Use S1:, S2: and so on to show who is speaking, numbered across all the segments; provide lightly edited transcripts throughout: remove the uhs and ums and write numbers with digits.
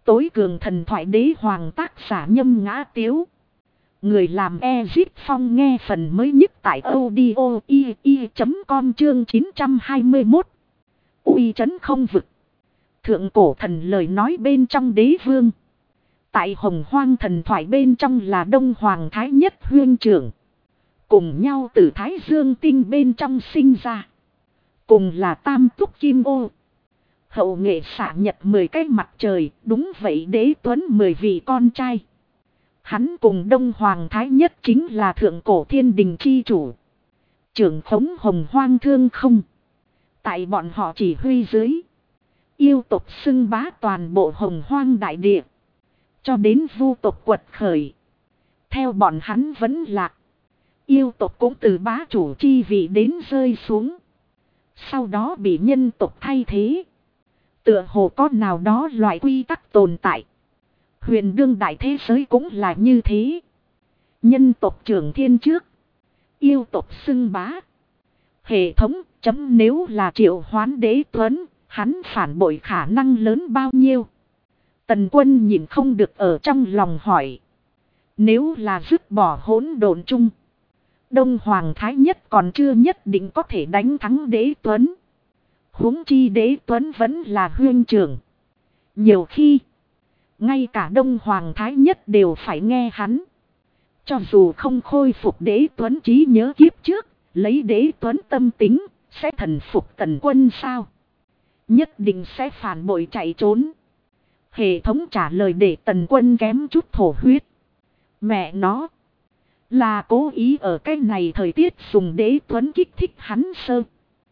S1: tối cường thần thoại đế hoàng tác giả Nhâm Ngã Tiếu. Người làm Ezip Phong nghe phần mới nhất tại audio i.com chương 921. Uy trấn không vực. Thượng cổ thần lời nói bên trong đế vương. Tại Hồng Hoang thần thoại bên trong là Đông Hoàng Thái Nhất huynh trưởng. Cùng nhau từ Thái Dương tinh bên trong sinh ra. Cùng là Tam Túc Kim Ô. Hậu nghệ xạ nhật 10 cái mặt trời, đúng vậy đế tuấn 10 vị con trai. Hắn cùng Đông Hoàng Thái Nhất chính là thượng cổ thiên đình chi chủ. Trưởng khống Hồng Hoang thương không. Tại bọn họ chỉ huy dưới. Yêu tộc xưng bá toàn bộ Hồng Hoang đại địa. Cho đến vu tộc quật khởi. Theo bọn hắn vẫn lạc. Yêu tộc cũng từ bá chủ chi vị đến rơi xuống. Sau đó bị nhân tộc thay thế. Tựa hồ có nào đó loại quy tắc tồn tại. Huyền đương đại thế giới cũng là như thế. Nhân tộc trưởng thiên trước. Yêu tộc xưng bá. Hệ thống chấm nếu là triệu hoán đế tuấn. Hắn phản bội khả năng lớn bao nhiêu. Tần Quân nhìn không được ở trong lòng hỏi. Nếu là dứt bỏ hỗn độn chung. Đông Hoàng Thái Nhất còn chưa nhất định có thể đánh thắng đế tuấn. Huống chi đế tuấn vẫn là huynh trưởng. Nhiều khi. Ngay cả Đông Hoàng Thái Nhất đều phải nghe hắn. Cho dù không khôi phục đế tuấn trí nhớ kiếp trước. Lấy đế tuấn tâm tính. Sẽ thần phục Tần Quân sao? Nhất định sẽ phản bội chạy trốn. Hệ thống trả lời để Tần Quân kém chút thổ huyết. Mẹ nó. Là cố ý ở cái này thời tiết dùng đế tuấn kích thích hắn sơ.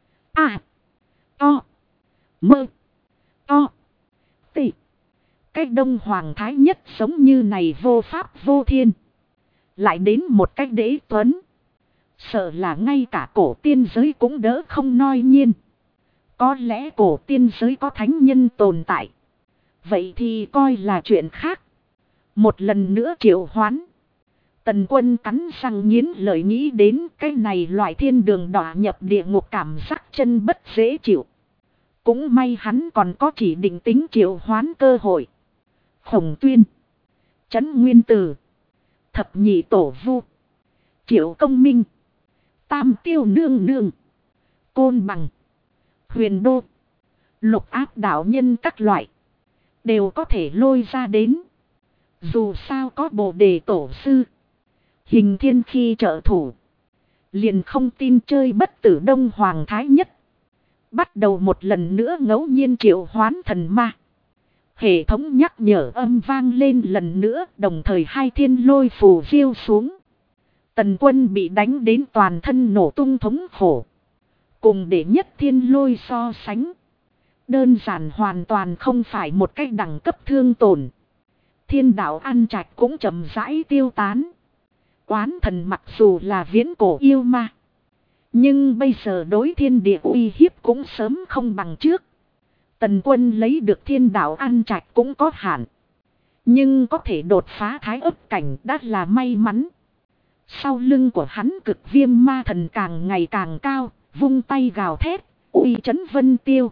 S1: To. Mơ. To. Tị. Cái Đông Hoàng Thái Nhất giống như này vô pháp vô thiên. Lại đến một cách đế tuấn. Sợ là ngay cả cổ tiên giới cũng đỡ không noi nhiên. Có lẽ cổ tiên giới có thánh nhân tồn tại. Vậy thì coi là chuyện khác. Một lần nữa triệu hoán. Tần Quân cắn răng nghiến lợi nghĩ đến cái này loại thiên đường đọa nhập địa ngục cảm giác chân bất dễ chịu. Cũng may hắn còn có chỉ định tính triệu hoán cơ hội. Khổng Tuyên. Trấn Nguyên Tử. Thập Nhị Tổ Vu. Triệu Công Minh. Tam Tiêu Nương Nương. Côn Bằng. Huyền Đô. Lục Áp đạo nhân các loại. Đều có thể lôi ra đến. Dù sao có Bồ Đề Tổ Sư. Hình Thiên khi trợ thủ. Liền không tin chơi bất tử Đông Hoàng Thái Nhất. Bắt đầu một lần nữa ngẫu nhiên triệu hoán thần ma. Hệ thống nhắc nhở âm vang lên lần nữa. Đồng thời hai thiên lôi phù diêu xuống. Tần Quân bị đánh đến toàn thân nổ tung thống khổ. Cùng để nhất thiên lôi so sánh. Đơn giản hoàn toàn không phải một cách đẳng cấp thương tổn. Thiên đạo An Trạch cũng chậm rãi tiêu tán. Quán thần mặc dù là viễn cổ yêu ma. Nhưng bây giờ đối thiên địa uy hiếp cũng sớm không bằng trước. Tần Quân lấy được thiên đạo An Trạch cũng có hạn. Nhưng có thể đột phá thái ấp cảnh đã là may mắn. Sau lưng của hắn cực viêm ma thần càng ngày càng cao. Vung tay gào thét, uy trấn vân tiêu.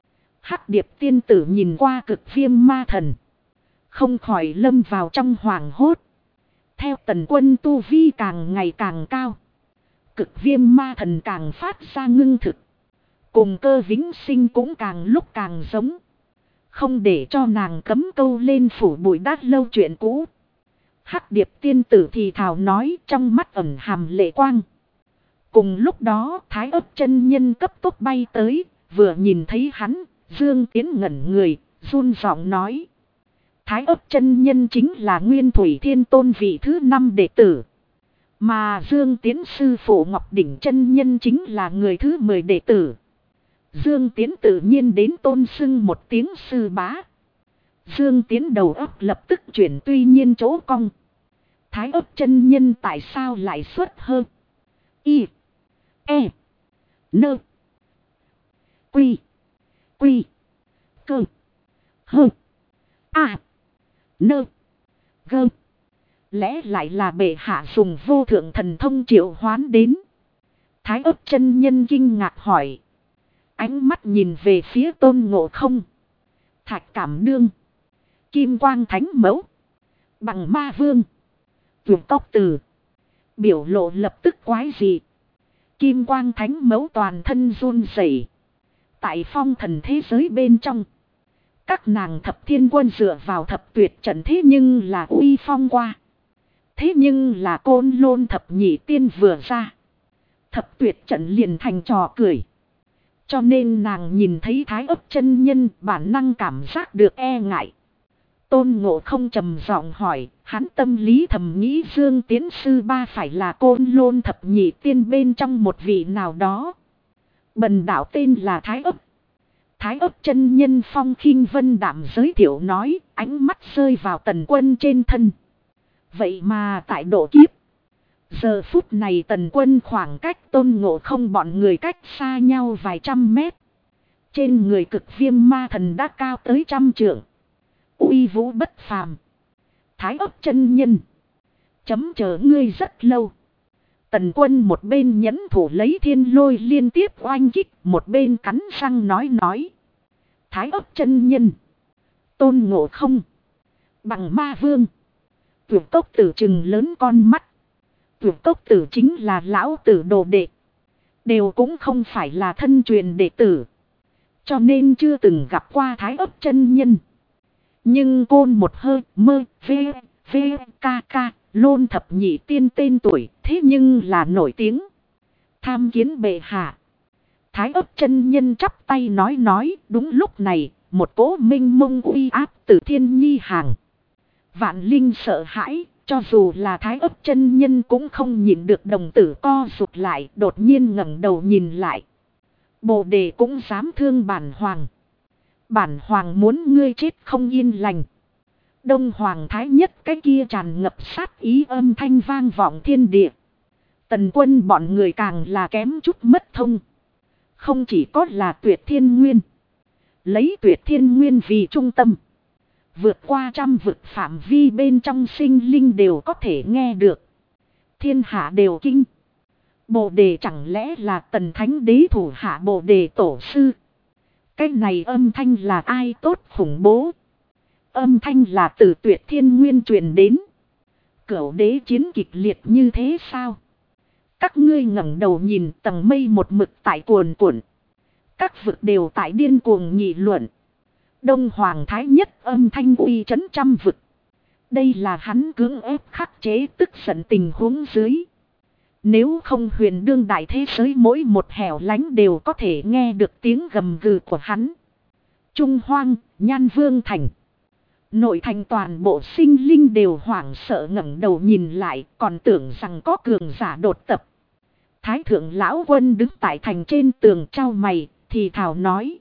S1: Hắc Điệp tiên tử nhìn qua cực viêm ma thần. Không khỏi lâm vào trong hoảng hốt. Theo Tần Quân tu vi càng ngày càng cao. Cực viêm ma thần càng phát ra ngưng thực. Cùng Cơ Vĩnh Sinh cũng càng lúc càng giống. Không để cho nàng cấm câu lên phủ bụi đát lâu chuyện cũ. Hắc Điệp tiên tử thì thào nói trong mắt ẩn hàm lệ quang. Cùng lúc đó Thái Ấp chân nhân cấp tốc bay tới. Vừa nhìn thấy hắn, Dương Tiến ngẩn người, run giọng nói. Thái Ấp chân nhân chính là Nguyên Thủy Thiên Tôn vị thứ 5 đệ tử. Mà Dương Tiến sư phụ Ngọc Đỉnh chân nhân chính là người thứ 10 đệ tử. Dương Tiến tự nhiên đến tôn xưng một tiếng sư bá. Dương Tiến đầu óc lập tức chuyển tuy nhiên chỗ cong. Thái Ấp chân nhân tại sao lại xuất hơn? Y. E. Nơ. Quy. Quy. Cơ. Hơ. A. Nơ. Gơ. Lẽ lại là bệ hạ dùng vô thượng thần thông triệu hoán đến. Thái Ấp chân nhân kinh ngạc hỏi. Ánh mắt nhìn về phía Tôn Ngộ Không. Thạch Cảm Đương. Kim Quang Thánh Mẫu. Bằng Ma Vương. Tuyệt Cốc Tử. Biểu lộ lập tức quái dị. Kim Quang Thánh Mẫu toàn thân run rẩy. Tại phong thần thế giới bên trong. Các nàng thập thiên quân dựa vào thập tuyệt trận thế nhưng là uy phong qua. Thế nhưng là Côn Lôn thập nhị tiên vừa ra. Thập tuyệt trận liền thành trò cười. Cho nên nàng nhìn thấy Thái Ấp chân nhân bản năng cảm giác được e ngại. Tôn Ngộ Không trầm giọng hỏi, hắn tâm lý thầm nghĩ Dương Tiến Sư Ba phải là Côn Lôn thập nhị tiên bên trong một vị nào đó. Bần đạo tên là Thái Ấp. Thái Ấp chân nhân Phong Khinh Vân Đạm giới thiệu nói, ánh mắt rơi vào Tần Quân trên thân. Vậy mà tại độ kiếp. Giờ phút này Tần Quân khoảng cách Tôn Ngộ Không bọn người cách xa nhau vài trăm mét. Trên người Cực Viêm Ma Thần đã cao tới 100 trượng. Uy vũ bất phàm. Thái Ấp chân nhân. Chấm chờ ngươi rất lâu. Tần Quân một bên nhẫn thủ lấy thiên lôi liên tiếp oanh kích, một bên cắn răng nói. Thái Ấp chân nhân. Tôn Ngộ Không. Bằng Ma Vương. Tuyệt Cốc Tử trừng lớn con mắt. Tuyệt Cốc Tử chính là lão tử đồ đệ. Đều cũng không phải là thân truyền đệ tử. Cho nên chưa từng gặp qua Thái Ấp chân nhân. Nhưng Côn một hơi mơ VVKK Lôn thập nhị tiên tên tuổi thế nhưng là nổi tiếng. Tham kiến bệ hạ. Thái Ấp chân nhân chắp tay nói đúng lúc này một cỗ minh mông uy áp từ thiên nhi hàng. Vạn linh sợ hãi, cho dù là Thái Ấp chân nhân cũng không nhìn được đồng tử co rụt lại, đột nhiên ngẩng đầu nhìn lại. Bồ đề cũng dám thương bản hoàng. Bản hoàng muốn ngươi chết không yên lành. Đông Hoàng Thái Nhất cái kia tràn ngập sát ý âm thanh vang vọng thiên địa. Tần Quân bọn người càng là kém chút mất thông. Không chỉ có là Tuyệt Thiên Nguyên. Lấy Tuyệt Thiên Nguyên vì trung tâm. Vượt qua 100 vực phạm vi bên trong sinh linh đều có thể nghe được. Thiên hạ đều kinh. Bồ đề chẳng lẽ là Tần Thánh Đế thủ hạ Bồ đề tổ sư. Cái này âm thanh là ai tốt khủng bố. Âm thanh là từ Tuyệt Thiên Nguyên truyền đến. Cửu đế chiến kịch liệt như thế sao? Các ngươi ngẩng đầu nhìn tầng mây một mực tại cuồn cuộn. Các vực đều tại điên cuồng nghị luận. Đông Hoàng Thái Nhất âm thanh uy chấn 100 vực. Đây là hắn cưỡng ép khắc chế tức giận tình huống dưới. Nếu không huyền đương đại thế giới mỗi một hẻo lánh đều có thể nghe được tiếng gầm gừ của hắn. Trung Hoang, Nhan Vương Thành. Nội thành toàn bộ sinh linh đều hoảng sợ ngẩng đầu nhìn lại, còn tưởng rằng có cường giả đột tập. Thái thượng lão quân đứng tại thành trên tường trao mày, thì thảo nói.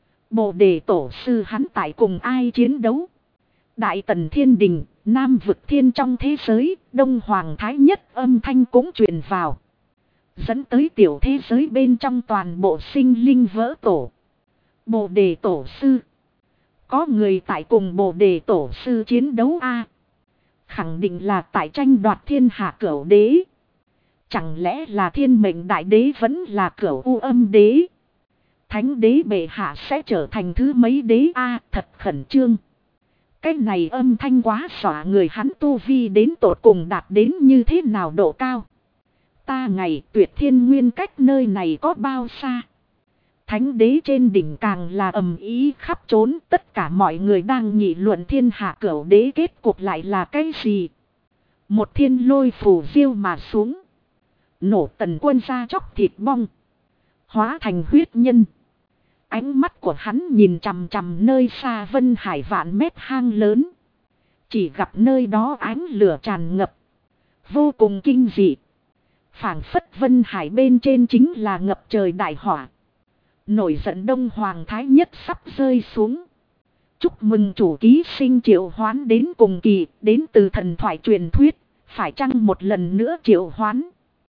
S1: Bồ đề tổ sư hắn tại cùng ai chiến đấu? Đại Tần Thiên Đình, Nam Vực Thiên trong thế giới, Đông Hoàng Thái Nhất âm thanh cũng truyền vào. Dẫn tới tiểu thế giới bên trong toàn bộ sinh linh vỡ tổ. Bồ đề tổ sư. Có người tại cùng Bồ đề tổ sư chiến đấu a? Khẳng định là tại tranh đoạt thiên hạ cửu đế. Chẳng lẽ là thiên mệnh đại đế vẫn là cửu u âm đế? Thánh đế bệ hạ sẽ trở thành thứ mấy đế a? Thật khẩn trương. Cái này âm thanh quá xỏa người, hắn tu vi đến tột cùng đạt đến như thế nào độ cao. Ta ngày Tuyệt Thiên Nguyên cách nơi này có bao xa? Thánh đế trên đỉnh càng là ầm ý khắp trốn, tất cả mọi người đang nghị luận thiên hạ cửu đế kết cục lại là cái gì. Một thiên lôi phù diêu mà xuống. Nổ Tần Quân ra chóc thịt bong. Hóa thành huyết nhân. Ánh mắt của hắn nhìn chằm chằm nơi xa Vân Hải vạn mét hang lớn. Chỉ gặp nơi đó ánh lửa tràn ngập. Vô cùng kinh dị. Phảng phất Vân Hải bên trên chính là ngập trời đại hỏa. Nổi giận Đông Hoàng Thái Nhất sắp rơi xuống. Chúc mừng chủ ký sinh triệu hoán đến cùng kỳ, đến từ thần thoại truyền thuyết, phải chăng một lần nữa triệu hoán.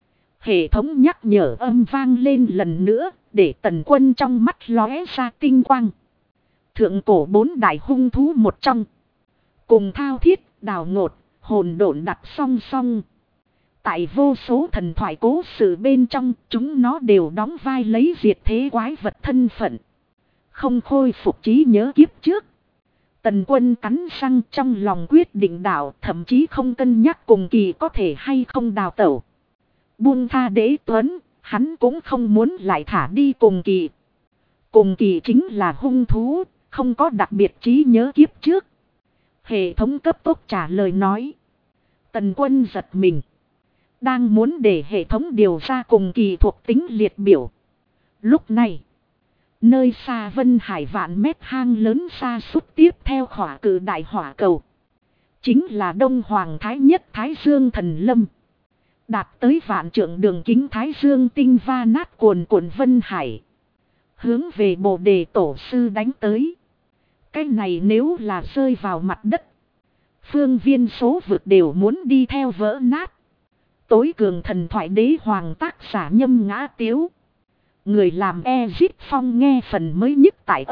S1: Hệ thống nhắc nhở âm vang lên lần nữa, để Tần Quân trong mắt lóe ra tinh quang. Thượng cổ 4 đại hung thú một trong. Cùng thao thiết, đào ngột, hồn độn đặt song song. Tại vô số thần thoại cố sự bên trong, chúng nó đều đóng vai lấy diệt thế quái vật thân phận. Không khôi phục trí nhớ kiếp trước. Tần Quân cắn răng trong lòng quyết định đảo, thậm chí không cân nhắc Cùng Kỳ có thể hay không đào tẩu. Buông tha Đế Tuấn, hắn cũng không muốn lại thả đi Cùng Kỳ. Cùng Kỳ chính là hung thú, không có đặc biệt trí nhớ kiếp trước. Hệ thống cấp tốc trả lời nói. Tần Quân giật mình. Đang muốn để hệ thống điều ra Cùng Kỳ thuộc tính liệt biểu. Lúc này, nơi xa Vân Hải vạn mét hang lớn xa xúc tiếp theo hỏa cử đại hỏa cầu. Chính là Đông Hoàng Thái Nhất Thái Dương Thần Lâm. Đạt tới vạn trượng đường kính Thái Dương tinh va nát cuồn cuộn Vân Hải. Hướng về Bồ Đề Tổ Sư đánh tới. Cái này nếu là rơi vào mặt đất, phương viên số vực đều muốn đi theo vỡ nát. Tối cường thần thoại đế hoàng tác giả Nhâm Ngã Tiếu. Người làm Ezit Phong nghe phần mới nhất tại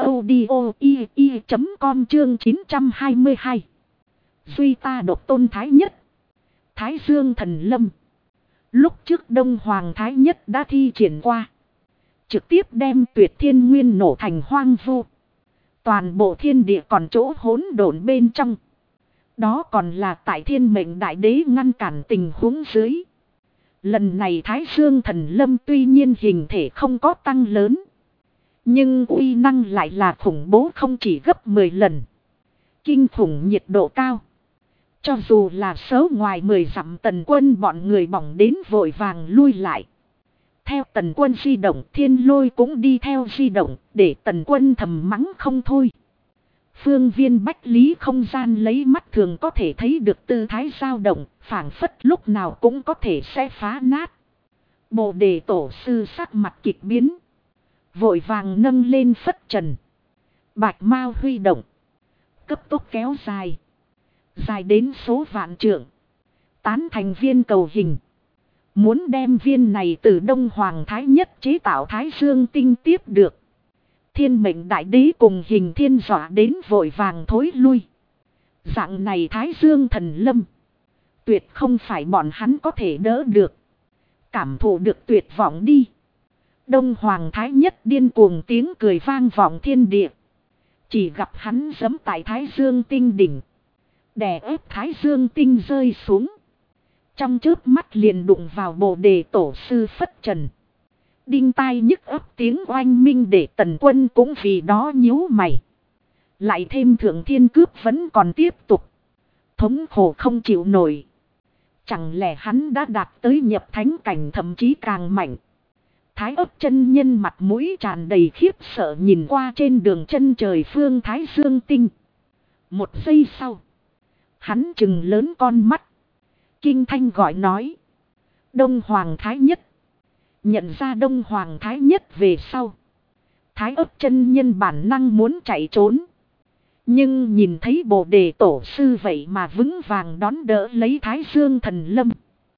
S1: audio.com chương 922. Duy ta độc tôn Thái Nhất. Thái Dương Thần Lâm. Lúc trước Đông Hoàng Thái Nhất đã thi triển qua. Trực tiếp đem Tuyệt Thiên Nguyên nổ thành hoang vu. Toàn bộ thiên địa còn chỗ hỗn độn bên trong. Đó còn là tại Thiên Mệnh Đại Đế ngăn cản tình huống dưới. Lần này Thái Dương Thần Lâm tuy nhiên hình thể không có tăng lớn. Nhưng uy năng lại là khủng bố không chỉ gấp 10 lần. Kinh khủng nhiệt độ cao. Cho dù là số ngoài 10 dặm Tần Quân bọn người bỏng đến vội vàng lui lại. Theo Tần Quân di động, Thiên Lôi cũng đi theo di động, để Tần Quân thầm mắng không thôi. Phương viên bách lý không gian lấy mắt thường có thể thấy được tư thái dao động, phảng phất lúc nào cũng có thể sẽ phá nát. Bồ Đề Tổ Sư sắc mặt kịch biến. Vội vàng nâng lên phất trần. Bạch mao huy động. Cấp tốc kéo dài. Dài đến số vạn trượng. Tán thành viên cầu hình. Muốn đem viên này từ Đông Hoàng Thái Nhất chế tạo Thái Dương tinh tiếp được. Thiên Mệnh Đại Đế cùng Hình Thiên dọa đến vội vàng thối lui. Dạng này Thái Dương Thần Lâm. Tuyệt không phải bọn hắn có thể đỡ được. Cảm thụ được tuyệt vọng đi. Đông Hoàng Thái Nhất điên cuồng tiếng cười vang vọng thiên địa. Chỉ gặp hắn giẫm tại Thái Dương tinh đỉnh. Đè ép Thái Dương tinh rơi xuống. Trong chớp mắt liền đụng vào Bồ Đề Tổ Sư phất trần. Đinh tai nhức ấp tiếng oanh minh để Tần Quân cũng vì đó nhíu mày. Lại thêm Thượng Thiên cướp vẫn còn tiếp tục. Thống khổ không chịu nổi. Chẳng lẽ hắn đã đạt tới nhập thánh cảnh thậm chí càng mạnh. Thái Ấp chân nhân mặt mũi tràn đầy khiếp sợ nhìn qua trên đường chân trời phương Thái Dương tinh. Một giây sau. Hắn trừng lớn con mắt. Kinh thanh gọi nói. Đông Hoàng Thái Nhất. Nhận ra Đông Hoàng Thái Nhất về sau. Thái Ấp chân nhân bản năng muốn chạy trốn. Nhưng nhìn thấy Bồ Đề Tổ Sư vậy mà vững vàng đón đỡ lấy Thái Dương Thần Lâm.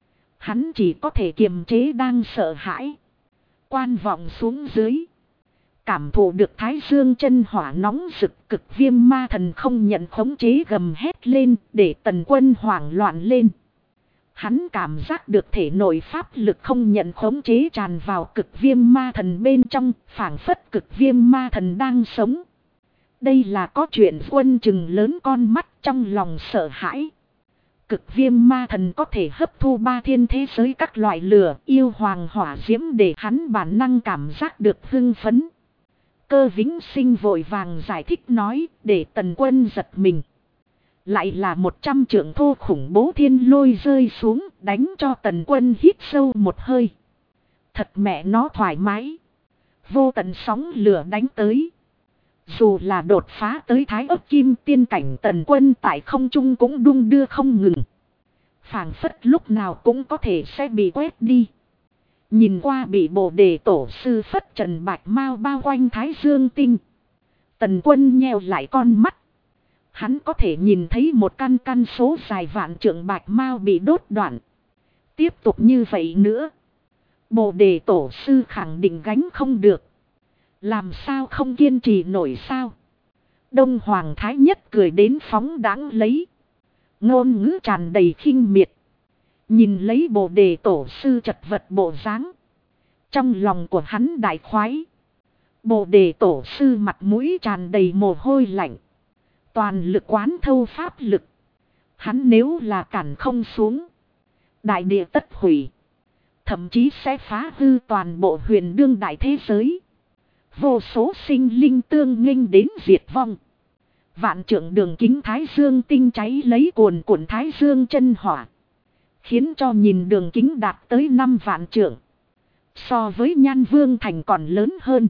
S1: Hắn chỉ có thể kiềm chế đang sợ hãi. Quan vọng xuống dưới. Cảm thụ được Thái Dương chân hỏa nóng rực cực viêm ma thần không nhận khống chế gầm hét lên để Tần Quân hoảng loạn lên. Hắn cảm giác được thể nội pháp lực không nhận khống chế tràn vào cực viêm ma thần bên trong, phảng phất cực viêm ma thần đang sống. Đây là có chuyện Quân chừng lớn con mắt trong lòng sợ hãi. Cực viêm ma thần có thể hấp thu ba thiên thế giới các loại lửa yêu hoàng hỏa diễm để hắn bản năng cảm giác được hưng phấn. Cơ Vĩnh Sinh vội vàng giải thích nói để Tần Quân giật mình. Lại là 100 trượng thô khủng bố thiên lôi rơi xuống đánh cho Tần Quân hít sâu một hơi. Thật mẹ nó thoải mái. Vô tận sóng lửa đánh tới. Dù là đột phá tới Thái Ấp Kim tiên cảnh Tần Quân tại không trung cũng đung đưa không ngừng. Phảng phất lúc nào cũng có thể sẽ bị quét đi. Nhìn qua bị Bồ Đề Tổ Sư phất trần bạch mao bao quanh Thái Dương tinh. Tần Quân nheo lại con mắt. Hắn có thể nhìn thấy một căn căn số dài vạn trượng bạch mao bị đốt đoạn. Tiếp tục như vậy nữa. Bồ Đề Tổ Sư khẳng định gánh không được. Làm sao không kiên trì nổi sao? Đông Hoàng Thái Nhất cười đến phóng đãng lấy. Ngôn ngữ tràn đầy khinh miệt. Nhìn lấy Bồ Đề Tổ Sư chật vật bộ dáng. Trong lòng của hắn đại khoái. Bồ Đề Tổ Sư mặt mũi tràn đầy mồ hôi lạnh. Toàn lực quán thâu pháp lực. Hắn nếu là cản không xuống, đại địa tất hủy. Thậm chí sẽ phá hư toàn bộ huyền đương đại thế giới. Vô số sinh linh tương nghênh đến diệt vong. Vạn trượng đường kính thái dương tinh cháy lấy cuồn cuộn thái dương chân hỏa. Khiến cho nhìn đường kính đạt tới 5 vạn trượng. So với Nhan Vương Thành còn lớn hơn.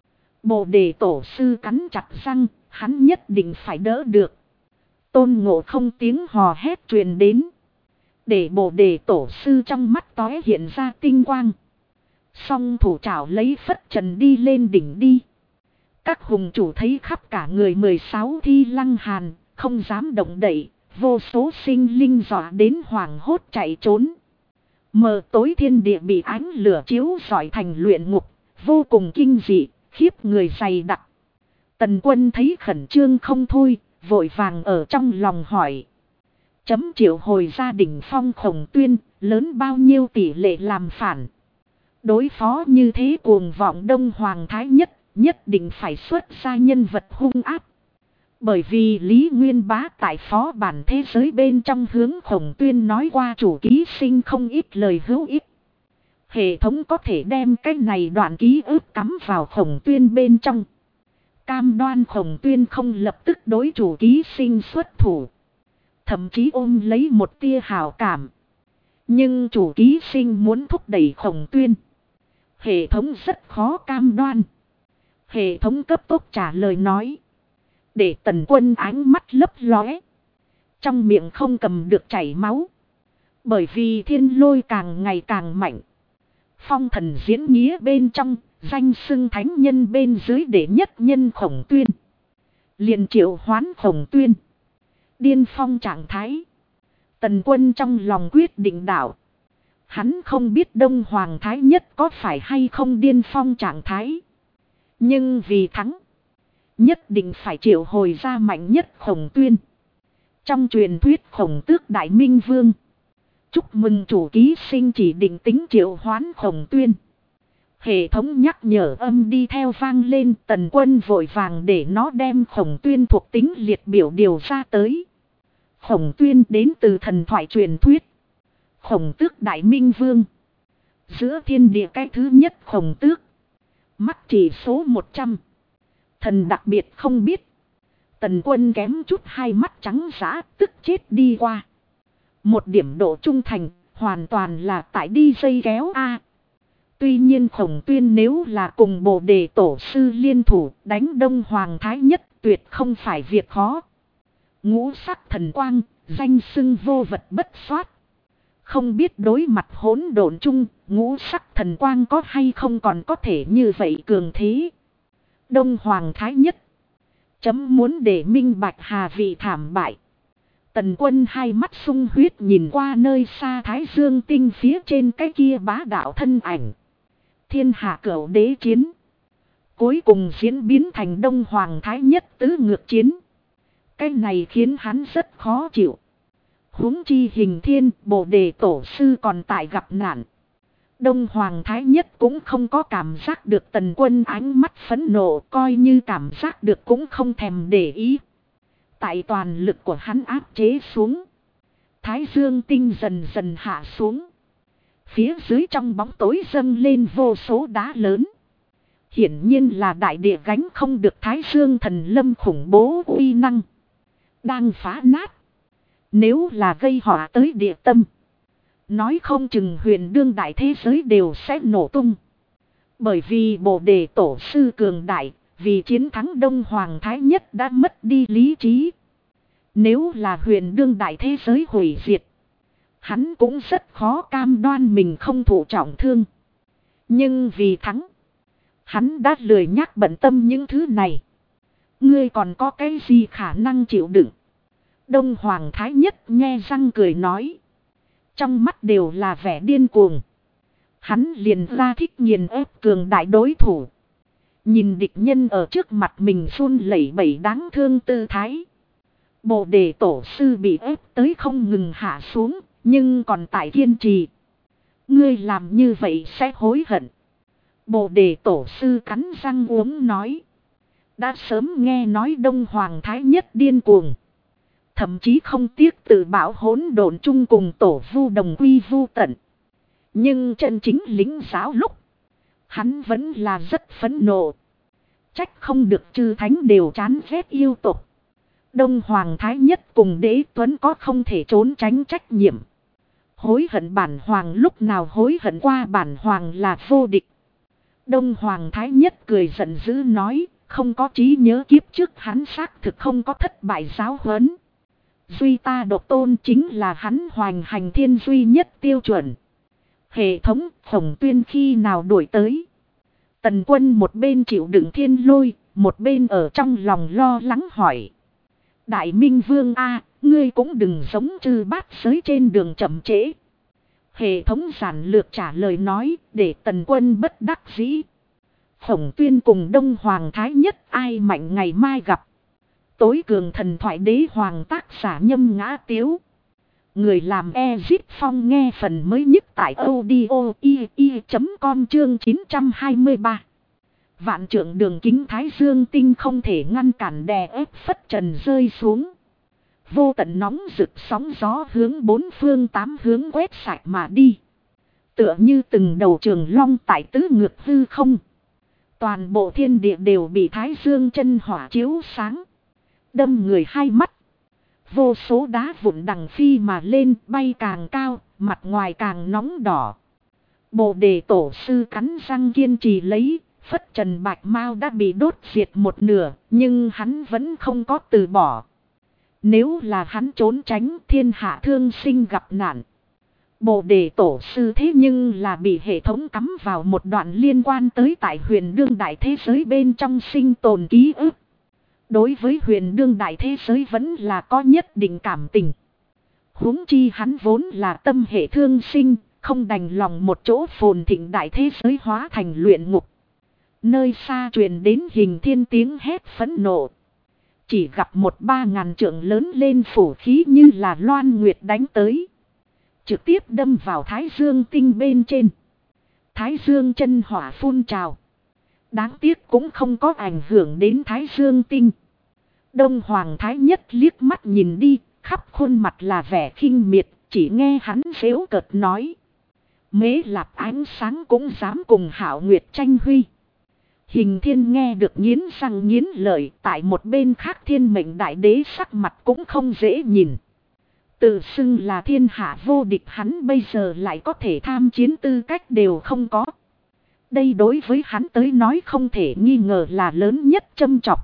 S1: Bồ đề tổ sư cắn chặt răng, hắn nhất định phải đỡ được. Tôn Ngộ Không tiếng hò hét truyền đến. Để bồ đề tổ sư trong mắt tóe hiện ra tinh quang. Song thủ trảo lấy phất trần đi lên đỉnh đi. Các hùng chủ thấy khắp cả người 16 thi lăng hàn, không dám động đậy. Vô số sinh linh dọa đến hoảng hốt chạy trốn. Mờ tối thiên địa bị ánh lửa chiếu rọi thành luyện ngục, vô cùng kinh dị, khiếp người dày đặc. Tần Quân thấy khẩn trương không thôi, vội vàng ở trong lòng hỏi. Chấm triệu hồi gia đỉnh phong Khổng Tuyên, lớn bao nhiêu tỷ lệ làm phản. Đối phó như thế cuồng vọng Đông Hoàng Thái Nhất, nhất định phải xuất ra nhân vật hung ác. Bởi vì Lý Nguyên Bá tại phó bản thế giới bên trong hướng Khổng Tuyên nói qua chủ ký sinh không ít lời hữu ích. Hệ thống có thể đem cái này đoạn ký ức cắm vào Khổng Tuyên bên trong. Cam đoan Khổng Tuyên không lập tức đối chủ ký sinh xuất thủ. Thậm chí ôm lấy một tia hảo cảm. Nhưng chủ ký sinh muốn thúc đẩy Khổng Tuyên. Hệ thống rất khó cam đoan. Hệ thống cấp tốc trả lời nói. Để Tần Quân ánh mắt lấp lóe. Trong miệng không cầm được chảy máu. Bởi vì thiên lôi càng ngày càng mạnh. Phong thần diễn nghĩa bên trong, danh xưng thánh nhân bên dưới để nhất nhân Khổng Tuyên. Liền triệu hoán Khổng Tuyên. Điên phong trạng thái. Tần Quân trong lòng quyết định đạo. Hắn không biết Đông Hoàng Thái Nhất có phải hay không điên phong trạng thái. Nhưng vì thắng. Nhất định phải triệu hồi ra mạnh nhất Khổng Tuyên. Trong truyền thuyết Khổng Tước Đại Minh Vương. Chúc mừng chủ ký sinh chỉ định tính triệu hoán Khổng Tuyên. Hệ thống nhắc nhở âm đi theo vang lên. Tần Quân vội vàng để nó đem Khổng Tuyên thuộc tính liệt biểu điều ra tới. Khổng Tuyên đến từ thần thoại truyền thuyết. Khổng Tước Đại Minh Vương. Giữa thiên địa cái thứ nhất Khổng Tước. Mắt chỉ số 100. Thần đặc biệt không biết. Tần Quân kém chút hai mắt trắng dã, tức chết đi qua. Một điểm độ trung thành, hoàn toàn là tại đi dây kéo A. Tuy nhiên Khổng Tuyên nếu là cùng Bồ Đề Tổ sư liên thủ đánh Đông Hoàng Thái Nhất tuyệt không phải việc khó. Ngũ sắc thần quang, danh xưng vô vật bất soát. Không biết đối mặt hỗn độn chung, ngũ sắc thần quang có hay không còn có thể như vậy cường thế. Đông Hoàng Thái Nhất. Chấm muốn để minh bạch hà vị thảm bại. Tần Quân hai mắt sung huyết nhìn qua nơi xa Thái Dương tinh phía trên cái kia bá đạo thân ảnh. Thiên hạ cửu đế chiến. Cuối cùng diễn biến thành Đông Hoàng Thái Nhất tứ ngược chiến. Cái này khiến hắn rất khó chịu. Huống chi Hình Thiên Bồ Đề Tổ sư còn tại gặp nạn. Đông Hoàng Thái Nhất cũng không có cảm giác được Tần Quân ánh mắt phẫn nộ, coi như cảm giác được cũng không thèm để ý. Tại toàn lực của hắn áp chế xuống. Thái Dương tinh dần dần hạ xuống. Phía dưới trong bóng tối dâng lên vô số đá lớn. Hiển nhiên là đại địa gánh không được Thái Dương thần lâm khủng bố uy năng. Đang phá nát. Nếu là gây họa tới địa tâm. Nói không chừng huyền đương đại thế giới đều sẽ nổ tung. Bởi vì Bồ Đề Tổ sư cường đại, vì chiến thắng Đông Hoàng Thái Nhất đã mất đi lý trí. Nếu là huyền đương đại thế giới hủy diệt, hắn cũng rất khó cam đoan mình không thụ trọng thương. Nhưng vì thắng, hắn đã lười nhắc bận tâm những thứ này. Ngươi còn có cái gì khả năng chịu đựng? Đông Hoàng Thái Nhất nghe răng cười nói. Trong mắt đều là vẻ điên cuồng. Hắn liền ra thích nghiền ép cường đại đối thủ. Nhìn địch nhân ở trước mặt mình run lẩy bẩy đáng thương tư thái. Bồ Đề Tổ sư bị ép tới không ngừng hạ xuống, nhưng còn tại kiên trì. Ngươi làm như vậy sẽ hối hận. Bồ Đề Tổ sư cắn răng uống nói. Đã sớm nghe nói Đông Hoàng Thái Nhất điên cuồng. Thậm chí không tiếc tự bảo hỗn độn chung cùng tổ vu đồng quy vu tận. Nhưng chân chính lĩnh giáo lúc, hắn vẫn là rất phẫn nộ. Trách không được chư thánh đều chán ghét yêu tục. Đông Hoàng Thái Nhất cùng Đế Tuấn có không thể trốn tránh trách nhiệm. Hối hận bản hoàng lúc nào hối hận qua bản hoàng là vô địch. Đông Hoàng Thái Nhất cười giận dữ nói, không có trí nhớ kiếp trước hắn xác thực không có thất bại giáo huấn. Duy ta độc tôn chính là hắn hoành hành thiên duy nhất tiêu chuẩn. Hệ thống Hồng Tuyên khi nào đuổi tới. Tần Quân một bên chịu đựng thiên lôi, một bên ở trong lòng lo lắng hỏi. Đại Minh Vương A, ngươi cũng đừng giống chư bát giới trên đường chậm trễ. Hệ thống giản lược trả lời nói, để Tần Quân bất đắc dĩ. Hồng Tuyên cùng Đông Hoàng Thái Nhất ai mạnh ngày mai gặp. Tối cường thần thoại đế hoàng tác giả Nhâm Ngã Tiếu. Người làm Ezip Phong nghe phần mới nhất tại audio.com chương 923. Vạn trượng đường kính Thái Dương tinh không thể ngăn cản đè ép phất trần rơi xuống. Vô tận nóng rực sóng gió hướng bốn phương tám hướng quét sạch mà đi. Tựa như từng đầu trường long tại tứ ngược hư không. Toàn bộ thiên địa đều bị Thái Dương chân hỏa chiếu sáng. Đâm người hai mắt. Vô số đá vụn đằng phi mà lên bay càng cao, mặt ngoài càng nóng đỏ. Bồ đề tổ sư cắn răng kiên trì lấy, phất trần bạch mao đã bị đốt diệt một nửa, nhưng hắn vẫn không có từ bỏ. Nếu là hắn trốn tránh thiên hạ thương sinh gặp nạn. Bồ đề tổ sư thế nhưng là bị hệ thống cắm vào một đoạn liên quan tới tại huyền đương đại thế giới bên trong sinh tồn ký ức. Đối với huyền đương đại thế giới vẫn là có nhất định cảm tình. Huống chi hắn vốn là tâm hệ thương sinh, không đành lòng một chỗ phồn thịnh đại thế giới hóa thành luyện ngục. Nơi xa truyền đến hình thiên tiếng hét phẫn nộ. Chỉ gặp một 3000 trượng lớn lên phủ khí như là loan nguyệt đánh tới. Trực tiếp đâm vào Thái Dương tinh bên trên. Thái Dương chân hỏa phun trào. Đáng tiếc cũng không có ảnh hưởng đến Thái Dương tinh. Đông Hoàng Thái Nhất liếc mắt nhìn đi, khắp khuôn mặt là vẻ khinh miệt, chỉ nghe hắn giễu cợt nói. Mế Lạp ánh sáng cũng dám cùng Hạo Nguyệt tranh huy. Hình thiên nghe được nghiến răng nghiến lợi, tại một bên khác thiên mệnh đại đế sắc mặt cũng không dễ nhìn. Tự xưng là thiên hạ vô địch hắn bây giờ lại có thể tham chiến tư cách đều không có. Đây đối với hắn tới nói không thể nghi ngờ là lớn nhất châm chọc.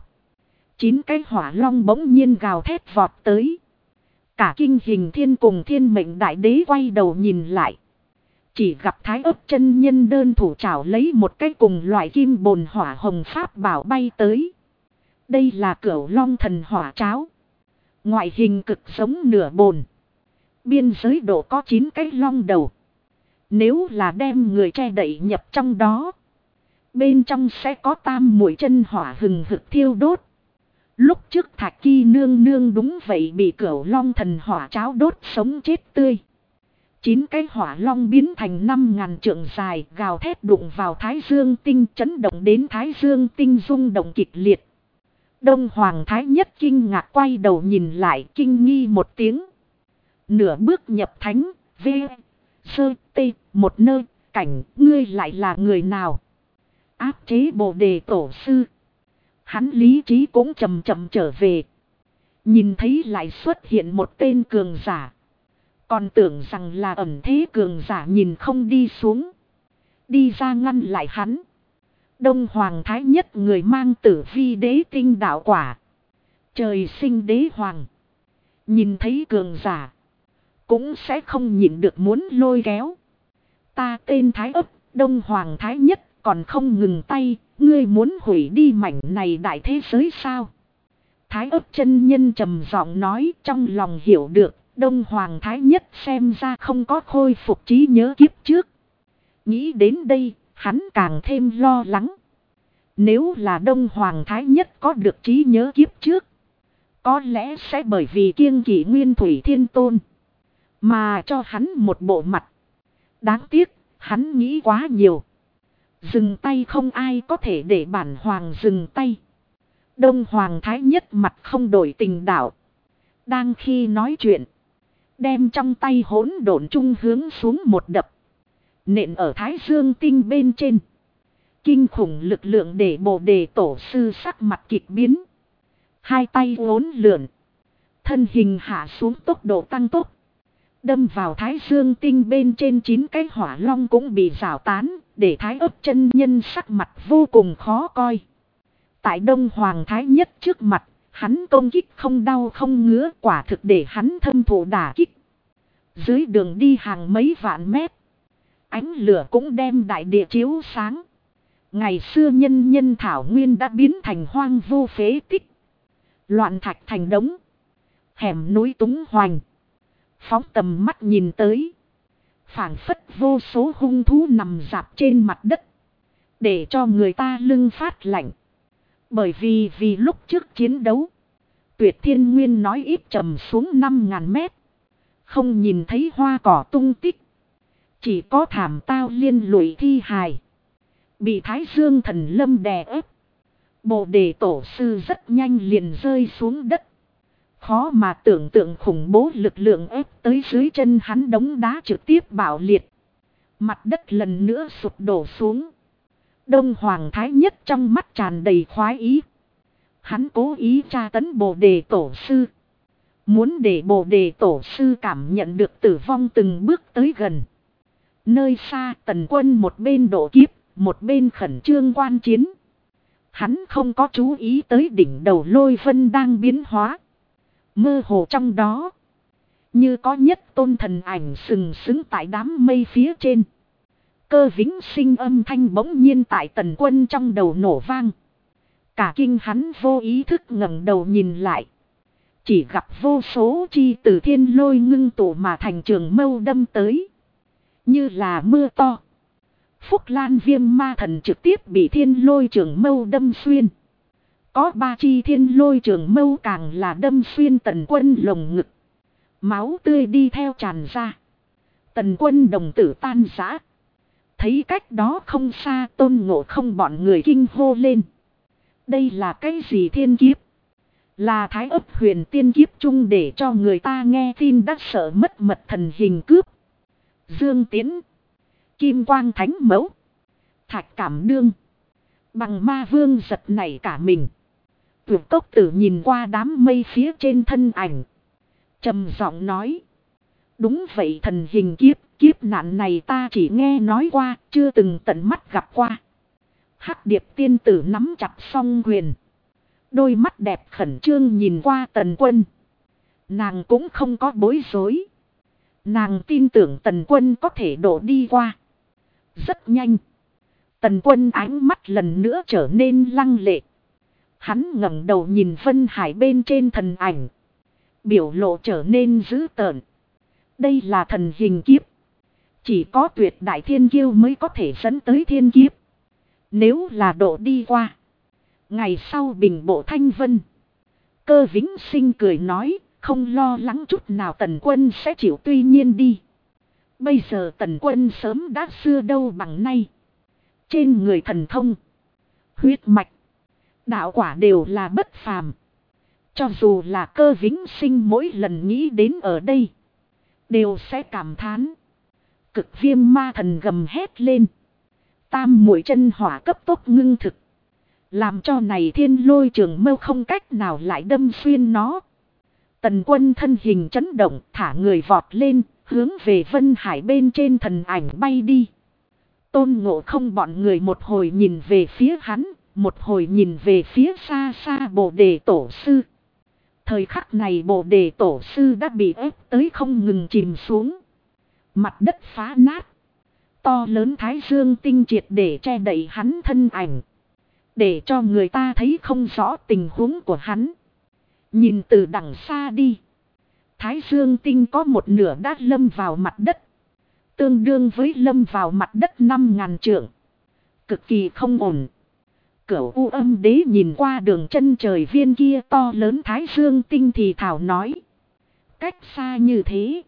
S1: 9 cái hỏa long bỗng nhiên gào thét vọt tới. Cả kinh hình thiên cùng thiên mệnh đại đế quay đầu nhìn lại. Chỉ gặp Thái Ấp chân nhân đơn thủ chảo lấy một cái cùng loại kim bồn hỏa hồng pháp bảo bay tới. Đây là Cửu Long thần hỏa tráo. Ngoại hình cực giống nửa bồn. Biên giới độ có 9 cái long đầu. Nếu là đem người che đậy nhập trong đó. Bên trong sẽ có tam mũi chân hỏa hừng hực thiêu đốt. Lúc trước Thạch Kỳ nương nương đúng vậy bị Cửu Long thần hỏa tráo đốt sống chết tươi. 9 cái hỏa long biến thành 5000 trượng dài gào thét đụng vào Thái Dương tinh chấn động đến Thái Dương tinh rung động kịch liệt. Đông Hoàng Thái Nhất kinh ngạc quay đầu nhìn lại kinh nghi một tiếng. Nửa bước nhập thánh, v, sơ, t, một nơi, cảnh, ngươi lại là người nào? Áp chế Bồ đề tổ sư. Hắn lý trí cũng chậm chậm trở về. Nhìn thấy lại xuất hiện một tên cường giả. Còn tưởng rằng là ẩn thế cường giả nhìn không đi xuống. Đi ra ngăn lại hắn. Đông Hoàng Thái Nhất người mang tử vi đế tinh đạo quả. Trời sinh đế hoàng. Nhìn thấy cường giả. Cũng sẽ không nhịn được muốn lôi kéo. Ta tên Thái Ấp, Đông Hoàng Thái Nhất còn không ngừng tay. Ngươi muốn hủy đi mảnh này đại thế giới sao? Thái Ấp chân nhân trầm giọng nói trong lòng hiểu được. Đông Hoàng Thái Nhất xem ra không có khôi phục trí nhớ kiếp trước. Nghĩ đến đây, hắn càng thêm lo lắng. Nếu là Đông Hoàng Thái Nhất có được trí nhớ kiếp trước, có lẽ sẽ bởi vì kiêng kỵ Nguyên Thủy Thiên Tôn, mà cho hắn một bộ mặt. Đáng tiếc, hắn nghĩ quá nhiều. Dừng tay không ai có thể để bản hoàng dừng tay. Đông Hoàng Thái Nhất mặt không đổi tình đạo. Đang khi nói chuyện. Đem trong tay hỗn độn chung hướng xuống một đập. Nện ở Thái Dương tinh bên trên. Kinh khủng lực lượng để Bồ Đề Tổ sư sắc mặt kịch biến. Hai tay uốn lượn. Thân hình hạ xuống tốc độ tăng tốc. Đâm vào Thái Dương tinh bên trên 9 cái hỏa long cũng bị rào tán. Để Thái Ấp chân nhân sắc mặt vô cùng khó coi. Tại Đông Hoàng Thái Nhất trước mặt. Hắn công kích không đau không ngứa, quả thực để hắn thâm thụ đả kích. Dưới đường đi hàng mấy vạn mét. Ánh lửa cũng đem đại địa chiếu sáng. Ngày xưa nhân nhân thảo nguyên đã biến thành hoang vu phế tích. Loạn thạch thành đống. Hẻm núi túng hoành. Phóng tầm mắt nhìn tới. Phảng phất vô số hung thú nằm rạp trên mặt đất. Để cho người ta lưng phát lạnh. Bởi vì lúc trước chiến đấu. Tuyệt Thiên Nguyên nói ít trầm xuống 5.000 mét. Không nhìn thấy hoa cỏ tung tích. Chỉ có thảm tao liên lụy thi hài. Bị Thái Dương Thần Lâm đè ép. Bồ Đề Tổ sư rất nhanh liền rơi xuống đất. Khó mà tưởng tượng khủng bố lực lượng ép tới dưới chân hắn, đống đá trực tiếp bạo liệt. Mặt đất lần nữa sụp đổ xuống. Đông Hoàng Thái Nhất trong mắt tràn đầy khoái ý. Hắn cố ý tra tấn Bồ Đề Tổ sư. Muốn để Bồ Đề Tổ sư cảm nhận được tử vong từng bước tới gần. Nơi xa Tần Quân một bên độ kiếp, một bên khẩn trương quan chiến. Hắn không có chú ý tới đỉnh đầu lôi vân đang biến hóa. Mơ hồ trong đó. Như có nhất tôn thần ảnh sừng sững tại đám mây phía trên. Cơ vĩnh sinh âm thanh bỗng nhiên tại Tần Quân trong đầu nổ vang. Cả kinh hắn vô ý thức ngẩng đầu nhìn lại. Chỉ gặp vô số chi từ thiên lôi ngưng tụ mà thành trường mâu đâm tới. Như là mưa to. Phúc Lan Viêm Ma Thần trực tiếp bị thiên lôi trường mâu đâm xuyên. Có 3 chi thiên lôi trường mâu càng là đâm xuyên Tần Quân lồng ngực. Máu tươi đi theo tràn ra. Tần Quân đồng tử tan rã. Thấy cách đó không xa Tôn Ngộ Không bọn người kinh hô lên. Đây là cái gì thiên kiếp? Là Thái Ấp Huyền tiên kiếp chung để cho người ta nghe tin đã sợ mất mật thần hình cướp. Dương Tiễn, Kim Quang Thánh Mẫu, Thạch Cảm Đương, Bằng Ma Vương giật nảy cả mình. Tuyệt Cốc Tử nhìn qua đám mây phía trên thân ảnh. Trầm giọng nói. Đúng vậy, thần hình kiếp, kiếp nạn này ta chỉ nghe nói qua, chưa từng tận mắt gặp qua. Hắc Điệp tiên tử nắm chặt song quyền. Đôi mắt đẹp khẩn trương nhìn qua Tần Quân. Nàng cũng không có bối rối. Nàng tin tưởng Tần Quân có thể đổ đi qua. Rất nhanh. Tần Quân ánh mắt lần nữa trở nên lăng lệ. Hắn ngẩng đầu nhìn Vân Hải bên trên thần ảnh. Biểu lộ trở nên dữ tợn. Đây là thần hình kiếp. Chỉ có tuyệt đại thiên kiêu mới có thể dẫn tới thiên kiếp. Nếu là độ đi qua. Ngày sau bình bộ thanh vân. Cơ Vĩnh Sinh cười nói. Không lo lắng chút nào Tần Quân sẽ chịu, tuy nhiên đi. Bây giờ Tần Quân sớm đã xưa đâu bằng nay. Trên người thần thông. Huyết mạch. Đạo quả đều là bất phàm. Cho dù là Cơ Vĩnh Sinh mỗi lần nghĩ đến ở đây. Đều sẽ cảm thán. Cực Viêm Ma Thần gầm hét lên. Tam muội chân hỏa cấp tốc ngưng thực. Làm cho này thiên lôi trường mâu không cách nào lại đâm xuyên nó. Tần Quân thân hình chấn động, thả người vọt lên, hướng về Vân Hải bên trên thần ảnh bay đi. Tôn Ngộ Không bọn người một hồi nhìn về phía hắn, một hồi nhìn về phía xa xa Bồ Đề Tổ sư. Thời khắc này Bồ Đề Tổ sư đã bị ép tới không ngừng chìm xuống. Mặt đất phá nát. To lớn Thái Dương tinh triệt để che đậy hắn thân ảnh. Để cho người ta thấy không rõ tình huống của hắn. Nhìn từ đằng xa đi. Thái Dương tinh có một nửa đã lâm vào mặt đất. Tương đương với lâm vào mặt đất 5.000 trượng. Cực kỳ không ổn. Cửu U Âm Đế nhìn qua đường chân trời viên kia to lớn Thái Dương tinh thì thảo nói. Cách xa như thế.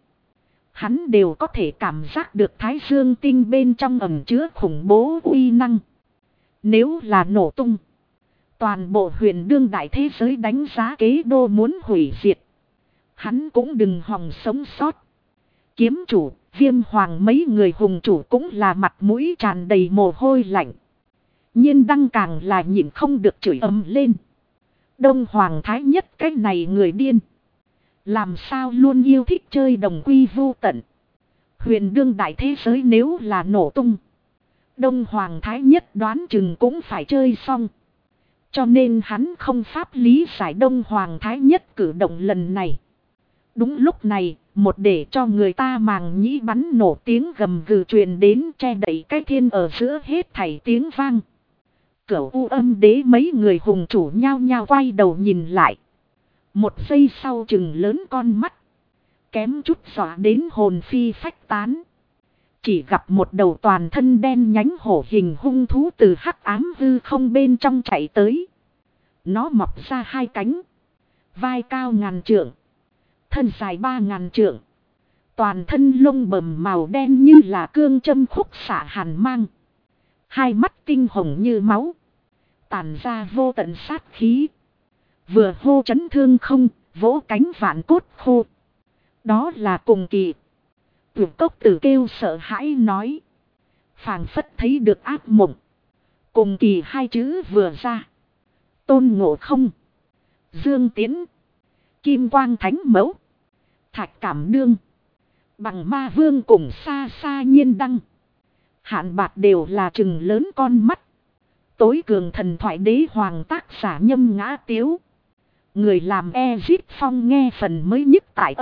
S1: Hắn đều có thể cảm giác được Thái Dương tinh bên trong ẩn chứa khủng bố uy năng. Nếu là nổ tung. Toàn bộ huyền đương đại thế giới đánh giá kế đô muốn hủy diệt. Hắn cũng đừng hòng sống sót. Kiếm chủ, Viêm Hoàng mấy người hùng chủ cũng là mặt mũi tràn đầy mồ hôi lạnh. Nhiên đăng càng là nhịn không được chửi ầm lên. Đông Hoàng Thái Nhất cái này người điên. Làm sao luôn yêu thích chơi đồng quy vô tận. Huyền đương đại thế giới nếu là nổ tung. Đông Hoàng Thái Nhất đoán chừng cũng phải chơi xong. Cho nên hắn không pháp lý giải Đông Hoàng Thái Nhất cử động lần này. Đúng lúc này, một để cho người ta màng nhĩ bắn nổ tiếng gầm gừ truyền đến che đậy cái thiên ở giữa hết thảy tiếng vang. Cửu U Âm Đế mấy người hùng chủ nhao nhao quay đầu nhìn lại. Một giây sau chừng lớn con mắt. Kém chút dọa đến hồn phi phách tán. Chỉ gặp một đầu toàn thân đen nhánh hổ hình hung thú từ hắc ám hư không bên trong chạy tới. Nó mọc ra hai cánh. Vai cao ngàn trượng. Thân dài 3000 trượng. Toàn thân lông bầm màu đen như là cương châm khúc xạ hàn mang. Hai mắt tinh hồng như máu. Tản ra vô tận sát khí. Vừa hô chấn thương không, vỗ cánh vạn cốt khô. Đó là cùng kỳ. Tuyệt cốc tử kêu sợ hãi nói. Phảng phất thấy được ác mộng. Cùng kỳ hai chữ vừa ra. Tôn Ngộ Không. Dương Tiến. Kim Quang Thánh Mẫu. Thạch Cảm Đương. Bằng Ma Vương cùng xa xa Nhiên Đăng. Hạn Bạt đều là trừng lớn con mắt. Tối cường thần thoại đế hoàng tác giả Nhâm Ngã Tiếu. Người làm Ezip Phong nghe phần mới nhất tại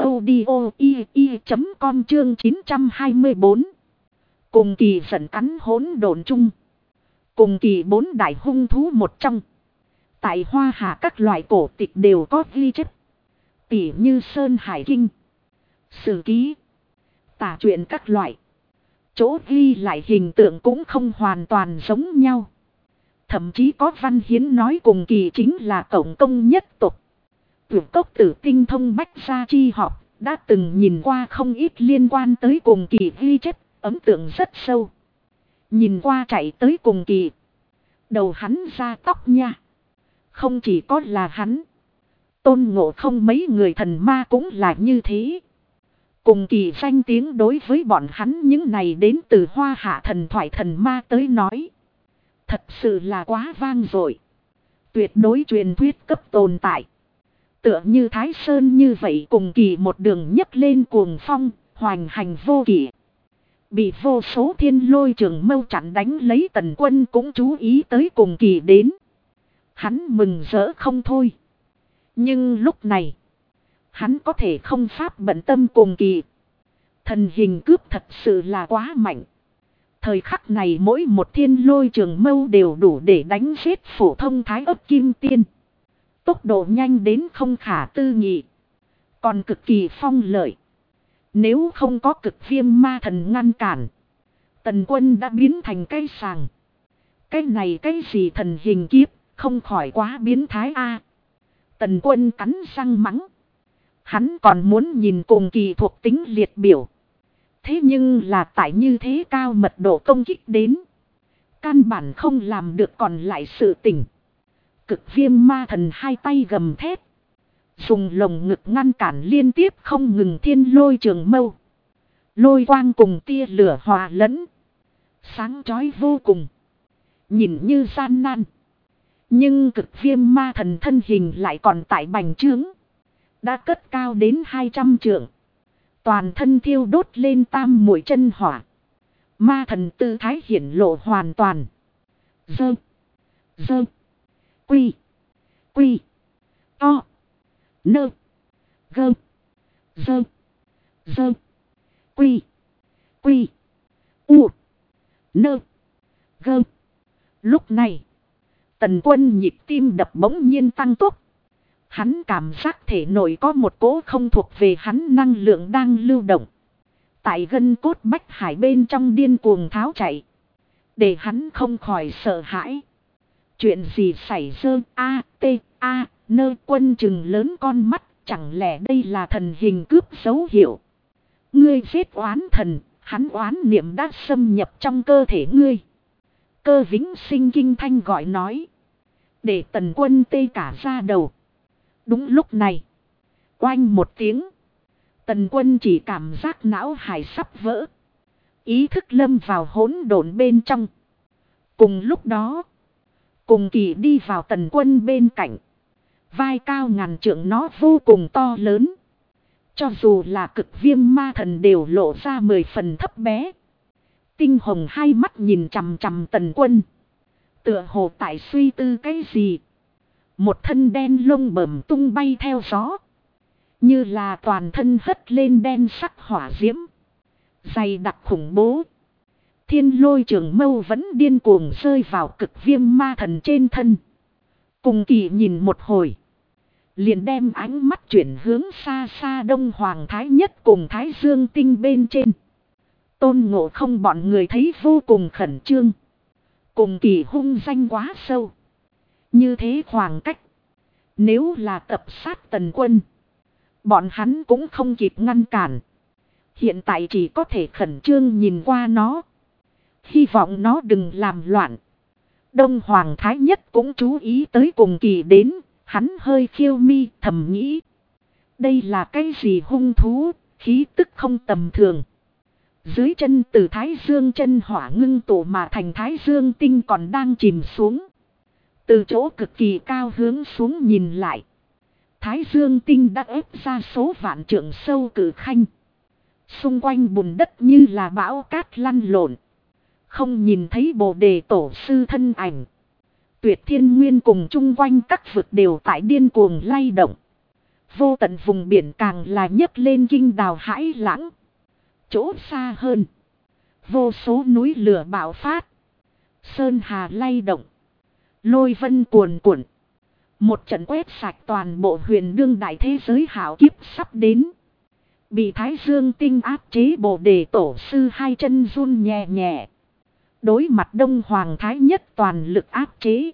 S1: audio.com chương 924. Cùng kỳ giận cắn hỗn độn chung. Cùng kỳ 4 đại hung thú một trong. Tại Hoa Hạ các loại cổ tịch đều có ghi chép. Tỉ như Sơn Hải Kinh. Sử ký. Tả truyện các loại. Chỗ ghi lại hình tượng cũng không hoàn toàn giống nhau. Thậm chí có văn hiến nói cùng kỳ chính là cộng công nhất tục. Tuyệt cốc tử tinh thông bách gia chi học, đã từng nhìn qua không ít liên quan tới cùng kỳ ghi chép, ấn tượng rất sâu. Nhìn qua chạy tới cùng kỳ. Đầu hắn ra tóc nha. Không chỉ có là hắn. Tôn Ngộ Không mấy người thần ma cũng là như thế. Cùng kỳ danh tiếng đối với bọn hắn những này đến từ Hoa Hạ thần thoại thần ma tới nói. Thật sự là quá vang dội. Tuyệt đối truyền thuyết cấp tồn tại. Tựa như Thái Sơn như vậy cùng kỳ một đường nhấc lên cuồng phong, hoành hành vô kỷ. Bị vô số thiên lôi trường mâu chặn đánh lấy Tần Quân cũng chú ý tới cùng kỳ đến. Hắn mừng rỡ không thôi. Nhưng lúc này, hắn có thể không pháp bận tâm cùng kỳ. Thần hình cướp thật sự là quá mạnh. Thời khắc này mỗi một thiên lôi trường mâu đều đủ để đánh giết phổ thông thái ấp kim tiên. Tốc độ nhanh đến không khả tư nghị. Còn cực kỳ phong lợi. Nếu không có cực viêm ma thần ngăn cản. Tần Quân đã biến thành cây sàng. Cái này cái gì thần hình kiếp. Không khỏi quá biến thái a. Tần Quân cắn răng mắng. Hắn còn muốn nhìn cùng kỳ thuộc tính liệt biểu. Thế nhưng là tại như thế cao mật độ công kích đến. Căn bản không làm được còn lại sự tỉnh. Cực viêm ma thần hai tay gầm thét. Dùng lồng ngực ngăn cản liên tiếp không ngừng thiên lôi trường mâu. Lôi quang cùng tia lửa hòa lẫn. Sáng chói vô cùng. Nhìn như gian nan. Nhưng cực viêm ma thần thân hình lại còn tại bành trướng. Đã cất cao đến 200 trượng. Toàn thân thiêu đốt lên tam mũi chân hỏa. Ma thần tư thái hiển lộ hoàn toàn. Dơ. Dơ. Quy. Quy. To. Nơ. Gơ. Dơ. Dơ. Quy. Quy. U. Nơ. Gơ. Lúc này. Tần Quân nhịp tim đập bỗng nhiên tăng tốc. Hắn cảm giác thể nội có một cỗ không thuộc về hắn năng lượng đang lưu động. Tại gân cốt bách hải bên trong điên cuồng tháo chạy. Để hắn không khỏi sợ hãi. Chuyện gì xảy ra nơ Quân chừng lớn con mắt. Chẳng lẽ đây là thần hình cướp dấu hiệu. Ngươi giết oán thần. Hắn oán niệm đã xâm nhập trong cơ thể ngươi. Cơ Vĩnh Sinh kinh thanh gọi nói. để Tần Quân tê cả da đầu. Đúng lúc này, oanh một tiếng, Tần Quân chỉ cảm giác não hải sắp vỡ. Ý thức lâm vào hỗn độn bên trong. Cùng lúc đó, Cùng Kỳ đi vào Tần Quân bên cạnh. Vai cao ngàn trượng nó vô cùng to lớn. Cho dù là Cực Viêm Ma Thần đều lộ ra 10 phần thấp bé. Tinh hồng hai mắt nhìn chằm chằm Tần Quân. Tựa hồ tại suy tư cái gì. Một thân đen lông bẩm tung bay theo gió. Như là toàn thân hất lên đen sắc hỏa diễm. Dày đặc khủng bố. Thiên Lôi Trường Mâu vẫn điên cuồng rơi vào Cực Viêm Ma Thần trên thân. Cùng Kỳ nhìn một hồi, liền đem ánh mắt chuyển hướng xa xa Đông Hoàng Thái Nhất cùng Thái Dương Tinh bên trên. Tôn Ngộ Không bọn người thấy vô cùng khẩn trương. Cùng Kỳ hung danh quá sâu. Như thế khoảng cách, nếu là tập sát Tần Quân, bọn hắn cũng không kịp ngăn cản. Hiện tại chỉ có thể khẩn trương nhìn qua nó. Hy vọng nó đừng làm loạn. Đông Hoàng Thái Nhất cũng chú ý tới Cùng Kỳ đến. Hắn hơi khiêu mi thầm nghĩ. Đây là cái gì hung thú, khí tức không tầm thường. Dưới chân từ Thái Dương chân hỏa ngưng tụ mà thành Thái Dương Tinh còn đang chìm xuống. Từ chỗ cực kỳ cao hướng xuống nhìn lại. Thái Dương Tinh đã ép ra số vạn trượng sâu cử khanh. Xung quanh bùn đất như là bão cát lăn lộn. Không nhìn thấy Bồ Đề Tổ sư thân ảnh. Tuyệt Thiên Nguyên cùng chung quanh các vực đều tại điên cuồng lay động. Vô tận vùng biển càng là nhấc lên kinh đào hãi lãng. Chỗ xa hơn, vô số núi lửa bạo phát. Sơn hà lay động. Lôi vân cuồn cuộn. Một trận quét sạch toàn bộ huyền đương đại thế giới hảo kiếp sắp đến. Bị Thái Dương Tinh áp chế Bồ Đề Tổ sư hai chân run nhẹ nhẹ. Đối mặt Đông Hoàng Thái Nhất toàn lực áp chế.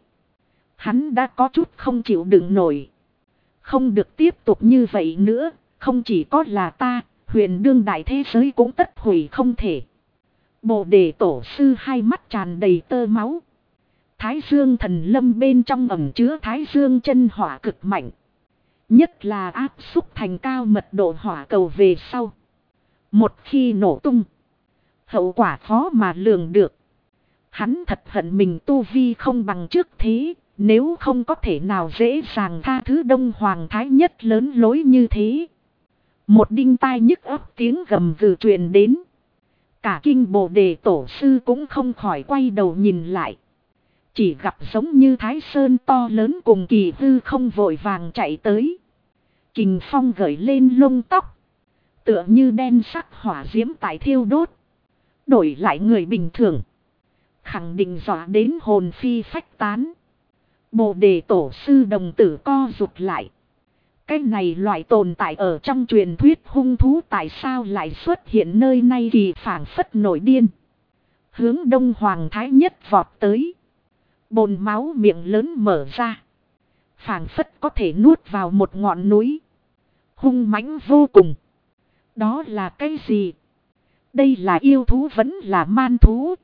S1: Hắn đã có chút không chịu đựng nổi. Không được tiếp tục như vậy nữa. Không chỉ có là ta, huyền đương đại thế giới cũng tất hủy không thể. Bồ Đề Tổ sư hai mắt tràn đầy tơ máu. Thái Dương Thần Lâm bên trong ẩn chứa Thái Dương chân hỏa cực mạnh. Nhất là áp xúc thành cao mật độ hỏa cầu về sau. Một khi nổ tung, hậu quả khó mà lường được. Hắn thật hận mình tu vi không bằng trước thế. Nếu không có thể nào dễ dàng tha thứ Đông Hoàng Thái Nhất lớn lối như thế. Một đinh tai nhức óc tiếng gầm gừ truyền đến. Cả kinh Bồ Đề Tổ sư cũng không khỏi quay đầu nhìn lại. Chỉ gặp giống như Thái Sơn to lớn Cùng Kỳ hư không vội vàng chạy tới. Kình phong gởi lên lông tóc. Tựa như đen sắc hỏa diễm tại thiêu đốt. Đổi lại người bình thường, khẳng định dọa đến hồn phi phách tán. Bồ Đề Tổ sư đồng tử co rụt lại. Cái này loại tồn tại ở trong truyền thuyết hung thú tại sao lại xuất hiện nơi này, kỳ phảng phất nổi điên. Hướng Đông Hoàng Thái Nhất vọt tới. Bồn máu miệng lớn mở ra. Phảng phất có thể nuốt vào một ngọn núi. Hung mãnh vô cùng. Đó là cái gì? Đây là yêu thú vẫn là man thú?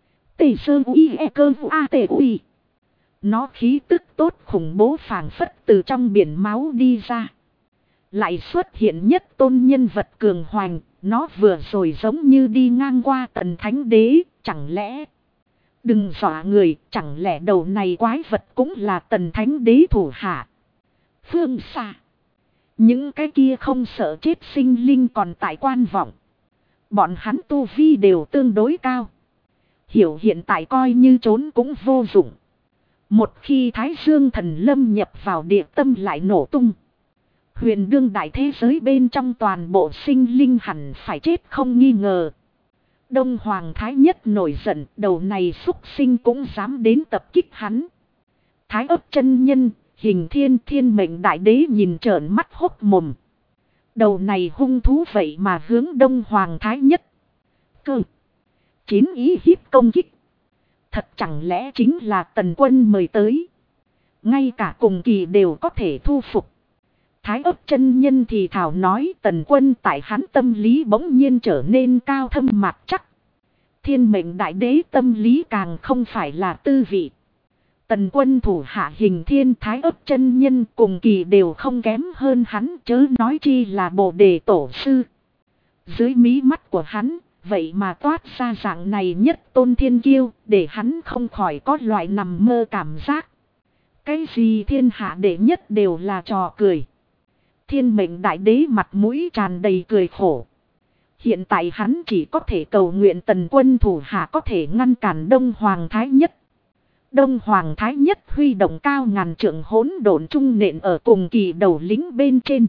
S1: Tề sơ uy e cơ a tề uy. Nó khí tức tốt khủng bố phảng phất từ trong biển máu đi ra. Lại xuất hiện nhất tôn nhân vật cường hoành. Nó vừa rồi giống như đi ngang qua Tần Thánh Đế. Chẳng lẽ... Đừng dọa người, chẳng lẽ đầu này quái vật cũng là Tần Thánh Đế thủ hạ? Phương xa, những cái kia không sợ chết sinh linh còn tại quan vọng. Bọn hắn tu vi đều tương đối cao. Hiểu hiện tại coi như trốn cũng vô dụng. Một khi Thái Dương Thần Lâm nhập vào địa tâm lại nổ tung. Huyền đương đại thế giới bên trong toàn bộ sinh linh hẳn phải chết không nghi ngờ. Đông Hoàng Thái Nhất nổi giận, đầu này xúc sinh cũng dám đến tập kích hắn. Thái Ấp chân nhân, Hình Thiên Thiên Mệnh Đại Đế nhìn trợn mắt hốc mồm. Đầu này hung thú vậy mà hướng Đông Hoàng Thái Nhất. Cơ. Chiến ý hiếp công kích. Thật chẳng lẽ chính là Tần Quân mời tới. Ngay cả Cùng Kỳ đều có thể thu phục. Thái Ấp chân nhân thì thảo nói Tần Quân tại hắn tâm lý bỗng nhiên trở nên cao thâm mạc chắc. Thiên Mệnh Đại Đế tâm lý càng không phải là tư vị. Tần Quân thủ hạ Hình Thiên Thái Ấp chân nhân cùng kỳ đều không kém hơn hắn, chớ nói chi là Bồ Đề tổ sư. Dưới mí mắt của hắn, vậy mà toát ra dạng này nhất tôn thiên kiêu, để hắn không khỏi có loại nằm mơ cảm giác. Cái gì thiên hạ đệ nhất đều là trò cười. Thiên mệnh đại đế mặt mũi tràn đầy cười khổ. Hiện tại hắn chỉ có thể cầu nguyện Tần Quân thủ hạ có thể ngăn cản Đông Hoàng Thái Nhất. Đông Hoàng Thái Nhất huy động cao ngàn trượng hỗn độn trung nện ở cùng kỳ đầu lính bên trên.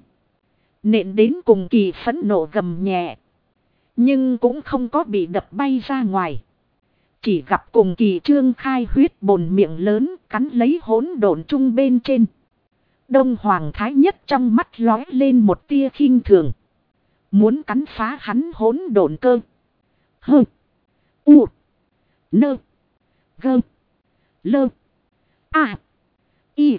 S1: Nện đến cùng kỳ phẫn nộ gầm nhẹ. Nhưng cũng không có bị đập bay ra ngoài. Chỉ gặp cùng kỳ trương khai huyết bồn miệng lớn cắn lấy hỗn độn trung bên trên. Đông Hoàng Thái Nhất trong mắt lóe lên một tia khinh thường. Muốn cắn phá hắn hỗn độn cơ. Hơ. U. Nơ. Gơ. Lơ. A. Y.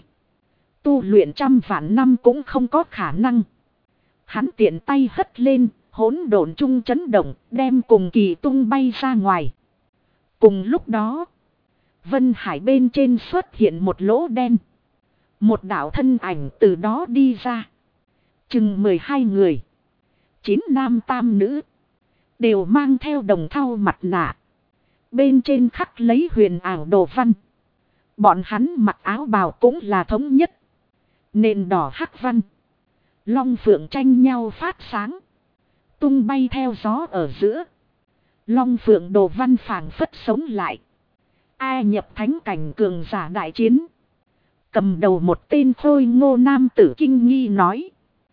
S1: Tu luyện trăm vạn năm cũng không có khả năng. Hắn tiện tay hất lên, hỗn độn trung chấn động, đem cùng kỳ tung bay ra ngoài. Cùng lúc đó, Vân Hải bên trên xuất hiện một lỗ đen. Một đạo thân ảnh từ đó đi ra. Chừng 12 người. 9 nam tam nữ. Đều mang theo đồng thau mặt nạ. Bên trên khắc lấy huyền ảo đồ văn. Bọn hắn mặc áo bào cũng là thống nhất. Nền đỏ hắc văn. Long phượng tranh nhau phát sáng. Tung bay theo gió ở giữa. Long phượng đồ văn phảng phất sống lại. Ai nhập thánh cảnh cường giả đại chiến. Cầm đầu một tên khôi ngô nam tử kinh nghi nói.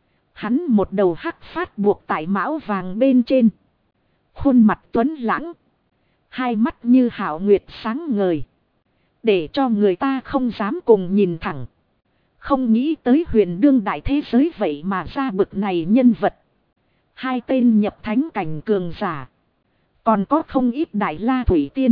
S1: Hắn một đầu hắc phát buộc tại mão vàng bên trên. Khuôn mặt tuấn lãng. Hai mắt như hạo nguyệt sáng ngời. Để cho người ta không dám cùng nhìn thẳng. Không nghĩ tới huyền đương đại thế giới vậy mà ra bực này nhân vật. Hai tên nhập thánh cảnh cường giả. Còn có không ít đại la thủy tiên.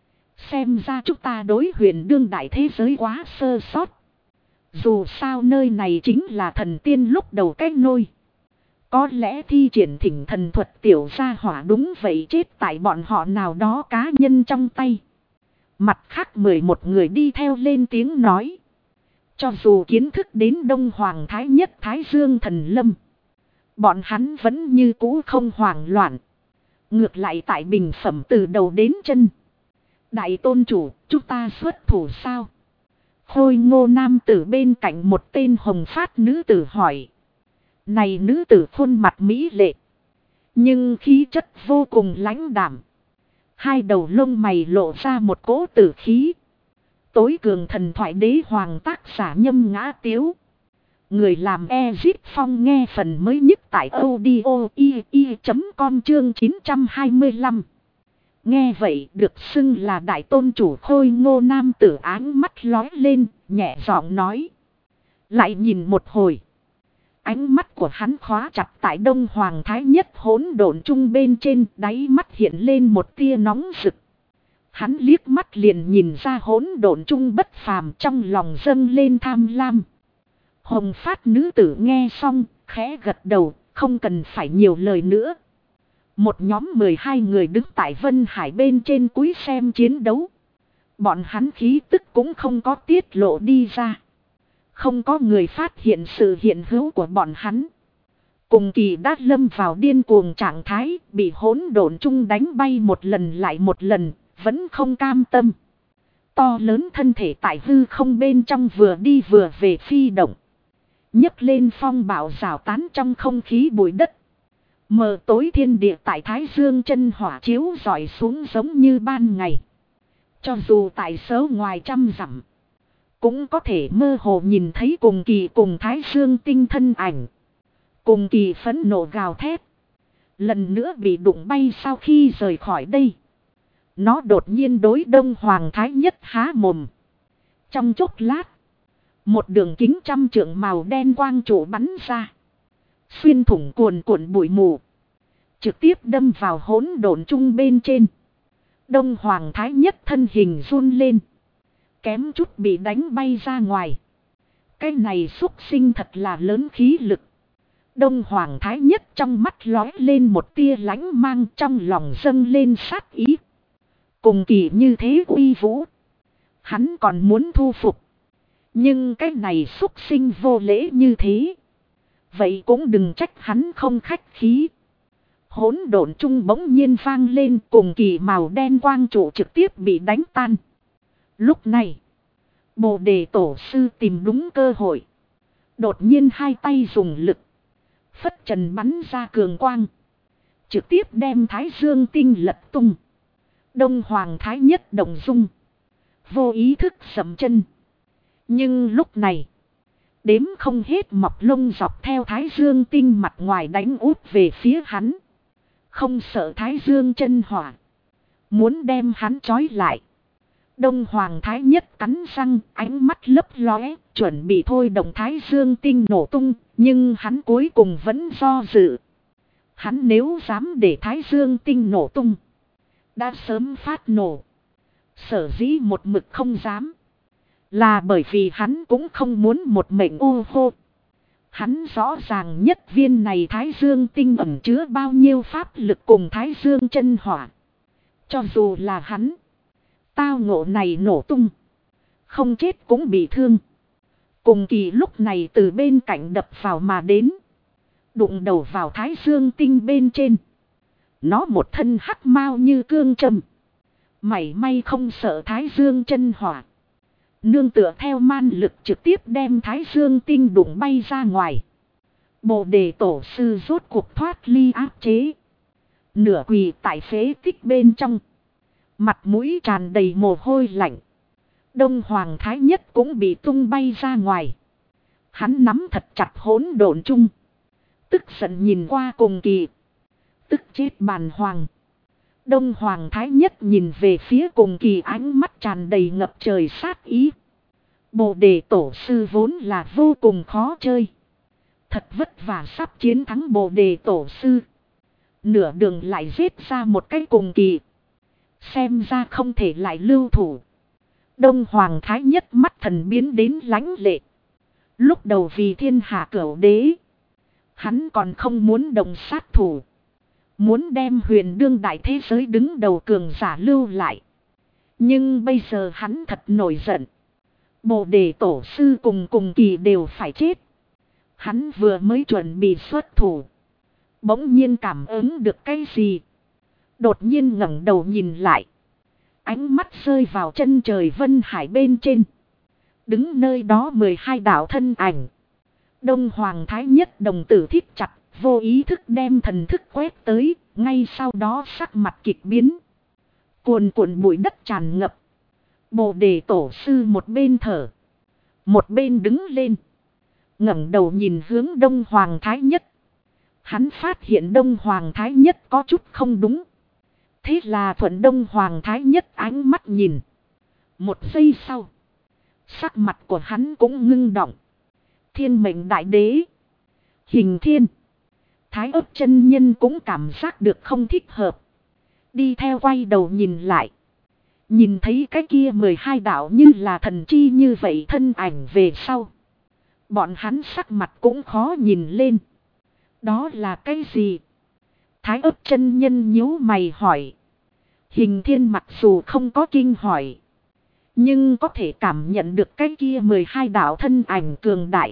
S1: Xem ra chúng ta đối huyền đương đại thế giới quá sơ sót. Dù sao nơi này chính là thần tiên lúc đầu cái nôi. Có lẽ thi triển thỉnh thần thuật tiểu gia hỏa đúng vậy chết tại bọn họ nào đó cá nhân trong tay. Mặt khác 11 người đi theo lên tiếng nói. Cho dù kiến thức đến Đông Hoàng Thái Nhất Thái Dương Thần Lâm. Bọn hắn vẫn như cũ không hoảng loạn. Ngược lại tại bình phẩm từ đầu đến chân. Đại tôn chủ, chúng ta xuất thủ sao? Khôi ngô nam tử bên cạnh một tên hồng phát nữ tử hỏi. Này nữ tử khuôn mặt mỹ lệ. Nhưng khí chất vô cùng lãnh đạm. Hai đầu lông mày lộ ra một cỗ tử khí. Tối cường thần thoại đế hoàng tác giả Nhâm Ngã Tiếu. Người làm Ezip Phong nghe phần mới nhất tại audio.com chương 925. Nghe vậy được xưng là đại tôn chủ khôi ngô nam tử áng mắt lói lên, nhẹ giọng nói. Lại nhìn một hồi. Ánh mắt của hắn khóa chặt tại Đông Hoàng Thái Nhất hỗn độn trung bên trên, đáy mắt hiện lên một tia nóng rực. Hắn liếc mắt liền nhìn ra hỗn độn trung bất phàm, trong lòng dâng lên tham lam. Hồng phát nữ tử nghe xong, khẽ gật đầu, không cần phải nhiều lời nữa. Một nhóm 12 người đứng tại Vân Hải bên trên cúi xem chiến đấu. Bọn hắn khí tức cũng không có tiết lộ đi ra. Không có người phát hiện sự hiện hữu của bọn hắn. Cùng kỳ đã lâm vào điên cuồng trạng thái, bị hỗn độn chung đánh bay một lần lại một lần, vẫn không cam tâm. To lớn thân thể tại hư không bên trong vừa đi vừa về phi động. Nhấc lên phong bạo rào tán trong không khí bụi đất. Mờ tối thiên địa tại Thái Dương chân hỏa chiếu rọi xuống giống như ban ngày. Cho dù tại số ngoài trăm dặm, cũng có thể mơ hồ nhìn thấy cùng kỳ cùng Thái Dương tinh thân ảnh. Cùng kỳ phẫn nộ gào thét. Lần nữa bị đụng bay sau khi rời khỏi đây. Nó đột nhiên đối Đông Hoàng Thái Nhất há mồm. Trong chốc lát, một đường kính 100 trượng màu đen quang trụ bắn ra. Xuyên thủng cuồn cuộn bụi mù. Trực tiếp đâm vào hỗn độn chung bên trên. Đông Hoàng Thái Nhất thân hình run lên. Kém chút bị đánh bay ra ngoài. Cái này xúc sinh thật là lớn khí lực. Đông Hoàng Thái Nhất trong mắt lói lên một tia lãnh mang, trong lòng dâng lên sát ý. Cùng kỳ như thế uy vũ. Hắn còn muốn thu phục. Nhưng cái này xúc sinh vô lễ như thế. Vậy cũng đừng trách hắn không khách khí. Hỗn độn chung bỗng nhiên vang lên, cùng kỳ màu đen quang trụ trực tiếp bị đánh tan. Lúc này, Bồ Đề Tổ sư tìm đúng cơ hội. Đột nhiên hai tay dùng lực. Phất trần bắn ra cường quang. Trực tiếp đem Thái Dương tinh lật tung. Đông Hoàng Thái Nhất động dung. Vô ý thức sầm chân. Nhưng lúc này, đếm không hết mọc lông dọc theo Thái Dương tinh mặt ngoài đánh úp về phía hắn. Không sợ Thái Dương chân hỏa. Muốn đem hắn trói lại. Đông Hoàng Thái Nhất cắn răng, ánh mắt lấp lóe, chuẩn bị thôi động Thái Dương tinh nổ tung, nhưng hắn cuối cùng vẫn do dự. Hắn nếu dám để Thái Dương tinh nổ tung, đã sớm phát nổ. Sở dĩ một mực không dám, là bởi vì hắn cũng không muốn một mệnh ô hô. Hắn rõ ràng nhất viên này Thái Dương tinh ẩn chứa bao nhiêu pháp lực cùng Thái Dương chân hỏa. Cho dù là hắn, tao ngộ này nổ tung, không chết cũng bị thương. Cùng kỳ lúc này từ bên cạnh đập vào mà đến, đụng đầu vào Thái Dương tinh bên trên. Nó một thân hắc mau như cương trầm, mảy may không sợ Thái Dương chân hỏa. Nương tựa theo man lực trực tiếp đem Thái Dương tinh đụng bay ra ngoài. Bồ Đề Tổ sư rốt cuộc thoát ly áp chế. Nửa quỳ tại phế tích bên trong. Mặt mũi tràn đầy mồ hôi lạnh. Đông Hoàng Thái Nhất cũng bị tung bay ra ngoài. Hắn nắm thật chặt hỗn độn chung. Tức giận nhìn qua cùng kỳ. Tức chết bàn hoàng. Đông Hoàng Thái Nhất nhìn về phía cùng kỳ, ánh mắt tràn đầy ngập trời sát ý. Bồ Đề Tổ sư vốn là vô cùng khó chơi. Thật vất vả sắp chiến thắng Bồ Đề Tổ sư. Nửa đường lại giết ra một cái cùng kỳ. Xem ra không thể lại lưu thủ. Đông Hoàng Thái Nhất mắt thần biến đến lãnh lệ. Lúc đầu vì thiên hạ cửu đế, hắn còn không muốn đồng sát thủ. Muốn đem huyền đương đại thế giới đứng đầu cường giả lưu lại. Nhưng bây giờ hắn thật nổi giận. Bồ Đề Tổ sư cùng kỳ đều phải chết. Hắn vừa mới chuẩn bị xuất thủ, bỗng nhiên cảm ứng được cái gì. Đột nhiên ngẩng đầu nhìn lại. Ánh mắt rơi vào chân trời vân hải bên trên. Đứng nơi đó 12 đạo thân ảnh. Đông Hoàng Thái Nhất đồng tử thít chặt, vô ý thức đem thần thức quét tới, ngay sau đó sắc mặt kịch biến. Cuồn cuộn bụi đất tràn ngập. Bồ Đề Tổ sư một bên thở, một bên đứng lên, ngẩng đầu nhìn hướng Đông Hoàng Thái Nhất. Hắn phát hiện Đông Hoàng Thái Nhất có chút không đúng. Thế là thuận Đông Hoàng Thái Nhất ánh mắt nhìn. Một giây sau, sắc mặt của hắn cũng ngưng động. Thiên mệnh đại đế, Hình Thiên, Thái Ức chân nhân cũng cảm giác được không thích hợp. Đi theo quay đầu nhìn lại. Nhìn thấy cái kia 12 đạo như là thần chi như vậy thân ảnh về sau. Bọn hắn sắc mặt cũng khó nhìn lên. Đó là cái gì? Thái Ức chân nhân nhíu mày hỏi. Hình Thiên mặc dù không có kinh hỏi, nhưng có thể cảm nhận được cái kia 12 đạo thân ảnh cường đại.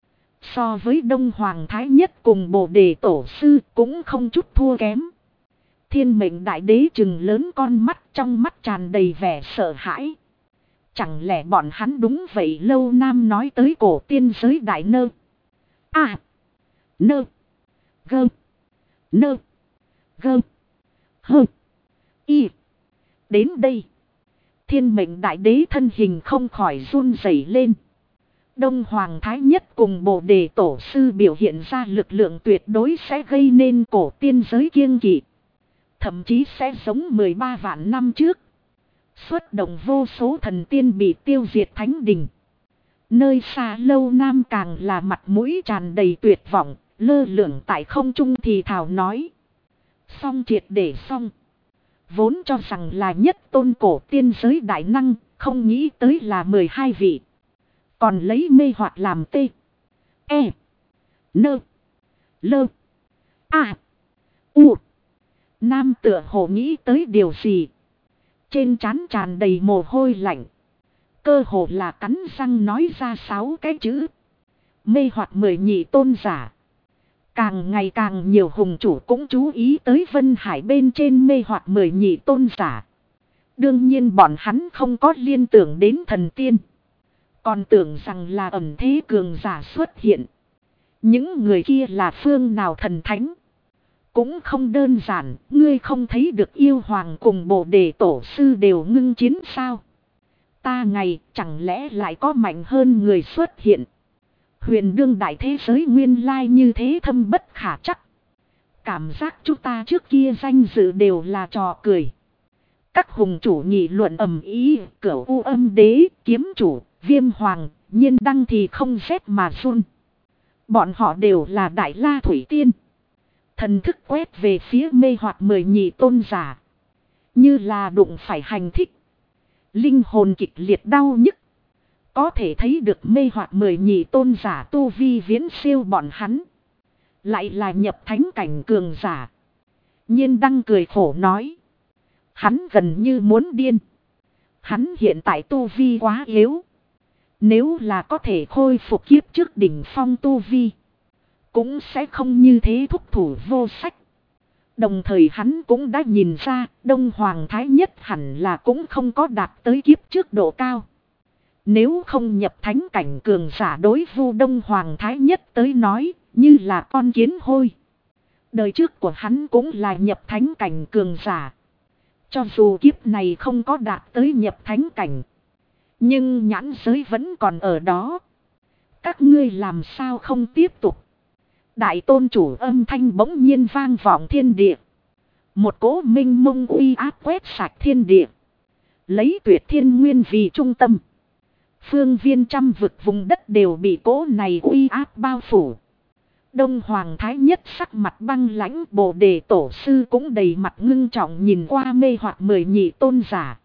S1: So với Đông Hoàng Thái Nhất cùng Bồ Đề Tổ sư cũng không chút thua kém. Thiên mệnh đại đế trừng lớn con mắt, trong mắt tràn đầy vẻ sợ hãi. Chẳng lẽ bọn hắn đúng vậy? Lâu Nam nói tới cổ tiên giới đại nơ. À. Nơ. Gơ. Nơ. Gơ. Hơ. Y. Đến đây, thiên mệnh đại đế thân hình không khỏi run rẩy lên. Đông Hoàng Thái Nhất cùng Bồ Đề Tổ sư biểu hiện ra lực lượng tuyệt đối sẽ gây nên cổ tiên giới kiêng kỵ. Thậm chí sẽ giống 13 vạn năm trước. Xuất động vô số thần tiên bị tiêu diệt thánh đình. Nơi xa Lâu Nam càng là mặt mũi tràn đầy tuyệt vọng, lơ lửng tại không trung thì thào nói. Xong triệt để xong. Vốn cho rằng là nhất tôn cổ tiên giới đại năng, không nghĩ tới là 12 vị. Còn lấy mê hoặc làm tê. E. Nơ. Lơ. A. U. Nam tựa hồ nghĩ tới điều gì. Trên trán tràn đầy mồ hôi lạnh. cơ hồ là cắn răng nói ra 6 cái chữ. Mê hoặc 10 nhị tôn giả. Càng ngày càng nhiều hùng chủ cũng chú ý tới Vân Hải bên trên mê hoặc 10 nhị tôn giả. Đương nhiên bọn hắn không có liên tưởng đến thần tiên. Còn tưởng rằng là ẩn thế cường giả xuất hiện. Những người kia là phương nào thần thánh. Cũng không đơn giản, ngươi không thấy được yêu hoàng cùng Bồ Đề tổ sư đều ngưng chiến sao. Ta ngày chẳng lẽ lại có mạnh hơn người xuất hiện. Huyền đương đại thế giới nguyên lai như thế thâm bất khả chắc. Cảm giác chúng ta trước kia danh dự đều là trò cười. Các hùng chủ nghị luận ầm ý, Cửu U Âm Đế, Kiếm Chủ, Viêm Hoàng, Nhiên Đăng thì không rét mà run. Bọn họ đều là Đại La Thủy Tiên. Thần thức quét về phía mê hoặc 10 nhị tôn giả. Như là đụng phải hành thích. Linh hồn kịch liệt đau nhức. Có thể thấy được mê hoặc 10 nhị tôn giả tu vi viễn siêu bọn hắn. Lại là nhập thánh cảnh cường giả. Nhiên Đăng cười khổ nói. Hắn gần như muốn điên. Hắn hiện tại tu vi quá yếu. Nếu là có thể khôi phục kiếp trước đỉnh phong tu vi. Cũng sẽ không như thế thúc thủ vô sách. Đồng thời hắn cũng đã nhìn ra Đông Hoàng Thái Nhất hẳn là cũng không có đạt tới kiếp trước độ cao. Nếu không nhập thánh cảnh cường giả đối vu Đông Hoàng Thái Nhất tới nói như là con kiến hôi. Đời trước của hắn cũng là nhập thánh cảnh cường giả. Cho dù kiếp này không có đạt tới nhập thánh cảnh. Nhưng nhãn giới vẫn còn ở đó. Các ngươi làm sao không tiếp tục. Đại tôn chủ âm thanh bỗng nhiên vang vọng thiên địa. Một cỗ minh mông uy áp quét sạch thiên địa. Lấy Tuyệt Thiên Nguyên vì trung tâm. Phương viên trăm vực vùng đất đều bị cỗ này uy áp bao phủ. Đông Hoàng Thái Nhất sắc mặt băng lãnh, Bồ Đề tổ sư cũng đầy mặt ngưng trọng nhìn qua mê hoặc 10 nhị tôn giả.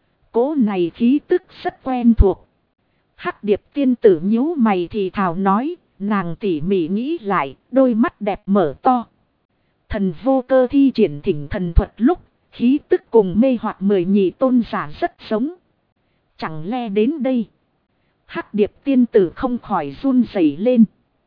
S1: Cỗ này khí tức rất quen thuộc. Hắc Điệp tiên tử nhíu mày thì thào nói, nàng tỉ mỉ nghĩ lại, đôi mắt đẹp mở to. Thần vô cơ thi triển thỉnh thần thuật lúc, khí tức cùng mê hoặc 10 nhị tôn giả rất giống. Chẳng lẽ đến đây? Hắc Điệp tiên tử không khỏi run rẩy lên.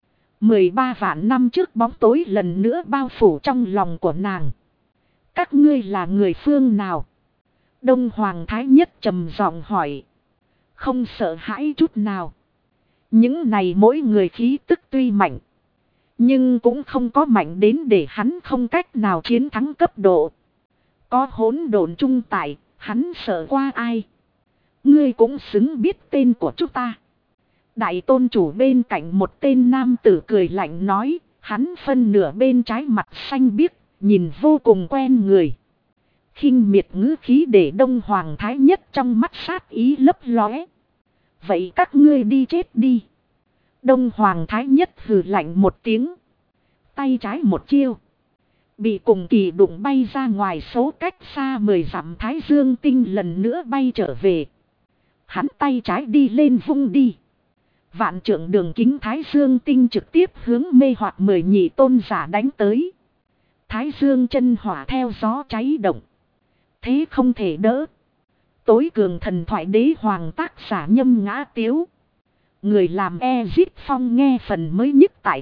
S1: 13 vạn năm trước bóng tối lần nữa bao phủ trong lòng của nàng. Các ngươi là người phương nào? Đông Hoàng Thái Nhất trầm giọng hỏi. Không sợ hãi chút nào. Những này mỗi người khí tức tuy mạnh. Nhưng cũng không có mạnh đến để hắn không cách nào chiến thắng cấp độ. Có hỗn độn trung tại, hắn sợ qua ai? Ngươi cũng xứng biết tên của chúng ta. Đại tôn chủ bên cạnh một tên nam tử cười lạnh nói, hắn phân nửa bên trái mặt xanh biếc, nhìn vô cùng quen người. Khinh miệt ngữ khí để Đông Hoàng Thái Nhất trong mắt sát ý lấp lóe. Vậy các ngươi đi chết đi. Đông Hoàng Thái Nhất hừ lạnh một tiếng. Tay trái một chiêu. Bị cùng kỳ đụng bay ra ngoài số cách xa 10 dặm Thái Dương Tinh lần nữa bay trở về. Hắn tay trái đi lên vung đi. Vạn trượng đường kính Thái Dương Tinh trực tiếp hướng mê hoặc 10 nhị tôn giả đánh tới. Thái Dương chân hỏa theo gió cháy động. Thế không thể đỡ. Tối cường thần thoại đế hoàng tác giả Nhâm Ngã Tiếu. Người làm Ezit Phong nghe phần mới nhất tại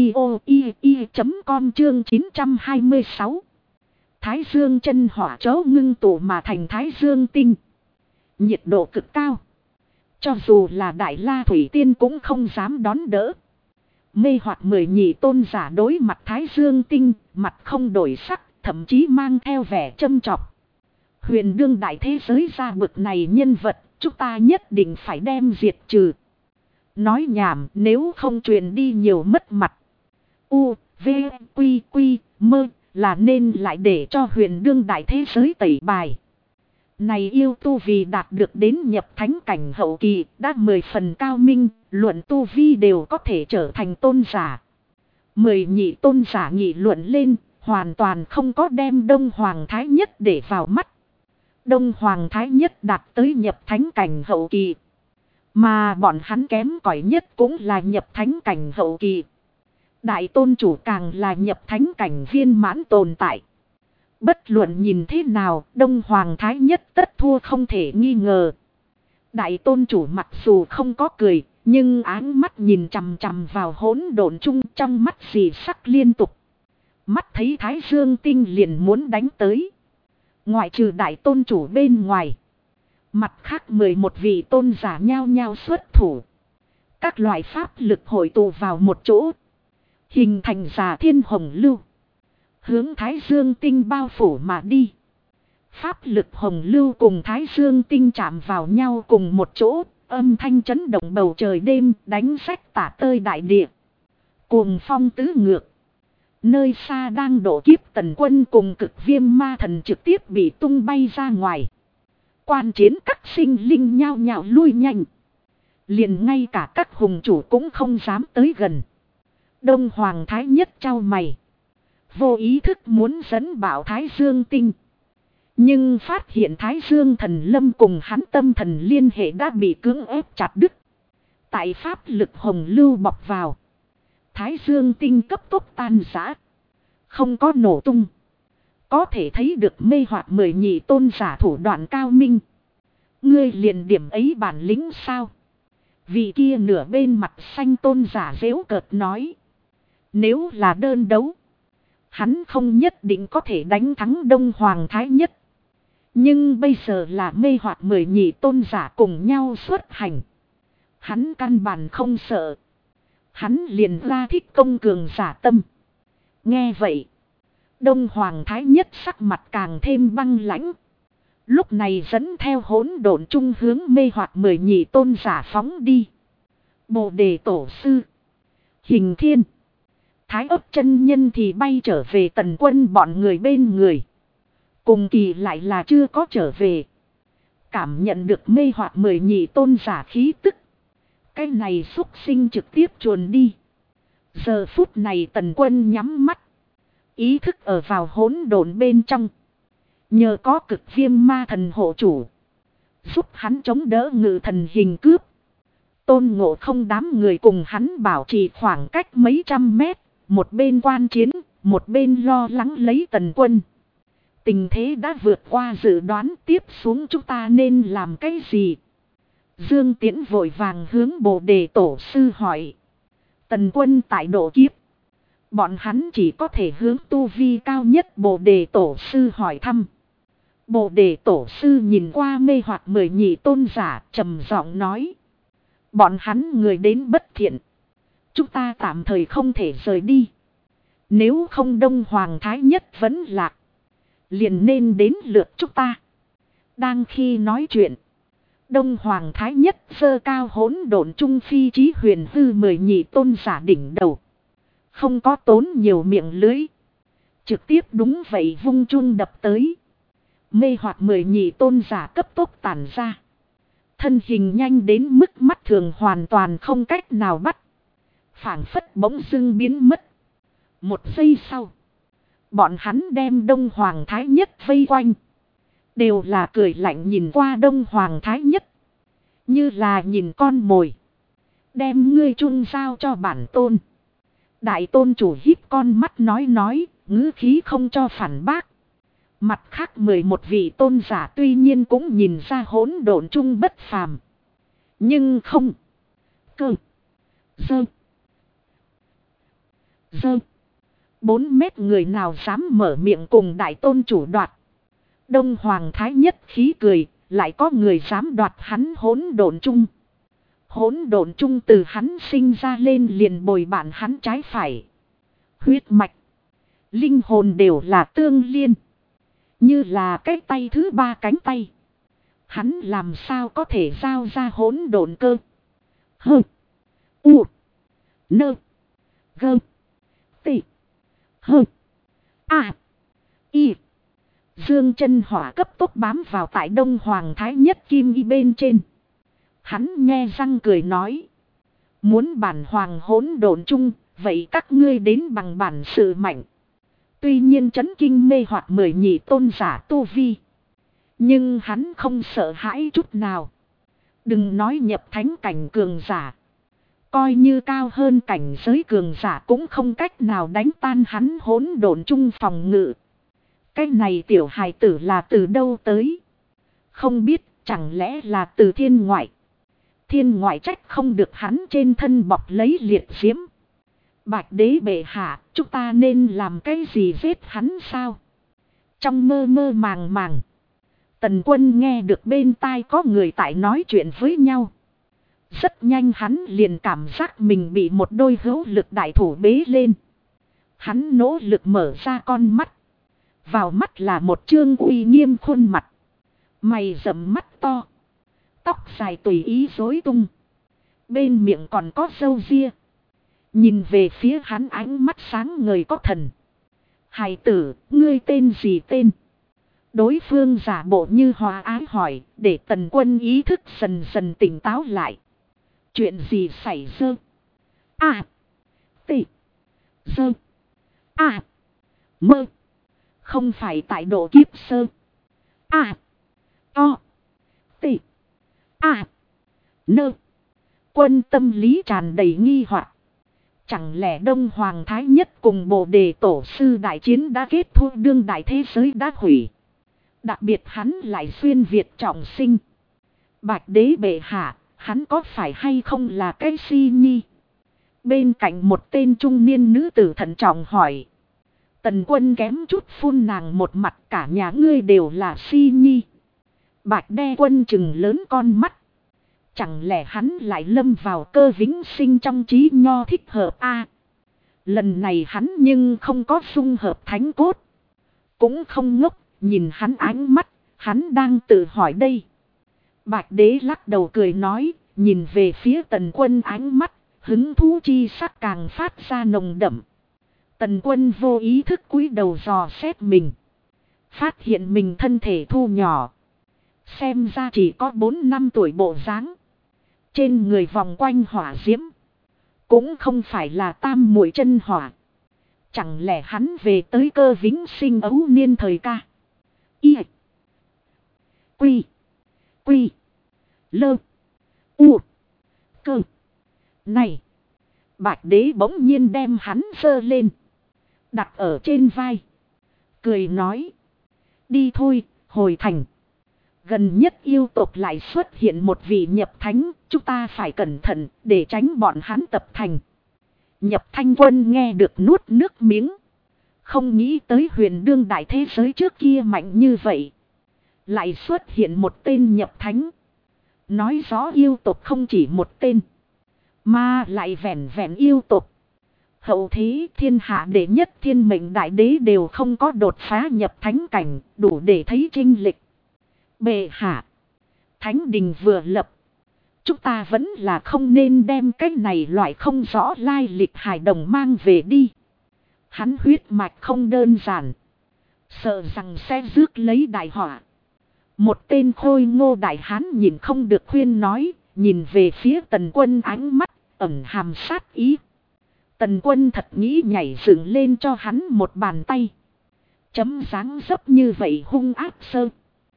S1: audio.com chương 926. Thái Dương chân hỏa chấu ngưng tụ mà thành Thái Dương Tinh. Nhiệt độ cực cao. Cho dù là Đại La Thủy Tiên cũng không dám đón đỡ. Mê hoặc 10 nhị tôn giả đối mặt Thái Dương Tinh, mặt không đổi sắc, thậm chí mang theo vẻ châm chọc. Huyền đương đại thế giới ra bực này nhân vật, chúng ta nhất định phải đem diệt trừ. Nói nhảm, nếu không truyền đi nhiều mất mặt. U, V, Quy, Quy, Mơ là nên lại để cho huyền đương đại thế giới tẩy bài. Này yêu tu vì đạt được đến nhập thánh cảnh hậu kỳ đã 10 phần cao minh, luận tu vi đều có thể trở thành tôn giả. 10 nhị tôn giả nghị luận lên, hoàn toàn không có đem Đông Hoàng Thái Nhất để vào mắt. Đông Hoàng Thái Nhất đạt tới nhập thánh cảnh hậu kỳ. Mà bọn hắn kém cỏi nhất cũng là nhập thánh cảnh hậu kỳ. Đại tôn chủ càng là nhập thánh cảnh viên mãn tồn tại. Bất luận nhìn thế nào, Đông Hoàng Thái Nhất tất thua không thể nghi ngờ. Đại tôn chủ mặc dù không có cười, nhưng áng mắt nhìn chằm chằm vào hỗn độn chung, trong mắt dị sắc liên tục. Mắt thấy Thái Dương Tinh liền muốn đánh tới. Ngoại trừ đại tôn chủ bên ngoài, mặt khác 11 vị tôn giả nhao nhao xuất thủ. Các loại pháp lực hội tụ vào một chỗ, hình thành giả thiên hồng lưu, hướng Thái Dương Tinh bao phủ mà đi. Pháp lực hồng lưu cùng Thái Dương Tinh chạm vào nhau cùng một chỗ, âm thanh chấn động bầu trời đêm, đánh rách tả tơi đại địa. Cuồng phong tứ ngược. Nơi xa đang đổ kiếp Tần Quân cùng Cực Viêm Ma Thần trực tiếp bị tung bay ra ngoài. Quan chiến các sinh linh nhao nhao lui nhanh. Liền ngay cả các hùng chủ cũng không dám tới gần. Đông Hoàng Thái Nhất chau mày, vô ý thức muốn dẫn bảo Thái Dương Tinh. Nhưng phát hiện Thái Dương Thần Lâm cùng hắn tâm thần liên hệ đã bị cưỡng ép chặt đứt. Tại pháp lực hồng lưu bọc vào, Thái Dương Tinh cấp tốc tan rã, không có nổ tung. Có thể thấy được mê hoặc 12 tôn giả thủ đoạn cao minh. Ngươi liền điểm ấy bản lĩnh sao? Vị kia nửa bên mặt xanh tôn giả giễu cợt nói. Nếu là đơn đấu, hắn không nhất định có thể đánh thắng Đông Hoàng Thái Nhất. Nhưng bây giờ là mê hoặc 12 tôn giả cùng nhau xuất hành. Hắn căn bản không sợ. Hắn liền ra thích công cường giả tâm. Nghe vậy, Đông Hoàng Thái Nhất sắc mặt càng thêm băng lãnh. Lúc này dẫn theo hỗn độn chung hướng mê hoặc 12 tôn giả phóng đi. Bồ Đề Tổ Sư, Hình Thiên, Thái Ấp chân nhân thì bay trở về Tần Quân bọn người bên người. Cùng kỳ lại là chưa có trở về. Cảm nhận được mê hoặc 12 tôn giả khí tức, cái này xúc sinh trực tiếp chuồn đi. Giờ phút này Tần Quân nhắm mắt, ý thức ở vào hỗn độn bên trong. Nhờ có Cực Viêm Ma Thần hộ chủ, giúp hắn chống đỡ ngự thần hình cướp. Tôn Ngộ Không đám người cùng hắn bảo trì khoảng cách mấy trăm mét, một bên quan chiến, một bên lo lắng lấy Tần Quân. Tình thế đã vượt qua dự đoán, tiếp xuống chúng ta nên làm cái gì? Dương Tiễn vội vàng hướng Bồ Đề Tổ Sư hỏi. Tần Quân tại độ kiếp, bọn hắn chỉ có thể hướng tu vi cao nhất Bồ Đề Tổ Sư hỏi thăm. Bồ Đề Tổ Sư nhìn qua mê hoặc 12 tôn giả, trầm giọng nói. Bọn hắn người đến bất thiện, chúng ta tạm thời không thể rời đi. Nếu không Đông Hoàng Thái Nhất vẫn lạc, liền nên đến lượt chúng ta. Đang khi nói chuyện, Đông Hoàng Thái Nhất giơ cao hỗn độn trung phi chí huyền hư 12 tôn giả đỉnh đầu. Không có tốn nhiều miệng lưới, trực tiếp đúng vậy vung chun đập tới. Mê hoặc 12 tôn giả cấp tốc tản ra. Thân hình nhanh đến mức mắt thường hoàn toàn không cách nào bắt. Phảng phất bỗng dưng biến mất. Một giây sau, bọn hắn đem Đông Hoàng Thái Nhất vây quanh. Đều là cười lạnh nhìn qua Đông Hoàng Thái Nhất, như là nhìn con mồi. Đem ngươi chun giao cho bản tôn. Đại tôn chủ híp con mắt nói, ngữ khí không cho phản bác. Mặt khác 11 vị tôn giả tuy nhiên cũng nhìn ra hỗn độn chung bất phàm. Nhưng không. Cơ. Dơ. 4 mét người nào dám mở miệng cùng đại tôn chủ đoạt. Đông Hoàng Thái Nhất khí cười, lại có người dám đoạt hắn hỗn độn chung. Hỗn độn chung từ hắn sinh ra lên liền bồi bạn hắn trái phải. Huyết mạch, linh hồn đều là tương liên. Như là cái tay thứ ba cánh tay. Hắn làm sao có thể giao ra hỗn độn cơ. Hơ. U. Nơ. Gơ. Tị. Hơ. À. Y. Dương chân hỏa cấp tốc bám vào tại Đông Hoàng Thái Nhất kim y bên trên. Hắn nghe răng cười nói. Muốn bản hoàng hỗn độn chung, vậy các ngươi đến bằng bản sự mạnh. Tuy nhiên chấn kinh mê hoặc 12 tôn giả tu vi. Nhưng hắn không sợ hãi chút nào. Đừng nói nhập thánh cảnh cường giả. Coi như cao hơn cảnh giới cường giả cũng không cách nào đánh tan hắn hỗn độn chung phòng ngự. Cái này tiểu hài tử là từ đâu tới? Không biết, Chẳng lẽ là từ thiên ngoại? Thiên ngoại trách không được hắn trên thân bọc lấy liệt diễm. Bạch đế bệ hạ, chúng ta nên làm cái gì giết hắn sao? Trong mơ mơ màng màng, Tần Quân nghe được bên tai có người tại nói chuyện với nhau. Rất nhanh hắn liền cảm giác mình bị một đôi hữu lực đại thủ bế lên. Hắn nỗ lực mở ra con mắt. Vào mắt là một trương uy nghiêm khuôn mặt. Mày rậm mắt to. Tóc dài tùy ý rối tung. Bên miệng còn có râu ria. Nhìn về phía hắn ánh mắt sáng ngời có thần. Hài tử, ngươi tên gì tên? Đối phương giả bộ như hòa ái hỏi, để Tần Quân ý thức dần dần tỉnh táo lại. Chuyện gì xảy ra? Tị. Sơ. Mơ. Không phải tại độ kiếp sơ. Tị. Nơ. Quân tâm lý tràn đầy nghi hoặc. Chẳng lẽ Đông Hoàng Thái Nhất cùng Bồ Đề Tổ Sư đại chiến đã kết thúc, đương đại thế giới đã hủy. Đặc biệt hắn lại xuyên Việt trọng sinh. Bạch đế bệ hạ, hắn có phải hay không là cái si nhi? Bên cạnh một tên trung niên nữ tử thận trọng hỏi. Tần Quân kém chút phun nàng một mặt, cả nhà ngươi đều là si nhi. Bạch đế quân chừng lớn con mắt. Chẳng lẽ hắn lại lâm vào cơ vĩnh sinh trong trí nho thích hợp lần này hắn nhưng không có dung hợp thánh cốt. Cũng không ngốc, nhìn hắn ánh mắt, hắn đang tự hỏi đây. Bạch đế lắc đầu cười nói, nhìn về phía Tần Quân ánh mắt, hứng thú chi sắc càng phát ra nồng đậm. Tần Quân vô ý thức cúi đầu dò xét mình. Phát hiện mình thân thể thu nhỏ. Xem ra chỉ có 4 năm tuổi bộ dáng. Trên người vòng quanh hỏa diễm. Cũng không phải là tam muội chân hỏa. Chẳng lẽ hắn về tới cơ vĩnh sinh ấu niên thời ca? Y. Quy. Quy. Lơ. U. Cơ. Này. Bạch đế bỗng nhiên đem hắn giơ lên. Đặt ở trên vai. Cười nói. Đi thôi, hồi thành. Gần nhất yêu tộc lại xuất hiện một vị nhập thánh. Chúng ta phải cẩn thận để tránh bọn hắn tập thành. Nhập Thanh Quân nghe được nuốt nước miếng. Không nghĩ tới huyền đương đại thế giới trước kia mạnh như vậy. Lại xuất hiện một tên nhập thánh. Nói rõ yêu tộc không chỉ một tên. Mà lại vẹn vẹn yêu tộc. Hậu thế thiên hạ đệ nhất thiên mệnh đại đế đều không có đột phá nhập thánh cảnh. Đủ để thấy chênh lệch. Bệ hạ. Thánh đình vừa lập. Chúng ta vẫn là không nên đem cái này loại không rõ lai lịch hài đồng mang về đi. Hắn huyết mạch không đơn giản. Sợ rằng sẽ rước lấy đại họa. Một tên khôi ngô đại hán nhìn không được khuyên nói. Nhìn về phía Tần Quân ánh mắt ẩn hàm sát ý. Tần Quân thật nghĩ nhảy dựng lên cho hắn một bàn tay. Chấm dáng dấp như vậy hung áp sơ.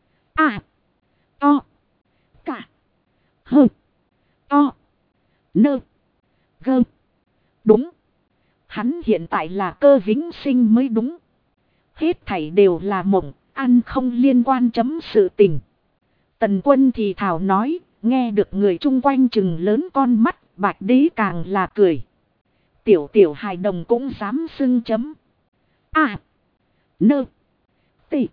S1: To. Cả. Hơ. To. Nơ. Gơ. Đúng. Hắn hiện tại là cơ vĩnh sinh mới đúng. Hết thảy đều là mộng, ăn không liên quan chấm sự tình. Tần Quân thì thảo nói, nghe được người chung quanh chừng lớn con mắt, Bạch đế càng là cười. Tiểu hài đồng cũng dám xưng chấm. Nơ. Tị.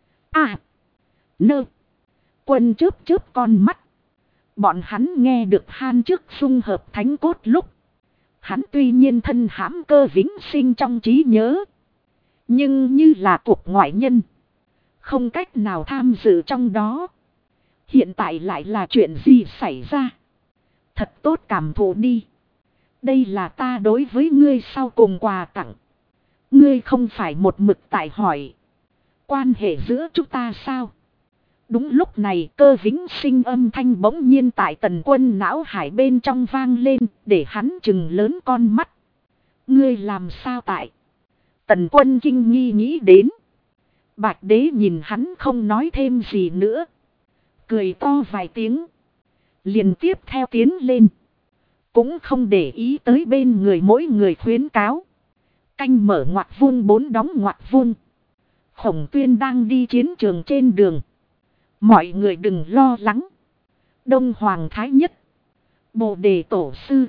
S1: Nơ. Quân chớp con mắt. Bọn hắn nghe được han trước dung hợp thánh cốt lúc. Hắn tuy nhiên thân hãm cơ vĩnh sinh trong trí nhớ. Nhưng như là cuộc ngoại nhân. Không cách nào tham dự trong đó. Hiện tại lại là chuyện gì xảy ra? Thật tốt cảm thụ đi. Đây là ta đối với ngươi sau cùng quà tặng. Ngươi không phải một mực tại hỏi. Quan hệ giữa chúng ta sao? Đúng lúc này cơ vĩnh sinh âm thanh bỗng nhiên tại Tần Quân não hải bên trong vang lên để hắn chừng lớn con mắt. Ngươi làm sao tại? Tần Quân kinh nghi nghĩ đến. Bạch đế nhìn hắn không nói thêm gì nữa. Cười to vài tiếng. Liền tiếp theo tiến lên. Cũng không để ý tới bên người mỗi người khuyến cáo. Canh mở ngoặc vuông 4 đóng ngoặc vuông. Khổng Tuyên đang đi chiến trường trên đường. Mọi người đừng lo lắng. Đông Hoàng Thái Nhất, Bồ Đề Tổ Sư,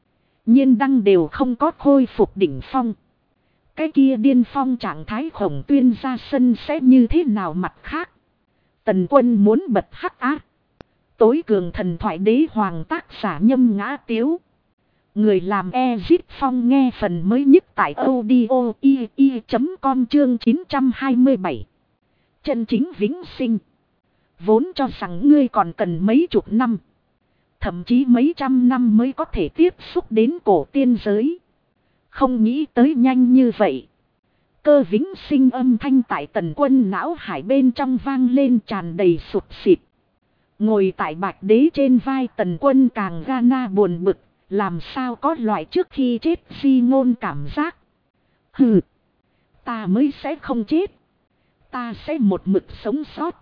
S1: Nhiên Đăng đều không có khôi phục đỉnh phong. Cái kia điên phong trạng thái Khổng Tuyên ra sân sẽ như thế nào mặt khác. Tần Quân muốn bật hắc ác. Tối cường thần thoại đế hoàng tác giả Nhâm Ngã Tiếu. Người làm Ezit Phong nghe phần mới nhất tại audio i.com chương 927. Chân chính vĩnh sinh. Vốn cho rằng ngươi còn cần mấy chục năm, thậm chí mấy trăm năm mới có thể tiếp xúc đến cổ tiên giới. Không nghĩ tới nhanh như vậy. Cơ vĩnh sinh âm thanh tại Tần Quân não hải bên trong vang lên tràn đầy sụt sịt. Ngồi tại bạch đế trên vai Tần Quân càng Gana buồn bực. Làm sao có loại trước khi chết di ngôn cảm giác. Hừ, ta mới sẽ không chết. Ta sẽ một mực sống sót.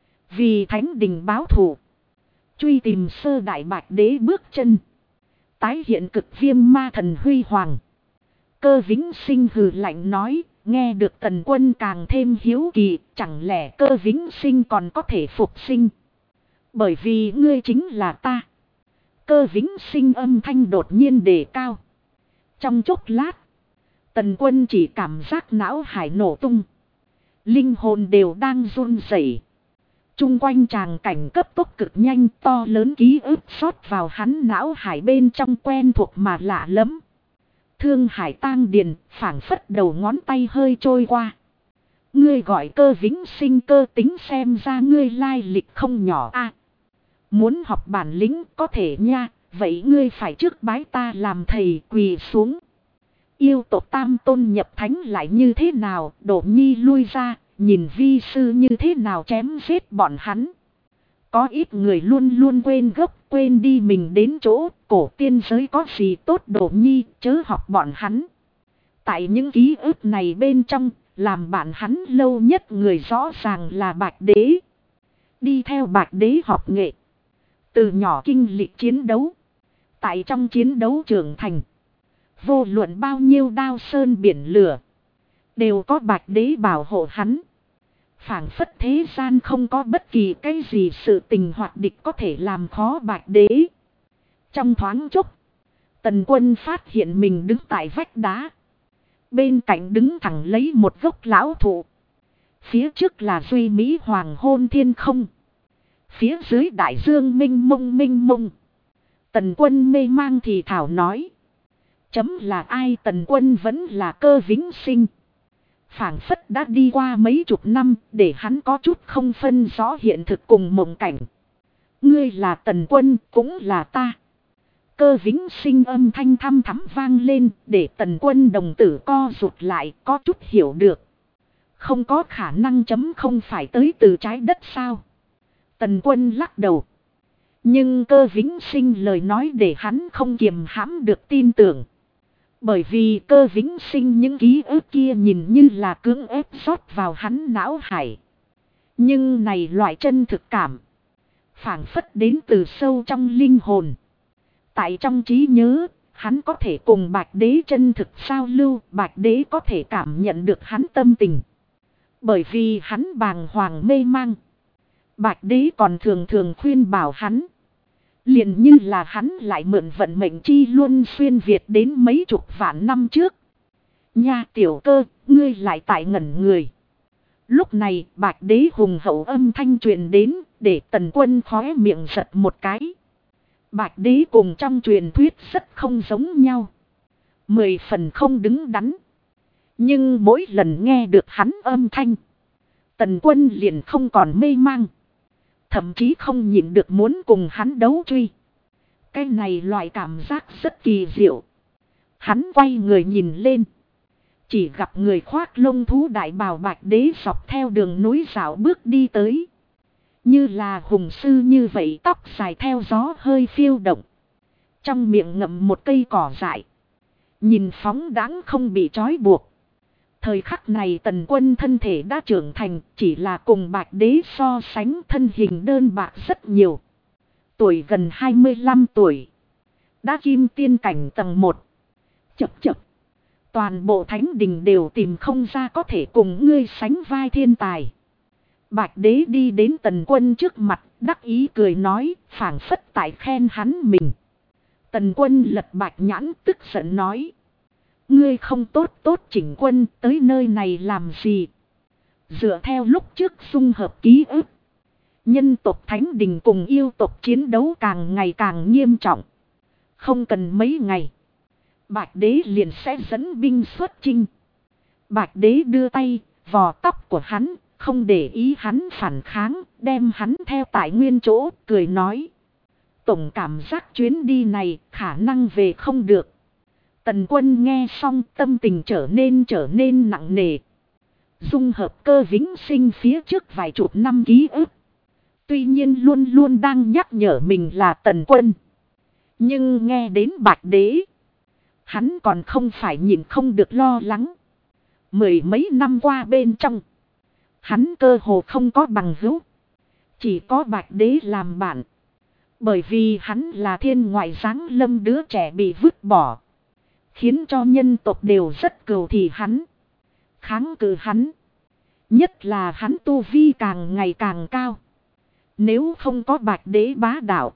S1: Vì thánh đình báo thù. Truy tìm sơ đại bạch đế bước chân. Tái hiện cực viêm ma thần huy hoàng. Cơ vĩnh sinh hừ lạnh nói. Nghe được Tần Quân càng thêm hiếu kỳ. Chẳng lẽ cơ vĩnh sinh còn có thể phục sinh. Bởi vì ngươi chính là ta. Cơ vĩnh sinh âm thanh đột nhiên đề cao. Trong chốc lát, Tần Quân chỉ cảm giác não hải nổ tung. Linh hồn đều đang run rẩy. Trung quanh tràng cảnh cấp tốc cực nhanh, to lớn ký ức xót vào hắn não hải bên trong quen thuộc mà lạ lắm. Thương hải tang điền, phảng phất đầu ngón tay hơi trôi qua. Ngươi gọi cơ vĩnh sinh cơ tính xem ra ngươi lai lịch không nhỏ a. Muốn học bản lĩnh có thể nha, vậy ngươi phải trước bái ta làm thầy quỳ xuống. Yêu tộc tam tôn nhập thánh lại như thế nào, Đỗ Nhi lui ra, nhìn vi sư như thế nào chém giết bọn hắn. Có ít người luôn luôn quên gốc, quên đi mình đến chỗ, cổ tiên giới có gì tốt Đỗ Nhi, chớ học bọn hắn. Tại những ký ức này bên trong, làm bạn hắn lâu nhất người rõ ràng là Bạch Đế. Đi theo Bạch Đế học nghệ. Từ nhỏ kinh lịch chiến đấu. Tại trong chiến đấu trưởng thành. Vô luận bao nhiêu đao sơn biển lửa. Đều có Bạch Đế bảo hộ hắn. Phảng phất thế gian không có bất kỳ cái gì sự tình hoặc địch có thể làm khó Bạch Đế. Trong thoáng chốc. Tần Quân phát hiện mình đứng tại vách đá. Bên cạnh đứng thẳng lấy một gốc lão thụ. Phía trước là duy mỹ hoàng hôn thiên không. Phía dưới đại dương minh mông. Tần Quân mê mang thì thảo nói. Chấm là ai? Tần Quân vẫn là cơ vĩnh sinh. Phảng phất đã đi qua mấy chục năm để hắn có chút không phân rõ hiện thực cùng mộng cảnh. Ngươi là Tần Quân cũng là ta. Cơ vĩnh sinh âm thanh thăm thắm vang lên để Tần Quân đồng tử co rụt lại có chút hiểu được. Không có khả năng chấm không phải tới từ trái đất sao? Tần Quân lắc đầu. Nhưng cơ vĩnh sinh lời nói để hắn không kiềm hãm được tin tưởng. Bởi vì cơ vĩnh sinh những ký ức kia nhìn như là cưỡng ép rót vào hắn não hải. Nhưng này loại chân thực cảm. Phảng phất đến từ sâu trong linh hồn. Tại trong trí nhớ, hắn có thể cùng Bạch Đế chân thực giao lưu. Bạch Đế có thể cảm nhận được hắn tâm tình. Bởi vì hắn bàng hoàng mê mang. Bạch Đế còn thường khuyên bảo hắn. Liền như là hắn lại mượn vận mệnh chi luân xuyên Việt đến mấy chục vạn năm trước. Nha tiểu cơ, ngươi lại tại ngẩn người. Lúc này Bạch Đế hùng hậu âm thanh truyền đến để Tần Quân khóe miệng giật một cái. Bạch Đế cùng trong truyền thuyết rất không giống nhau. 10 phần không đứng đắn. Nhưng mỗi lần nghe được hắn âm thanh. Tần Quân liền không còn mê mang. Thậm chí không nhịn được muốn cùng hắn đấu truy. Cái này loại cảm giác rất kỳ diệu. Hắn quay người nhìn lên. Chỉ gặp người khoác lông thú đại bào Bạch Đế dọc theo đường núi dạo bước đi tới. Như là hùng sư như vậy, tóc dài theo gió hơi phiêu động. Trong miệng ngậm một cây cỏ dại. Nhìn phóng đãng không bị trói buộc. Thời khắc này Tần Quân thân thể đã trưởng thành, chỉ là cùng Bạch Đế so sánh thân hình đơn bạc rất nhiều. Tuổi gần 25 tuổi. Đã kim tiên cảnh tầng 1. Chập. Toàn bộ thánh đình đều tìm không ra có thể cùng ngươi sánh vai thiên tài. Bạch đế đi đến Tần Quân trước mặt, đắc ý cười nói, phảng phất tại khen hắn mình. Tần Quân lật bạch nhãn tức giận nói. Ngươi không tốt chỉnh quân tới nơi này làm gì? Dựa theo lúc trước xung hợp ký ức. Nhân tộc Thánh Đình cùng yêu tộc chiến đấu càng ngày càng nghiêm trọng. Không cần mấy ngày. Bạch đế liền sẽ dẫn binh xuất chinh. Bạch đế đưa tay, vò tóc của hắn, không để ý hắn phản kháng, đem hắn theo tại nguyên chỗ, cười nói. Tổng cảm giác chuyến đi này khả năng về không được. Tần Quân nghe xong tâm tình trở nên nặng nề. Dung hợp cơ vĩnh sinh phía trước vài chục năm ký ức. Tuy nhiên luôn luôn đang nhắc nhở mình là Tần Quân. Nhưng nghe đến Bạch đế. Hắn còn không phải nhìn không được lo lắng. Mười mấy năm qua bên trong. Hắn cơ hồ không có bằng hữu. Chỉ có Bạch đế làm bạn. Bởi vì hắn là thiên ngoại giáng lâm đứa trẻ bị vứt bỏ. Khiến cho nhân tộc đều rất cừu thị hắn. Kháng cự hắn. Nhất là hắn tu vi càng ngày càng cao. Nếu không có Bạch đế bá đạo.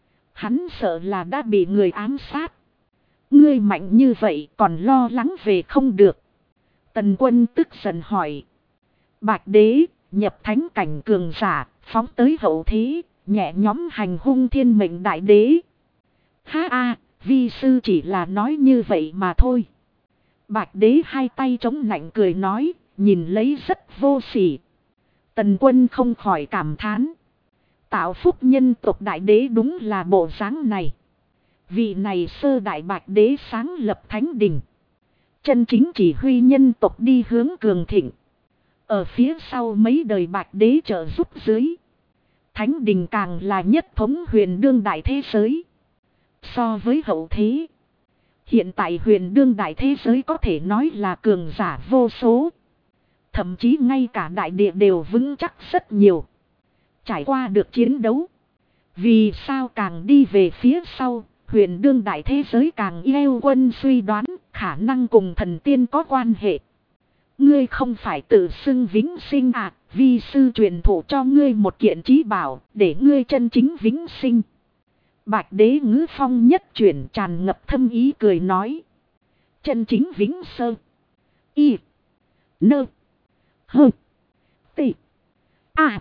S1: Hắn sợ là đã bị người ám sát. Ngươi mạnh như vậy còn lo lắng về không được. Tần Quân tức giận hỏi. Bạch đế nhập thánh cảnh cường giả, phóng tới hậu thế, nhẹ nhóm hành hung thiên mệnh đại đế. Ha a, vi sư chỉ là nói như vậy mà thôi. Bạch đế hai tay chống nạnh cười nói, nhìn lấy rất vô sỉ. Tần Quân không khỏi cảm thán. Tạo phúc nhân tộc đại đế đúng là bộ dáng này. Vị này sơ đại Bạch đế sáng lập thánh đình. Chân chính chỉ huy nhân tộc đi hướng cường thịnh. Ở phía sau mấy đời Bạch đế trợ giúp dưới. Thánh đình càng là nhất thống huyền đương đại thế giới. So với hậu thế. Hiện tại huyền đương đại thế giới có thể nói là cường giả vô số. Thậm chí ngay cả đại địa đều vững chắc rất nhiều. Trải qua được chiến đấu. Vì sao càng đi về phía sau, huyền đương đại thế giới càng yêu quân suy đoán khả năng cùng thần tiên có quan hệ. Ngươi không phải tự xưng vĩnh sinh à, vi sư truyền thụ cho ngươi một kiện trí bảo, để ngươi chân chính vĩnh sinh. Bạch đế ngữ phong nhất chuyển tràn ngập thâm ý cười nói. Chân chính vĩnh sơ. Y. Nơ. Hơ. Tị. À.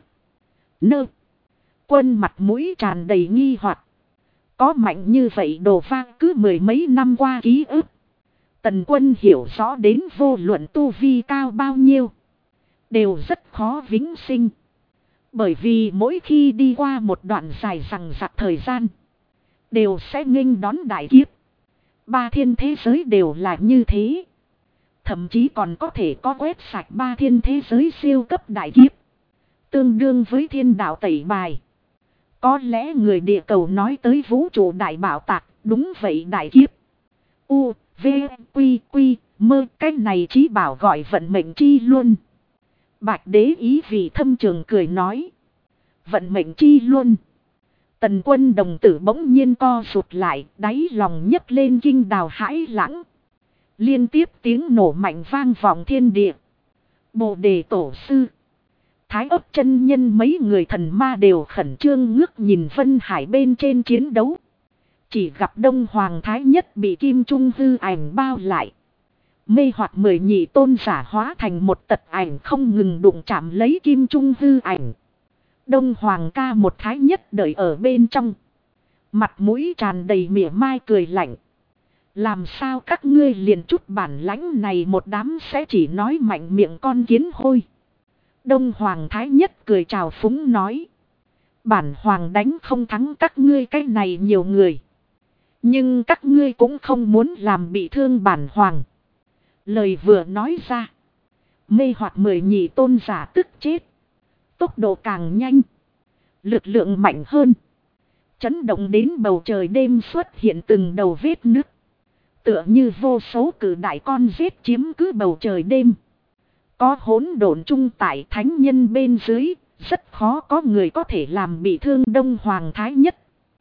S1: Nơ. Quân mặt mũi tràn đầy nghi hoặc. Có mạnh như vậy đồ vang cứ mười mấy năm qua ký ức. Tần Quân hiểu rõ đến vô luận tu vi cao bao nhiêu. Đều rất khó vĩnh sinh. Bởi vì mỗi khi đi qua một đoạn dài dằng dặc thời gian. Đều sẽ nghênh đón đại kiếp. Ba thiên thế giới đều là như thế. Thậm chí còn có thể có quét sạch ba thiên thế giới siêu cấp đại kiếp. Tương đương với thiên đạo tẩy bài. Có lẽ người địa cầu nói tới vũ trụ đại bảo tạc. Đúng vậy đại kiếp. U, V, Quy, Quy, mơ. Cái này chí bảo gọi vận mệnh chi luôn. Bạch đế ý vì thâm trường cười nói. Vận mệnh chi luôn. Tần Quân đồng tử bỗng nhiên co rụt lại, đáy lòng nhấc lên kinh đào hãi lãng. Liên tiếp tiếng nổ mạnh vang vọng thiên địa. Bồ đề tổ sư. Thái ấp chân nhân mấy người thần ma đều khẩn trương ngước nhìn Vân Hải bên trên chiến đấu. Chỉ gặp Đông Hoàng Thái Nhất bị Kim Trung hư ảnh bao lại. Mê hoặc 10 nhị tôn giả hóa thành một tật ảnh không ngừng đụng chạm lấy Kim Trung hư ảnh. Đông Hoàng ca một Thái Nhất đợi ở bên trong. Mặt mũi tràn đầy mỉa mai cười lạnh. Làm sao các ngươi liền chút bản lãnh này một đám sẽ chỉ nói mạnh miệng con kiến hôi. Đông Hoàng Thái Nhất cười chào phúng nói. Bản Hoàng đánh không thắng các ngươi cái này nhiều người. Nhưng các ngươi cũng không muốn làm bị thương bản Hoàng. Lời vừa nói ra. Mê hoặc 10 nhị tôn giả tức chết. Tốc độ càng nhanh. Lực lượng mạnh hơn. Chấn động đến bầu trời đêm xuất hiện từng đầu vết nứt. Tựa như vô số cử đại con giết chiếm cứ bầu trời đêm. Có hỗn độn chung tại thánh nhân bên dưới. Rất khó có người có thể làm bị thương Đông Hoàng Thái Nhất.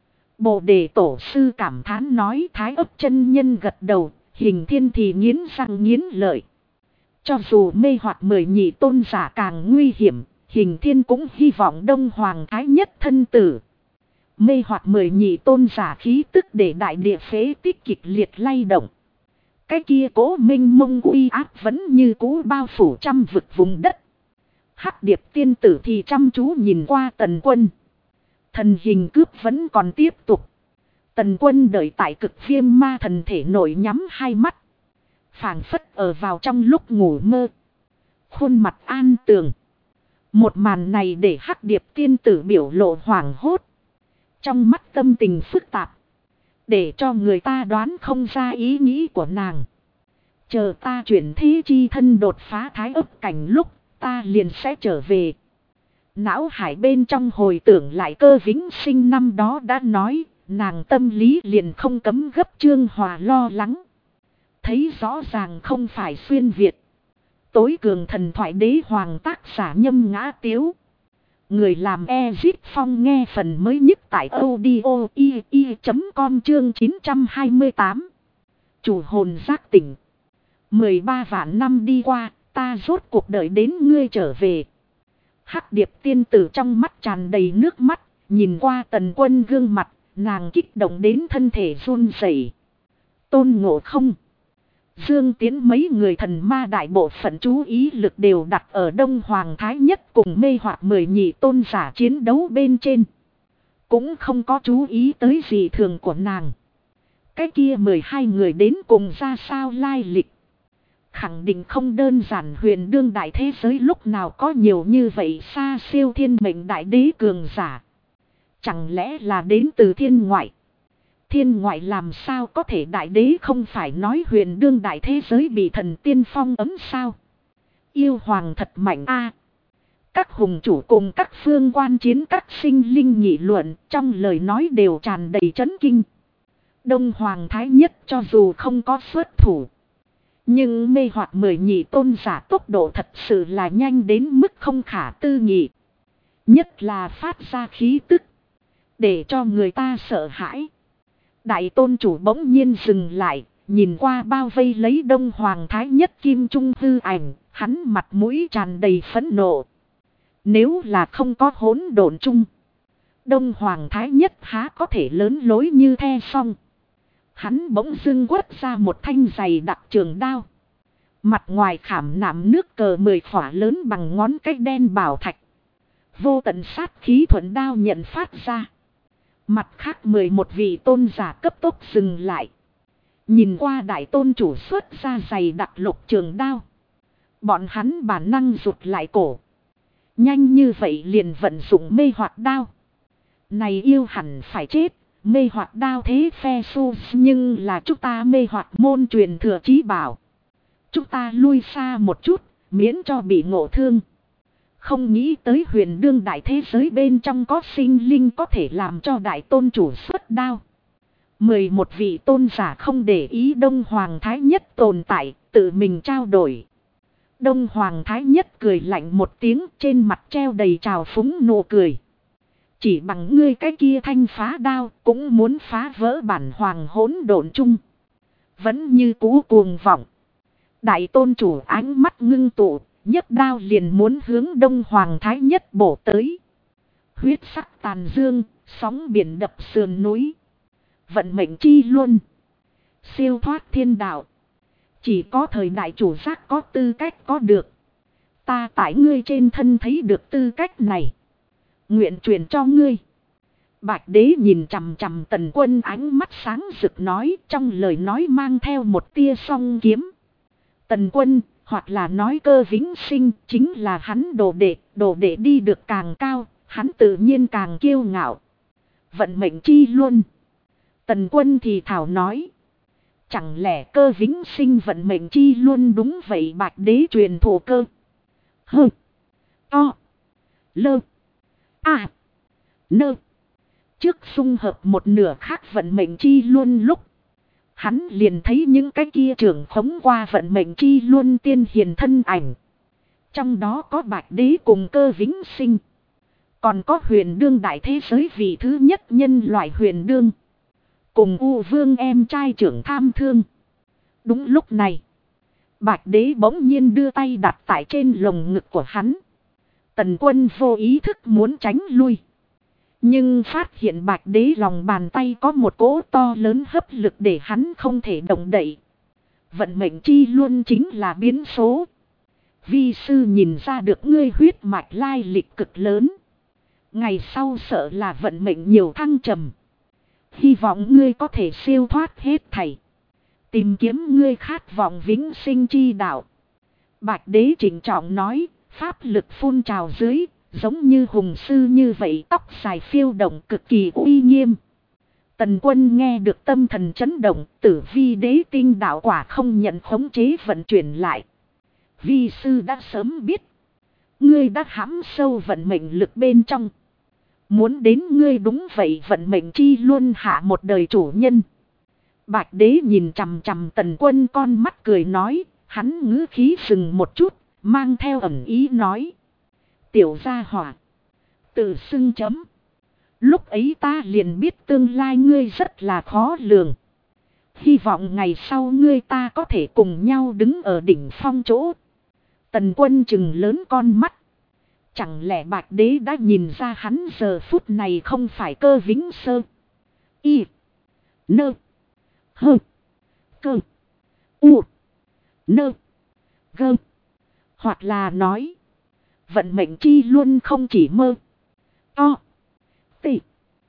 S1: Bồ đề tổ sư cảm thán nói Thái ấp chân nhân gật đầu. Hình thiên thì nghiến răng nghiến lợi. Cho dù mê hoặc 10 nhị tôn giả càng nguy hiểm. Hình Thiên cũng hy vọng Đông Hoàng Thái Nhất thân tử. Mê hoặc 10 nhị tôn giả khí tức để đại địa phế tích kịch liệt lay động. Cái kia cố minh mông uy áp vẫn như cũ bao phủ trăm vực vùng đất. Hắc Điệp tiên tử thì chăm chú nhìn qua Tần Quân. Thần hình cướp vẫn còn tiếp tục. Tần Quân đợi tại cực viêm ma thần thể nổi nhắm hai mắt. Phảng phất ở vào trong lúc ngủ mơ. Khuôn mặt an tường. Một màn này để Hắc Điệp tiên tử biểu lộ hoảng hốt. Trong mắt tâm tình phức tạp. Để cho người ta đoán không ra ý nghĩ của nàng. Chờ ta chuyển thế chi thân đột phá thái ấp cảnh lúc ta liền sẽ trở về. Não hải bên trong hồi tưởng lại Cơ Vĩnh Sinh năm đó đã nói. Nàng tâm lý liền không cấm gấp Trương Hòa lo lắng. Thấy rõ ràng không phải xuyên Việt. Tối cường thần thoại đế hoàng tác giả Nhâm Ngã Tiếu. Người làm Ezit Phong nghe phần mới nhất tại audio.com chương 928. Chủ hồn giác tỉnh. 13 vạn năm đi qua, ta rốt cuộc đợi đến ngươi trở về. Hắc Điệp tiên tử trong mắt tràn đầy nước mắt, nhìn qua Tần Quân gương mặt, nàng kích động đến thân thể run rẩy. Tôn Ngộ Không, Dương Tiến mấy người thần ma đại bộ phận chú ý lực đều đặt ở Đông Hoàng Thái Nhất cùng mê hoặc 10 nhị tôn giả chiến đấu bên trên. Cũng không có chú ý tới gì thường của nàng. Cái kia 12 người đến cùng ra sao lai lịch. Khẳng định không đơn giản, huyền đương đại thế giới lúc nào có nhiều như vậy xa siêu thiên mệnh đại đế cường giả. Chẳng lẽ là đến từ thiên ngoại. Thiên ngoại làm sao có thể, đại đế không phải nói huyền đương đại thế giới bị thần tiên phong ấm sao? Yêu hoàng thật mạnh a. Các hùng chủ cùng các phương quan chiến các sinh linh nghị luận, trong lời nói đều tràn đầy chấn kinh. Đông Hoàng Thái Nhất cho dù không có xuất thủ, nhưng mê hoặc 10 nhị tôn giả tốc độ thật sự là nhanh đến mức không khả tư nghị. Nhất là phát ra khí tức, để cho người ta sợ hãi. Đại tôn chủ bỗng nhiên dừng lại, nhìn qua bao vây lấy Đông Hoàng Thái Nhất kim trung hư ảnh, hắn mặt mũi tràn đầy phẫn nộ. Nếu là không có hỗn độn chung, Đông Hoàng Thái Nhất há có thể lớn lối như The Phong. Hắn bỗng dưng quất ra một thanh dày đặc trường đao. Mặt ngoài khảm nạm nước cờ 10 khỏa lớn bằng ngón cái đen bảo thạch. Vô tận sát khí thuận đao nhận phát ra. Mặt khác 11 vị tôn giả cấp tốc dừng lại. Nhìn qua đại tôn chủ xuất ra dày đặc lục trường đao. Bọn hắn bản năng rụt lại cổ. Nhanh như vậy liền vận dụng mê hoặc đao. Này yêu hẳn phải chết. Mê hoặc đao thế phe su, nhưng là chúng ta mê hoặc môn truyền thừa chí bảo. Chúng ta lui xa một chút, miễn cho bị ngộ thương. Không nghĩ tới huyền đương đại thế giới bên trong có sinh linh có thể làm cho đại tôn chủ xuất đao. 11 vị tôn giả không để ý Đông Hoàng Thái Nhất tồn tại, tự mình trao đổi. Đông Hoàng Thái Nhất cười lạnh một tiếng, trên mặt treo đầy trào phúng nụ cười. Chỉ bằng ngươi cái kia thanh phá đao cũng muốn phá vỡ bản hoàng hỗn độn chung. Vẫn như cũ cuồng vọng. Đại tôn chủ ánh mắt ngưng tụ, nhấc đao liền muốn hướng Đông Hoàng Thái Nhất bổ tới. Huyết sắc tàn dương, sóng biển đập sườn núi. Vận mệnh chi luân. Siêu thoát thiên đạo. Chỉ có thời đại chủ giác có tư cách có được. Ta tại ngươi trên thân thấy được tư cách này. Nguyện truyền cho ngươi. Bạch đế nhìn chằm chằm Tần Quân, ánh mắt sáng rực nói, trong lời nói mang theo một tia song kiếm. Tần Quân, hoặc là nói Cơ Vĩnh Sinh, chính là hắn đồ đệ đi được càng cao, hắn tự nhiên càng kiêu ngạo. Vận mệnh chi luân. Tần Quân thì thảo nói. Chẳng lẽ Cơ Vĩnh Sinh vận mệnh chi luân? Đúng vậy, Bạch đế truyền thụ cơ. Hơ. To. Lơ. À. Nơ. Trước xung hợp một nửa khác vận mệnh chi luân lúc. Hắn liền thấy những cái kia trưởng khống qua vận mệnh chi luân tiên hiền thân ảnh. Trong đó có Bạch đế cùng Cơ Vĩnh Sinh. Còn có huyền đương đại thế giới vị thứ nhất nhân loại huyền đương. Cùng U Vương em trai trưởng Tham Thương. Đúng lúc này, Bạch đế bỗng nhiên đưa tay đặt tại trên lồng ngực của hắn. Tần Quân vô ý thức muốn tránh lui. Nhưng phát hiện Bạch Đế lòng bàn tay có một cỗ to lớn hấp lực để hắn không thể động đậy. Vận mệnh chi luôn chính là biến số. Vi sư nhìn ra được ngươi huyết mạch lai lịch cực lớn. Ngày sau sợ là vận mệnh nhiều thăng trầm. Hy vọng ngươi có thể siêu thoát hết thảy. Tìm kiếm ngươi khát vọng vĩnh sinh chi đạo. Bạch Đế trịnh trọng nói, pháp lực phun trào dưới, giống như hùng sư như vậy, tóc dài phiêu động cực kỳ uy nghiêm. Tần Quân nghe được tâm thần chấn động, Tử Vi đế tinh đạo quả không nhận khống chế vận chuyển lại. Vi sư đã sớm biết, ngươi đã hãm sâu vận mệnh lực bên trong. Muốn đến ngươi đúng vậy, vận mệnh chi luôn hạ một đời chủ nhân. Bạch Đế nhìn chằm chằm Tần Quân con mắt cười nói, hắn ngữ khí dừng một chút, mang theo ẩn ý nói. Tiểu gia hỏa, tự xưng chấm. Lúc ấy ta liền biết tương lai ngươi rất là khó lường. Hy vọng ngày sau ngươi ta có thể cùng nhau đứng ở đỉnh phong chỗ. Tần Quân trừng lớn con mắt. Chẳng lẽ Bạch Đế đã nhìn ra hắn giờ phút này không phải Cơ Vĩnh Sơ, Y, Nơ, Hơ, Cơ, U, Nơ, Gơ. Hoặc là nói, vận mệnh chi luôn không chỉ mơ, to, tị,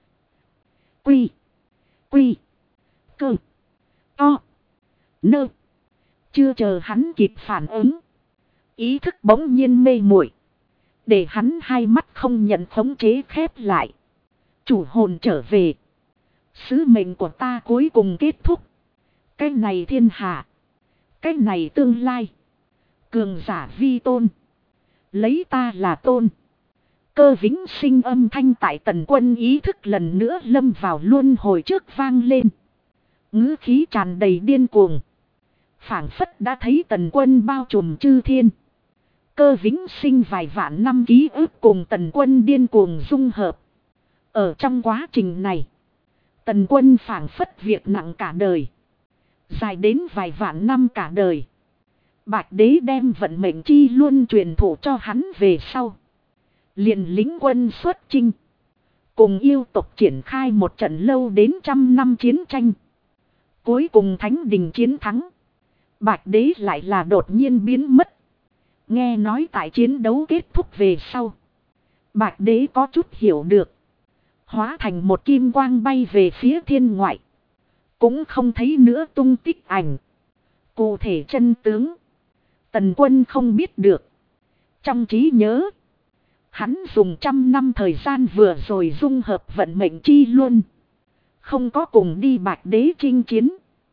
S1: quy, quy, cơ, to, nơ. Chưa chờ hắn kịp phản ứng, ý thức bỗng nhiên mê muội, để hắn hai mắt không nhận khống chế khép lại. Chủ hồn trở về. Sứ mệnh của ta cuối cùng kết thúc. Cái này thiên hạ, cái này tương lai, cường giả vi tôn, lấy ta là tôn. Cơ Vĩnh Sinh âm thanh tại Tần Quân ý thức lần nữa lâm vào luân hồi trước vang lên. Ngữ khí tràn đầy điên cuồng. Phảng phất đã thấy Tần Quân bao trùm chư thiên. Cơ Vĩnh Sinh vài vạn năm ký ức cùng Tần Quân điên cuồng dung hợp. Ở trong quá trình này, Tần Quân phảng phất việc nặng cả đời, dài đến vài vạn năm cả đời. Bạch Đế đem vận mệnh chi luôn truyền thụ cho hắn về sau, liền lính quân xuất chinh, cùng yêu tộc triển khai một trận lâu đến 100 năm chiến tranh. Cuối cùng Thánh Đình chiến thắng. Bạch Đế lại là đột nhiên biến mất. Nghe nói tại chiến đấu kết thúc về sau, Bạch Đế có chút hiểu được, hóa thành một kim quang bay về phía thiên ngoại, cũng không thấy nữa tung tích ảnh. Cụ thể chân tướng, Tần Quân không biết được. Trong trí nhớ, hắn dùng 100 năm thời gian vừa rồi dung hợp vận mệnh chi luôn, không có cùng đi Bạch Đế chinh chiến.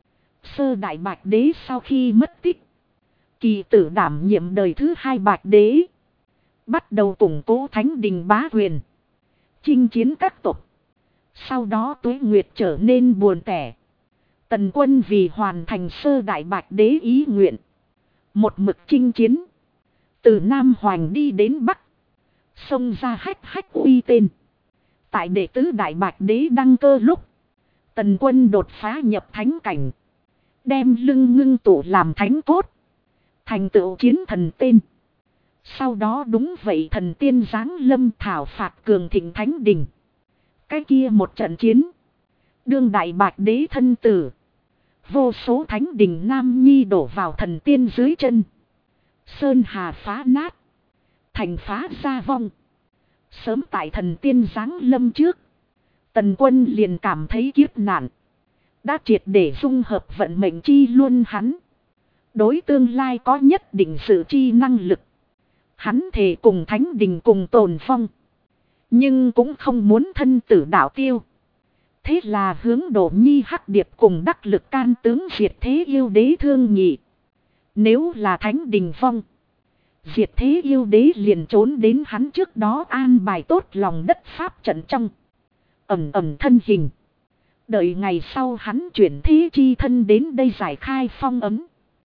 S1: Sơ đại Bạch Đế sau khi mất tích, Kỳ Tử đảm nhiệm đời thứ 2 Bạch Đế, bắt đầu củng cố Thánh Đình bá quyền, chinh chiến các tộc. Sau đó Tuế Nguyệt trở nên buồn tẻ. Tần Quân vì hoàn thành sơ đại Bạch Đế ý nguyện, một mực chinh chiến, từ Nam Hoành đi đến Bắc, xông ra hách hách uy tên. Tại đệ tứ đại Bạch Đế đăng cơ lúc, Tần Quân đột phá nhập thánh cảnh, đem lưng ngưng tụ làm thánh cốt, thành tựu chiến thần tên. Sau đó đúng vậy, thần tiên giáng lâm thảo phạt cường thịnh Thánh Đình. Cái kia một trận chiến, đương đại Bạch Đế thân tử, vô số Thánh Đình nam nhi đổ vào thần tiên dưới chân. Sơn hà phá nát, thành phá ra vong. Sớm tại thần tiên giáng lâm trước, Tần Quân liền cảm thấy kiếp nạn đã triệt để dung hợp vận mệnh chi luôn hắn. Đối tương lai có nhất định sự chi năng lực. Hắn thề cùng Thánh Đình cùng tồn phong, nhưng cũng không muốn thân tử đạo tiêu. Thế là hướng Đỗ Nhi Hắc Điệp cùng đắc lực can tướng diệt thế yêu đế thương nhị. Nếu là Thánh Đình phong, diệt thế yêu đế liền trốn đến hắn trước đó an bài tốt lòng đất pháp trận trong, ẩm ẩm thân hình. Đợi ngày sau hắn chuyển thế chi thân đến đây giải khai phong ấm.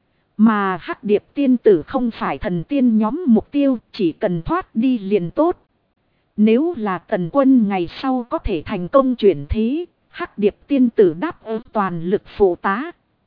S1: Mà Hắc Điệp tiên tử không phải thần tiên nhóm mục tiêu, chỉ cần thoát đi liền tốt. Nếu là Tần Quân ngày sau có thể thành công chuyển thế, Hắc Điệp tiên tử đáp ứng toàn lực phụ tá.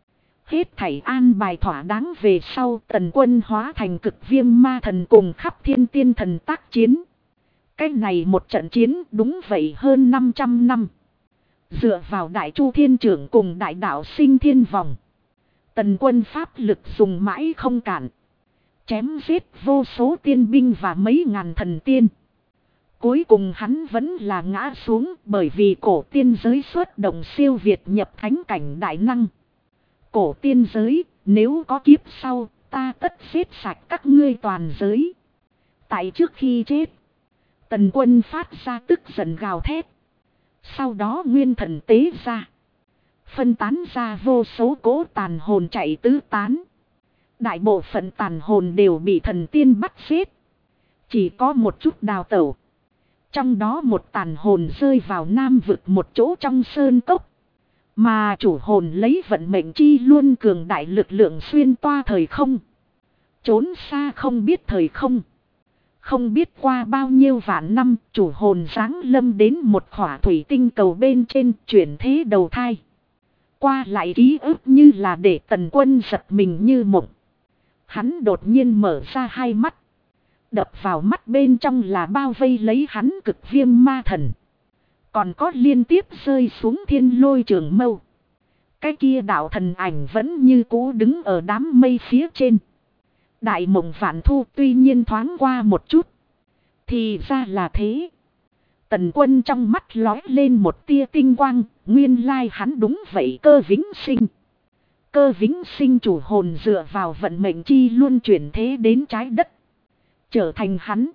S1: Hết thảy an bài thỏa đáng về sau, Tần Quân hóa thành cực viêm ma thần cùng khắp thiên tiên thần tác chiến. Cái này một trận chiến đúng vậy hơn 500 năm. Dựa vào Đại Chu Thiên Trưởng cùng Đại Đạo Sinh Thiên Vòng, Tần Quân pháp lực dùng mãi không cạn. Chém giết vô số tiên binh và mấy ngàn thần tiên. Cuối cùng hắn vẫn là ngã xuống bởi vì cổ tiên giới xuất động siêu việt nhập thánh cảnh đại năng. Cổ tiên giới, nếu có kiếp sau, ta tất giết sạch các ngươi toàn giới. Tại trước khi chết, Tần Quân phát ra tức giận gào thét. Sau đó nguyên thần tế ra. Phân tán ra vô số cỗ tàn hồn chạy tứ tán. Đại bộ phận tàn hồn đều bị thần tiên bắt giết. Chỉ có một chút đào tẩu. Trong đó một tàn hồn rơi vào nam vực một chỗ trong sơn cốc. Mà chủ hồn lấy vận mệnh chi luôn cường đại lực lượng xuyên toa thời không. Trốn xa không biết thời không. Không biết qua bao nhiêu vạn năm, chủ hồn giáng lâm đến một khỏa thủy tinh cầu bên trên, chuyển thế đầu thai. Qua lại ký ức như là để Tần Quân giật mình như mộng. Hắn đột nhiên mở ra hai mắt. Đập vào mắt bên trong là bao vây lấy hắn cực viêm ma thần. Còn có liên tiếp rơi xuống thiên lôi trường mâu. Cái kia đạo thần ảnh vẫn như cũ đứng ở đám mây phía trên. Đại mộng vạn thu tuy nhiên thoáng qua một chút. Thì ra là thế. Tần Quân trong mắt lói lên một tia tinh quang. Nguyên lai hắn đúng vậy Cơ Vĩnh Sinh. Cơ Vĩnh Sinh chủ hồn dựa vào vận mệnh chi luôn chuyển thế đến trái đất. Trở thành hắn.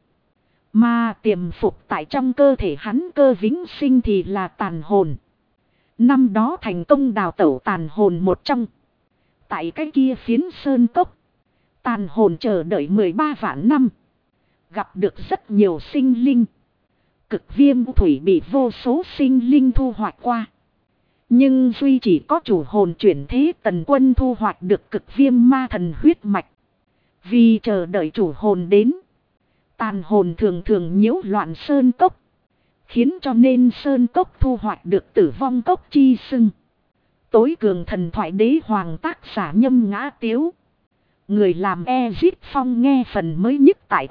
S1: Mà tiềm phục tại trong cơ thể hắn Cơ Vĩnh Sinh thì là tàn hồn. Năm đó thành công đào tẩu tàn hồn một trong. Tại cái kia phiến sơn cốc. Tàn hồn chờ đợi 13 vạn năm. Gặp được rất nhiều sinh linh. Cực viêm thủy bị vô số sinh linh thu hoạch qua. Nhưng duy chỉ có chủ hồn chuyển thế Tần Quân thu hoạch được cực viêm ma thần huyết mạch. Vì chờ đợi chủ hồn đến. Tàn hồn thường thường nhiễu loạn sơn cốc. Khiến cho nên sơn cốc thu hoạch được tử vong cốc chi xưng. Tối cường thần thoại đế hoàng tác giả Nhâm Ngã Tiếu. Người làm Ezit Phong nghe phần mới nhất tại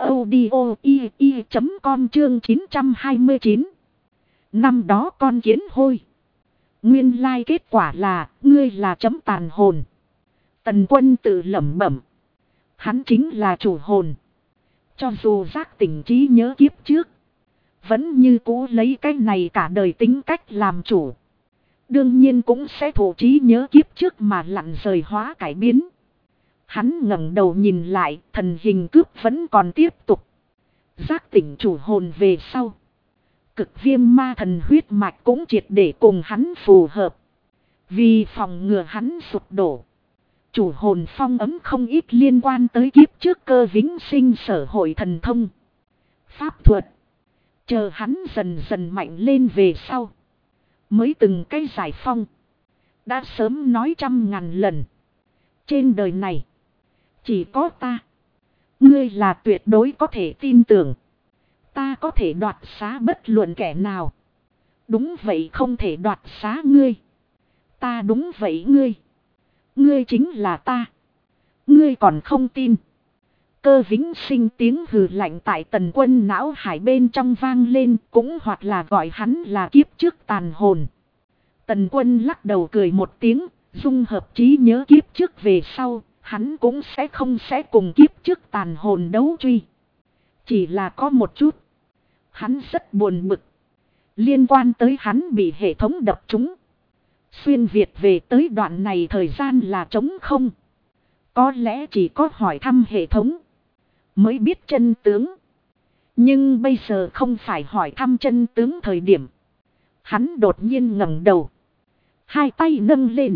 S1: audio.com chương 929. Năm đó con kiến hôi. Nguyên lai kết quả là ngươi là chấm tàn hồn. Tần Quân tự lẩm bẩm. Hắn chính là chủ hồn. Cho dù giác tỉnh trí nhớ kiếp trước. Vẫn như cũ lấy cái này cả đời tính cách làm chủ. Đương nhiên cũng sẽ thủ trí nhớ kiếp trước mà lặn rời hóa cải biến. Hắn ngẩng đầu nhìn lại, thần hình cướp vẫn còn tiếp tục. Giác tỉnh chủ hồn về sau. Cực viêm ma thần huyết mạch cũng triệt để cùng hắn phù hợp. Vì phòng ngừa hắn sụp đổ. Chủ hồn phong ấm không ít liên quan tới kiếp trước Cơ Vĩnh Sinh sở hội thần thông. Pháp thuật. Chờ hắn dần dần mạnh lên về sau. Mới từng cái giải phong. Đã sớm nói 100.000 lần. Trên đời này. Chỉ có ta. Ngươi là tuyệt đối có thể tin tưởng. Ta có thể đoạt xá bất luận kẻ nào. Đúng vậy không thể đoạt xá ngươi. Ta đúng vậy ngươi. Ngươi chính là ta. Ngươi còn không tin. Cơ Vĩnh Sinh tiếng hừ lạnh tại Tần Quân não hải bên trong vang lên, cũng hoặc là gọi hắn là kiếp trước tàn hồn. Tần Quân lắc đầu cười một tiếng, dung hợp trí nhớ kiếp trước về sau, hắn cũng không cùng kiếp trước tàn hồn đấu truy. Chỉ là có một chút. Hắn rất buồn bực. Liên quan tới hắn bị hệ thống đập trúng. Xuyên Việt về tới đoạn này thời gian là trống không. Có lẽ chỉ có hỏi thăm hệ thống. Mới biết chân tướng. Nhưng bây giờ không phải hỏi thăm chân tướng thời điểm. Hắn đột nhiên ngẩng đầu. Hai tay nâng lên.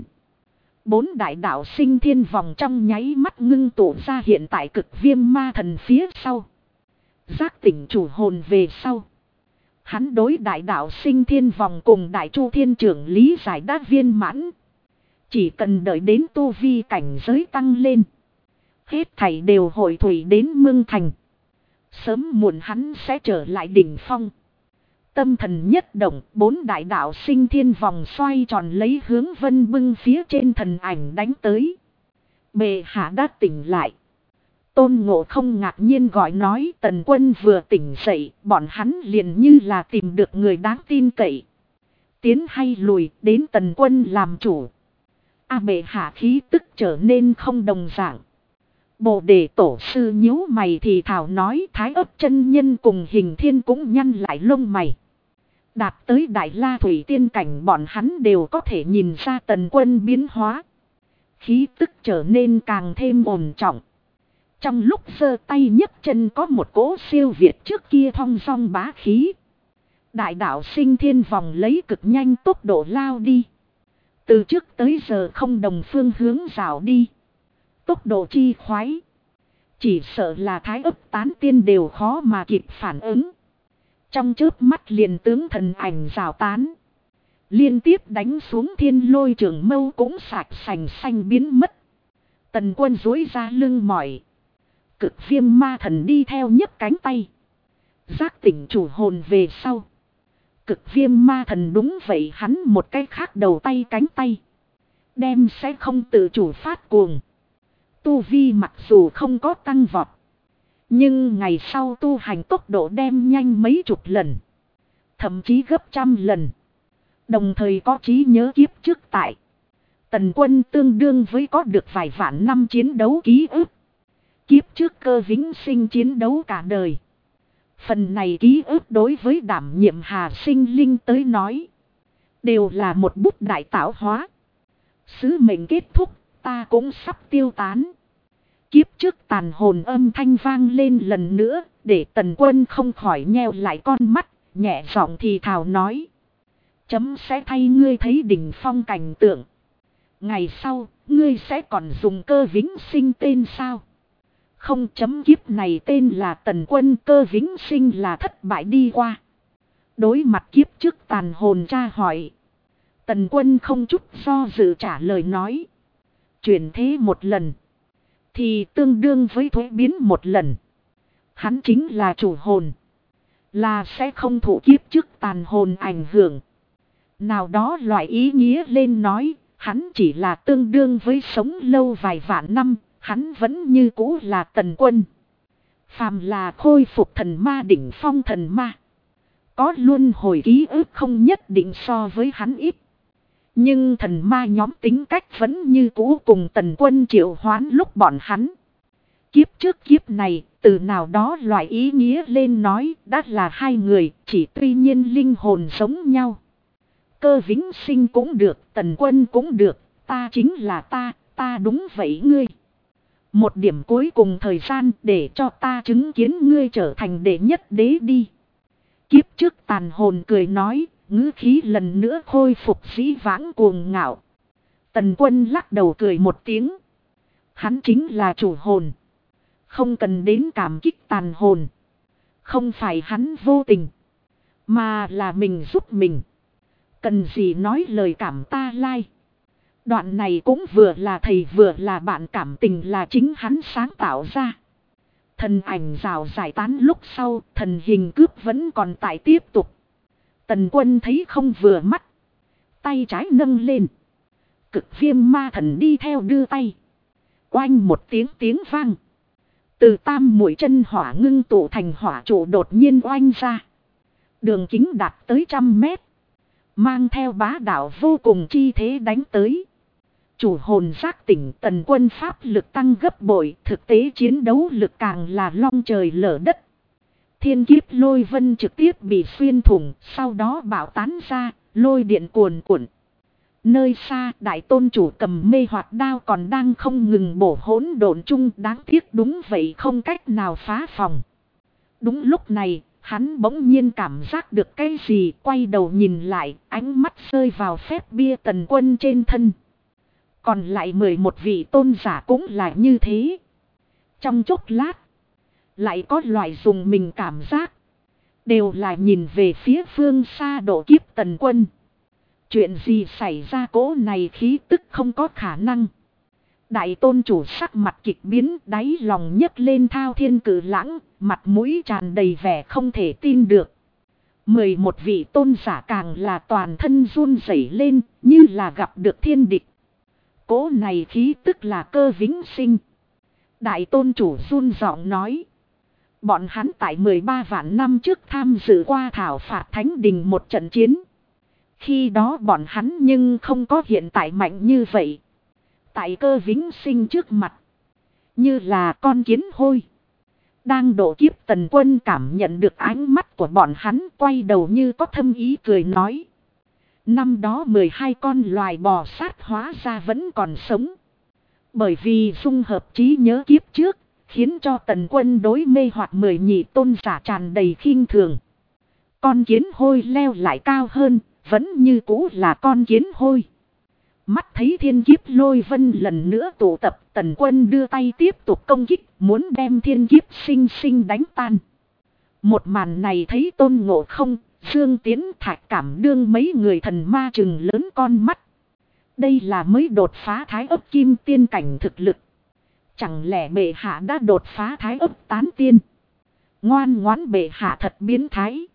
S1: 4 đại đạo sinh thiên vòng trong nháy mắt ngưng tụ ra hiện tại cực viêm ma thần phía sau. Giác tỉnh chủ hồn về sau. Hắn đối đại đạo sinh thiên vòng cùng Đại Chu Thiên Trưởng lý giải đã viên mãn. Chỉ cần đợi đến tu vi cảnh giới tăng lên. Hết thảy đều hội thủy đến Mương Thành. Sớm muộn hắn sẽ trở lại đỉnh phong. Tâm thần nhất động, bốn đại đạo sinh thiên vòng xoay tròn lấy hướng Vân Bưng phía trên thần ảnh đánh tới. Bệ hạ đã tỉnh lại. Tôn Ngộ Không ngạc nhiên gọi nói, Tần Quân vừa tỉnh dậy, bọn hắn liền như là tìm được người đáng tin cậy. Tiến hay lùi, đến Tần Quân làm chủ. Bệ hạ khí tức trở nên không đồng dạng. Bồ Đề tổ sư nhíu mày thì thảo nói, Thái Ấp chân nhân cùng Hình Thiên cũng nhăn lại lông mày. Đạt tới Đại La Thủy Tiên cảnh bọn hắn đều có thể nhìn ra Tần Quân biến hóa. Khí tức trở nên càng thêm ổn trọng. Trong lúc giơ tay nhấc chân có một cỗ siêu việt trước kia thong dong bá khí. Đại đạo sinh thiên vòng lấy cực nhanh tốc độ lao đi. Từ trước tới giờ không đồng phương hướng rảo đi. Tốc độ chi khoái. Chỉ sợ là Thái Ấp tán tiên đều khó mà kịp phản ứng. Trong chớp mắt liền tướng thần ảnh rào tán. Liên tiếp đánh xuống thiên lôi trường mâu cũng sạch sành xanh biến mất. Tần Quân duỗi ra lưng mỏi. Cực Viêm Ma Thần đi theo nhấc cánh tay. Giác tỉnh chủ hồn về sau. Cực Viêm Ma Thần đúng vậy, hắn một cái khác đầu tay cánh tay. Đem sẽ không tự chủ phát cuồng. Tu vi mặc dù không có tăng vọt. Nhưng ngày sau tu hành tốc độ đem nhanh mấy chục lần. Thậm chí gấp trăm lần. Đồng thời có trí nhớ kiếp trước tại. Tần Quân tương đương với có được vài vạn năm chiến đấu ký ức. Kiếp trước cơ vĩnh sinh chiến đấu cả đời. Phần này ký ức đối với đảm nhiệm Hà Sinh Linh tới nói. Đều là một bút đại tạo hóa. Sứ mệnh kết thúc, ta cũng sắp tiêu tán. Kiếp trước tàn hồn âm thanh vang lên lần nữa, để Tần Quân không khỏi nheo lại con mắt, nhẹ giọng thì thào nói. Chấm sẽ thay ngươi thấy đỉnh phong cảnh tượng. Ngày sau, ngươi sẽ còn dùng cơ vĩnh sinh tên sao? Không, chấm kiếp này tên là Tần Quân, cơ vĩnh sinh là thất bại đi qua. Đối mặt kiếp trước tàn hồn tra hỏi. Tần Quân không chút do dự trả lời nói. Chuyển thế một lần. Thì tương đương với thuế biến một lần. Hắn chính là chủ hồn. Là sẽ không thụ kiếp trước tàn hồn ảnh hưởng. Nào đó loại ý nghĩa lên nói. Hắn chỉ là tương đương với sống lâu vài vạn năm. Hắn vẫn như cũ là Tần Quân. Phàm là khôi phục thần ma đỉnh phong thần ma. Có luôn hồi ký ức không nhất định so với hắn ít. Nhưng thần ma nhóm tính cách vẫn như cũ cùng Tần Quân triệu hoán lúc bọn hắn. Kiếp trước kiếp này, từ nào đó loại ý nghĩa lên nói, đã là hai người, chỉ tuy nhiên linh hồn giống nhau. Cơ vĩnh sinh cũng được, Tần Quân cũng được, ta chính là ta đúng vậy ngươi. Một điểm cuối cùng thời gian để cho ta chứng kiến ngươi trở thành đệ nhất đế đi. Kiếp trước tàn hồn cười nói, ngữ khí lần nữa khôi phục dĩ vãng cuồng ngạo. Tần Quân lắc đầu cười một tiếng. Hắn chính là chủ hồn. Không cần đến cảm kích tàn hồn. Không phải hắn vô tình. Mà là mình giúp mình. Cần gì nói lời cảm ta lai. Đoạn này cũng vừa là thầy vừa là bạn, cảm tình là chính hắn sáng tạo ra. Thần ảnh rào giải tán lúc sau, thần hình cướp vẫn còn tại tiếp tục. Tần Quân thấy không vừa mắt. Tay trái nâng lên. Cực Viêm Ma Thần đi theo đưa tay. Oanh một tiếng vang. Từ tam mũi chân hỏa ngưng tụ thành hỏa trụ đột nhiên oanh ra. Đường kính đạt tới 100 mét. Mang theo bá đạo vô cùng chi thế đánh tới. Chủ hồn giác tỉnh, Tần Quân pháp lực tăng gấp bội, thực tế chiến đấu lực càng là long trời lở đất. Thiên kiếp lôi vân trực tiếp bị xuyên thủng, sau đó bạo tán ra, lôi điện cuồn cuộn. Nơi xa, đại tôn chủ cầm mê hoạt đao còn đang không ngừng bổ hỗn độn chung, đáng tiếc đúng vậy không cách nào phá phòng. Đúng lúc này, hắn bỗng nhiên cảm giác được cái gì, quay đầu nhìn lại, ánh mắt rơi vào phép bia Tần Quân trên thân. Còn lại 11 vị tôn giả cũng là như thế. Trong chốc lát, lại có loại dùng mình cảm giác. Đều là nhìn về phía phương xa độ kiếp Tần Quân. Chuyện gì xảy ra, cỗ này khí tức không có khả năng. Đại tôn chủ sắc mặt kịch biến, đáy lòng nhấc lên thao thiên cử lãng, mặt mũi tràn đầy vẻ không thể tin được. 11 vị tôn giả càng là toàn thân run rẩy lên như là gặp được thiên địch. Cỗ này khí tức là Cơ Vĩnh Sinh. Đại tôn chủ run giọng nói. Bọn hắn tại 13 vạn năm trước tham dự qua thảo phạt thánh đình một trận chiến. Khi đó bọn hắn nhưng không có hiện tại mạnh như vậy. Tại Cơ Vĩnh Sinh trước mặt. Như là con kiến hôi. Đang độ kiếp Tần Quân cảm nhận được ánh mắt của bọn hắn, quay đầu như có thâm ý cười nói. Năm đó 12 con loài bò sát hóa ra vẫn còn sống. Bởi vì dung hợp trí nhớ kiếp trước, khiến cho Tần Quân đối mê hoặc 10 nhị tôn giả tràn đầy khinh thường. Con kiến hôi leo lại cao hơn, vẫn như cũ là con kiến hôi. Mắt thấy thiên kiếp lôi vân lần nữa tụ tập, Tần Quân đưa tay tiếp tục công kích, muốn đem thiên kiếp sinh sinh đánh tan. Một màn này thấy Tôn Ngộ Không, Dương Tiến, Thạch Cảm Đương mấy người thần ma trừng lớn con mắt. Đây là mới đột phá thái ấp kim tiên cảnh thực lực. Chẳng lẽ bệ hạ đã đột phá thái ấp tán tiên? Ngoan ngoãn bệ hạ thật biến thái.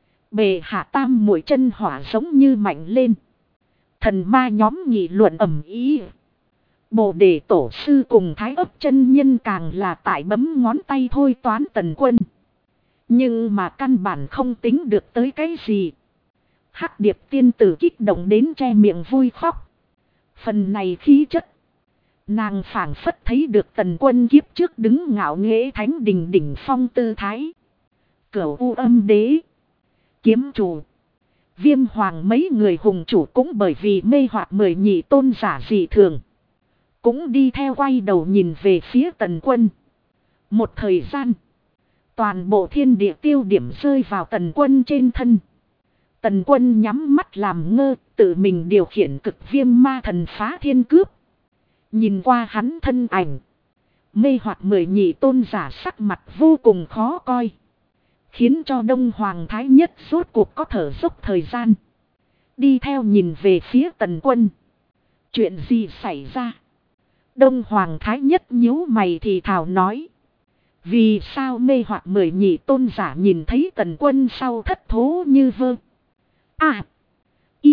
S1: Bệ hạ tam muội chân hỏa giống như mạnh lên. Thần ma nhóm nghị luận ầm ĩ. Bồ đề tổ sư cùng thái ấp chân nhân càng là tại bấm ngón tay thôi toán Tần Quân. Nhưng mà căn bản không tính được tới cái gì. Hắc điệp tiên tử kích động đến che miệng vui khóc. Phần này khí chất. Nàng phảng phất thấy được Tần Quân kiếp trước đứng ngạo nghễ thánh đình đỉnh phong tư thái. Cửu U Âm Đế, Kiếm Chủ, Viêm Hoàng mấy người hùng chủ cũng bởi vì mê hoặc 10 nhị tôn giả dị thường. Cũng đi theo quay đầu nhìn về phía Tần Quân. Một thời gian, toàn bộ thiên địa tiêu điểm rơi vào Tần Quân trên thân. Tần Quân nhắm mắt làm ngơ, tự mình điều khiển cực viêm ma thần phá thiên cướp. Nhìn qua hắn thân ảnh, mê hoặc 10 nhị tôn giả sắc mặt vô cùng khó coi. Khiến cho Đông Hoàng Thái Nhất rốt cuộc có thở dốc thời gian. Đi theo nhìn về phía Tần Quân. Chuyện gì xảy ra? Đông Hoàng Thái Nhất nhíu mày thì thào nói. Vì sao mê hoặc 10 nhị tôn giả nhìn thấy Tần Quân sau thất thố như vơ? À! Y!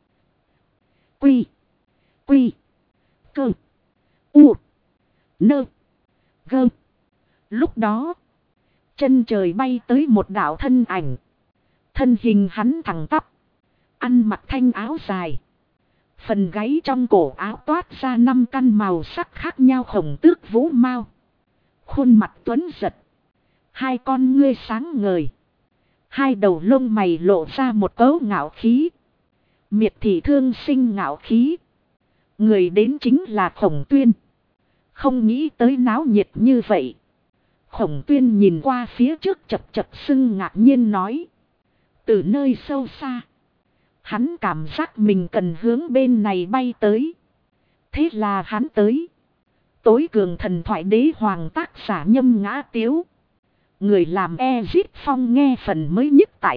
S1: Quy! Quy! Cơ! U! Nơ! Gơ! Lúc đó, chân trời bay tới một đạo thân ảnh. Thân hình hắn thẳng tắp. Ăn mặc thanh áo dài. Phần gáy trong cổ áo toát ra 5 căn màu sắc khác nhau khổng tước vũ mao. Khuôn mặt tuấn giật. Hai con ngươi sáng ngời. Hai đầu lông mày lộ ra một cấu ngạo khí. Miệt thị thương sinh ngạo khí. Người đến chính là Khổng Tuyên. Không nghĩ tới náo nhiệt như vậy. Khổng Tuyên nhìn qua phía trước chập chập sưng ngạc nhiên nói. Từ nơi sâu xa. Hắn cảm giác mình cần hướng bên này bay tới. Thế là hắn tới. Tối cường thần thoại đế hoàng tác giả Nhâm Ngã Tiếu. Người làm Ezit Phong nghe phần mới nhất tại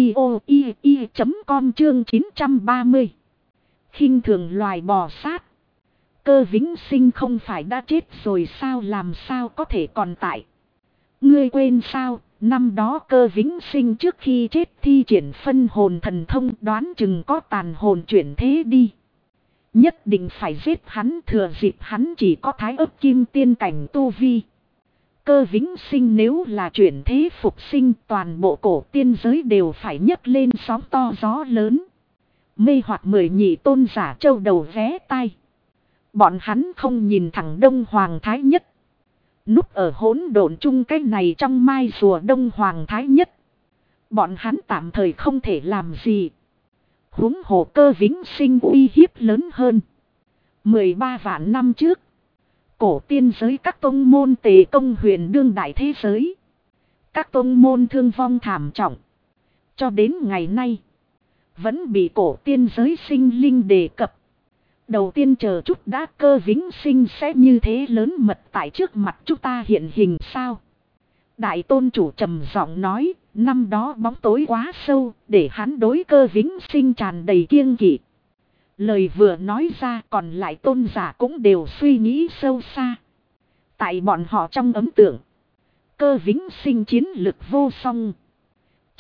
S1: audio.com chương 930. Khinh thường loài bò sát. Cơ Vĩnh Sinh không phải đã chết rồi sao, làm sao có thể còn tại. Ngươi quên sao, năm đó Cơ Vĩnh Sinh trước khi chết thi triển phân hồn thần thông, đoán chừng có tàn hồn chuyển thế đi. Nhất định phải giết hắn, thừa dịp hắn chỉ có thái ấp kim tiên cảnh tu vi. Cơ Vĩnh Sinh nếu là chuyển thế phục sinh, toàn bộ cổ tiên giới đều phải nhấc lên sóng to gió lớn. Mê hoặc 10 nhị tôn giả châu đầu vé tai. Bọn hắn không nhìn thẳng Đông Hoàng Thái Nhất. Núp ở hỗn độn chung cái này trong mai rùa Đông Hoàng Thái Nhất. Bọn hắn tạm thời không thể làm gì. Huống hồ Cơ Vĩnh Sinh uy hiếp lớn hơn. 13 vạn năm trước, cổ tiên giới các tông môn tề công huyền đương đại thế giới. Các tông môn thương vong thảm trọng. Cho đến ngày nay, vẫn bị cổ tiên giới sinh linh đề cập. Đầu tiên chờ chút đã, Cơ Vĩnh Sinh sẽ như thế lớn mật tại trước mặt chúng ta hiện hình sao? Đại tôn chủ trầm giọng nói, năm đó bóng tối quá sâu, để hắn đối Cơ Vĩnh Sinh tràn đầy kiêng kỵ. Lời vừa nói ra, còn lại tôn giả cũng đều suy nghĩ sâu xa. Tại bọn họ trong ấn tượng, Cơ Vĩnh Sinh chiến lực vô song.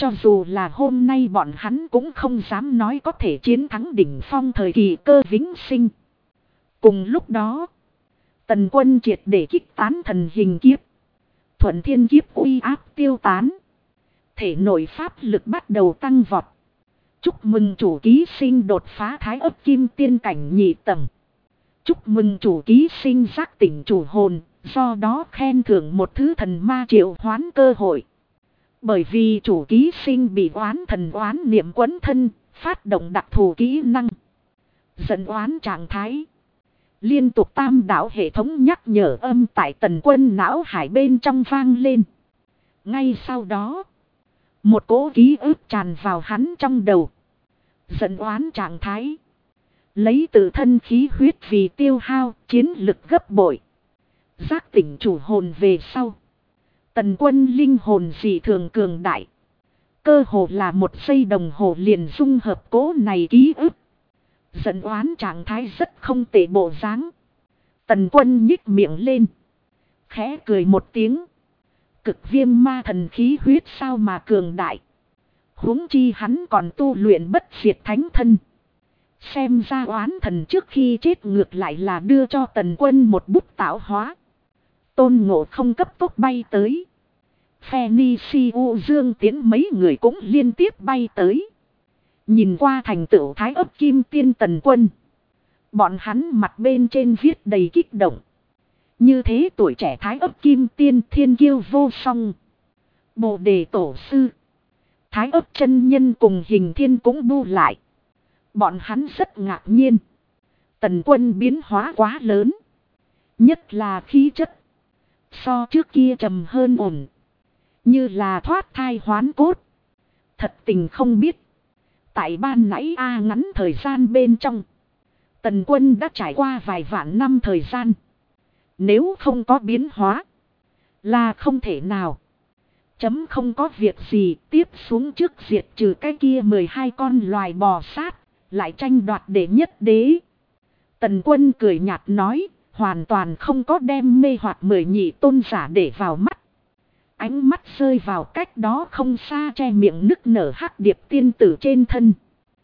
S1: Cho dù là hôm nay bọn hắn cũng không dám nói có thể chiến thắng đỉnh phong thời kỳ Cơ Vĩnh Sinh. Cùng lúc đó, Tần Quân triệt để kích tán thần hình kiếp. Thuận thiên kiếp uy áp tiêu tán. Thể nội pháp lực bắt đầu tăng vọt. Chúc mừng chủ ký sinh đột phá thái ấp kim tiên cảnh nhị tầng. Chúc mừng chủ ký sinh giác tỉnh chủ hồn, do đó khen thưởng một thứ thần ma triệu hoán cơ hội. Bởi vì chủ ký sinh bị oán thần oán niệm quấn thân, phát động đặc thù kỹ năng. Dẫn oán trạng thái. Liên tục tam đảo hệ thống nhắc nhở âm tại Tần Quân não hải bên trong vang lên. Ngay sau đó, một cỗ ký ức tràn vào hắn trong đầu. Dẫn oán trạng thái. Lấy tự thân khí huyết vì tiêu hao, chiến lực gấp bội. Giác tỉnh chủ hồn về sau. Tần Quân linh hồn dị thường cường đại. Cơ hồ là một giây đồng hồ liền dung hợp cỗ này ký ức. Dẫn oán trạng thái rất không tệ bộ dáng. Tần Quân nhích miệng lên. Khẽ cười một tiếng. Cực viêm ma thần khí huyết sao mà cường đại. Huống chi hắn còn tu luyện bất diệt thánh thân. Xem ra oán thần trước khi chết ngược lại là đưa cho Tần Quân một bút tạo hóa. Tôn Ngộ Không cấp tốc bay tới. Phoenicius Dương Tiến mấy người cũng liên tiếp bay tới. Nhìn qua thành tựu thái ấp kim tiên Tần Quân. Bọn hắn mặt bên trên viết đầy kích động. Như thế tuổi trẻ thái ấp kim tiên thiên kiêu vô song. Bồ đề tổ sư. Thái ấp chân nhân cùng Hình Thiên cũng bu lại. Bọn hắn rất ngạc nhiên. Tần Quân biến hóa quá lớn. Nhất là khí chất. So trước kia trầm hơn ổn. Như là thoát thai hoán cốt. Thật tình không biết. Tại ban nãy ngắn thời gian bên trong. Tần Quân đã trải qua vài vạn năm thời gian. Nếu không có biến hóa. Là không thể nào. Chấm không có việc gì tiếp xuống trước diệt trừ cái kia 12 con loài bò sát. Lại tranh đoạt đệ nhất đế. Tần Quân cười nhạt nói. Hoàn toàn không có đem mê hoặc 10 nhị tôn giả để vào mắt. Ánh mắt rơi vào cách đó không xa che miệng nức nở hắc điệp tiên tử trên thân.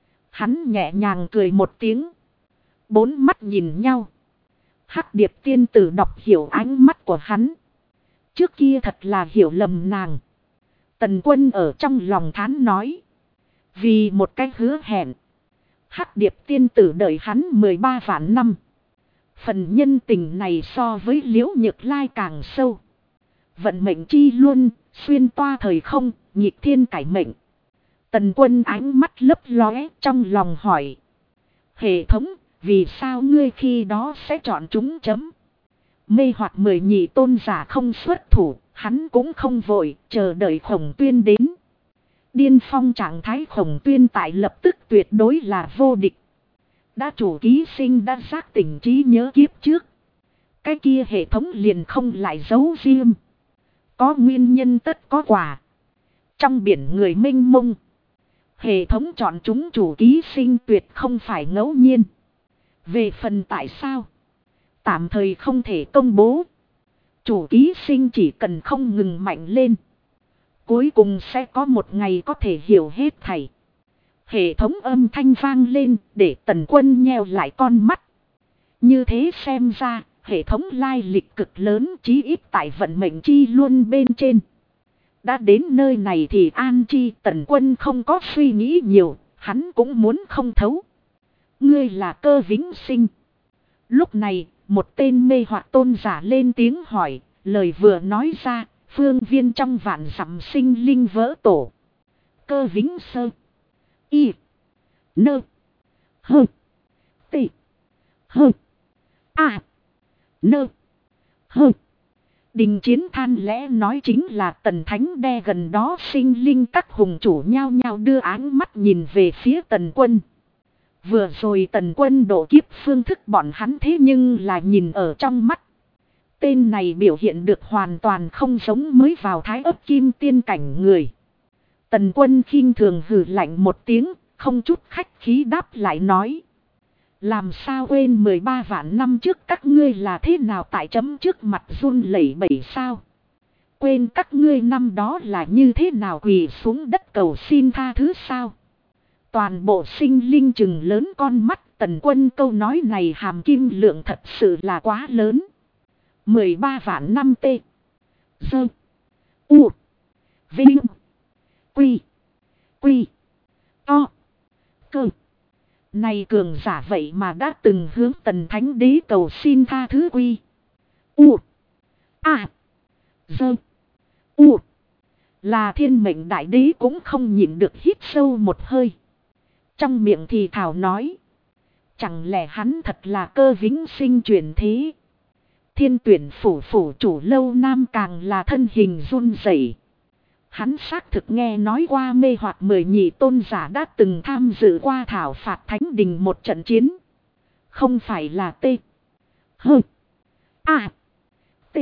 S1: Hắn nhẹ nhàng cười một tiếng. Bốn mắt nhìn nhau. Hắc điệp tiên tử đọc hiểu ánh mắt của hắn. Trước kia thật là hiểu lầm nàng. Tần Quân ở trong lòng thán nói. Vì một cái hứa hẹn. Hắc điệp tiên tử đợi hắn 13 vạn năm. Phần nhân tình này so với Liễu Nhược Lai càng sâu. Vận mệnh chi luôn, xuyên toa thời không, nhịp thiên cải mệnh. Tần Quân ánh mắt lấp lóe trong lòng hỏi. Hệ thống, vì sao ngươi khi đó sẽ chọn chúng chấm? Mê hoặc 10 nhị tôn giả không xuất thủ, hắn cũng không vội, chờ đợi Khổng Tuyên đến. Điên phong trạng thái Khổng Tuyên tại lập tức tuyệt đối là vô địch. Đã chủ ký sinh đã giác tỉnh trí nhớ kiếp trước. Cái kia hệ thống liền không lại giấu riêng. Có nguyên nhân tất có quả. Trong biển người mênh mông. Hệ thống chọn chúng chủ ký sinh tuyệt không phải ngẫu nhiên. Về phần tại sao? Tạm thời không thể công bố. Chủ ký sinh chỉ cần không ngừng mạnh lên. Cuối cùng sẽ có một ngày có thể hiểu hết thảy. Hệ thống âm thanh vang lên để Tần Quân nheo lại con mắt. Như thế xem ra, hệ thống lai lịch cực lớn chí ít tại vận mệnh chi luôn bên trên. Đã đến nơi này thì an chi Tần Quân không có suy nghĩ nhiều, hắn cũng muốn không thấu. Ngươi là Cơ Vĩnh Sinh. Lúc này, một tên mê hoặc tôn giả lên tiếng hỏi, lời vừa nói ra, phương viên trong vạn dặm sinh linh vỡ tổ. Cơ Vĩnh Sơ. Y. Nơ. Hơ. Tị. Hơ. A. Nơ. Hơ. Đình Chiến than lẽ nói chính là Tần Thánh Đe gần đó sinh linh các hùng chủ nhao nhao đưa áng mắt nhìn về phía Tần Quân. Vừa rồi Tần Quân độ kiếp phương thức bọn hắn thế nhưng là nhìn ở trong mắt. Tên này biểu hiện được hoàn toàn không giống mới vào thái ấp kim tiên cảnh người. Tần Quân khinh thường hừ lạnh một tiếng, không chút khách khí đáp lại nói. Làm sao quên 13 vạn năm trước các ngươi là thế nào tại chấm trước mặt run lẩy bẩy sao? Quên các ngươi năm đó là như thế nào quỳ xuống đất cầu xin tha thứ sao? Toàn bộ sinh linh chừng lớn con mắt. Tần Quân câu nói này hàm kim lượng thật sự là quá lớn. 13 vạn năm tê. Dơ. U. Vinh. Quy. Quy. To. Cơ. Này cường giả vậy mà đã từng hướng Tần Thánh Đế cầu xin tha thứ quy. U. A. Dơ. U. Là Thiên Mệnh Đại Đế cũng không nhịn được hít sâu một hơi. Trong miệng thì thảo nói. Chẳng lẽ hắn thật là cơ vĩnh sinh chuyển thế. Thiên Tuyển phủ phủ chủ Lâu Nam càng là thân hình run rẩy. Hắn xác thực nghe nói qua mê hoặc 10 nhị tôn giả đã từng tham dự qua thảo phạt thánh đình một trận chiến. Không phải là T. H. A. T.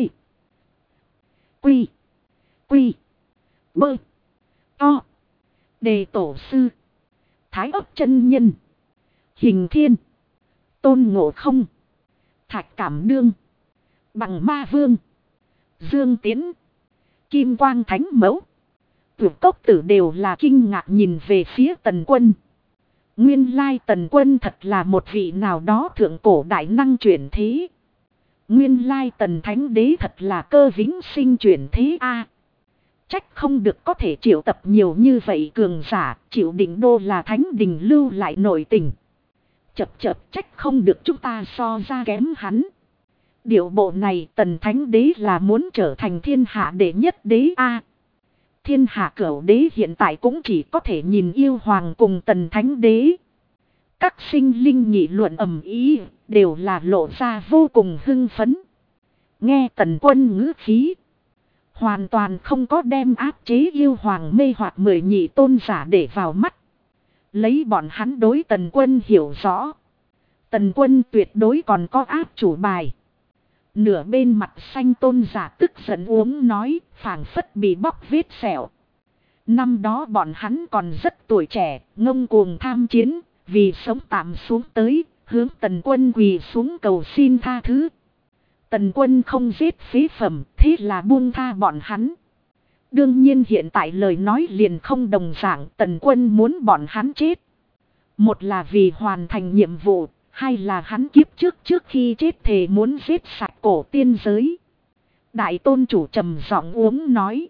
S1: Quy. Quy. Bơ. To. Đề tổ sư. Thái ấp chân nhân. Hình Thiên. Tôn Ngộ Không. Thạch Cảm Đương. Bằng Ma Vương. Dương Tiến. Kim Quang Thánh Mẫu. Tuyệt Cốc Tử đều là kinh ngạc nhìn về phía Tần Quân. Nguyên lai Tần Quân thật là một vị nào đó thượng cổ đại năng chuyển thế. Nguyên lai Tần Thánh Đế thật là cơ vĩnh sinh chuyển thế a. Trách không được có thể triệu tập nhiều như vậy cường giả, chịu định đô là Thánh Đình lưu lại nội tình. Chập trách không được chúng ta so ra kém hắn. Điệu bộ này Tần Thánh Đế là muốn trở thành thiên hạ đệ nhất đế a. Thiên hạ cửu đế hiện tại cũng chỉ có thể nhìn yêu hoàng cùng Tần Thánh Đế. Các sinh linh nghị luận ầm ý đều là lộ ra vô cùng hưng phấn. Nghe Tần Quân ngữ khí. Hoàn toàn không có đem áp chế yêu hoàng mê hoặc 10 nhị tôn giả để vào mắt. Lấy bọn hắn đối Tần Quân hiểu rõ. Tần Quân tuyệt đối còn có áp chủ bài. Nửa bên mặt xanh tôn giả tức giận uống nói, phảng phất bị bóc vết sẹo. Năm đó bọn hắn còn rất tuổi trẻ, ngông cuồng tham chiến, vì sống tạm xuống tới, hướng Tần Quân quỳ xuống cầu xin tha thứ. Tần Quân không giết phế phẩm, thế là buông tha bọn hắn. Đương nhiên hiện tại lời nói liền không đồng dạng, Tần Quân muốn bọn hắn chết. Một là vì hoàn thành nhiệm vụ, hai là hắn kiếp trước khi chết thề muốn giết sạch cổ tiên giới. Đại tôn chủ trầm giọng uống nói.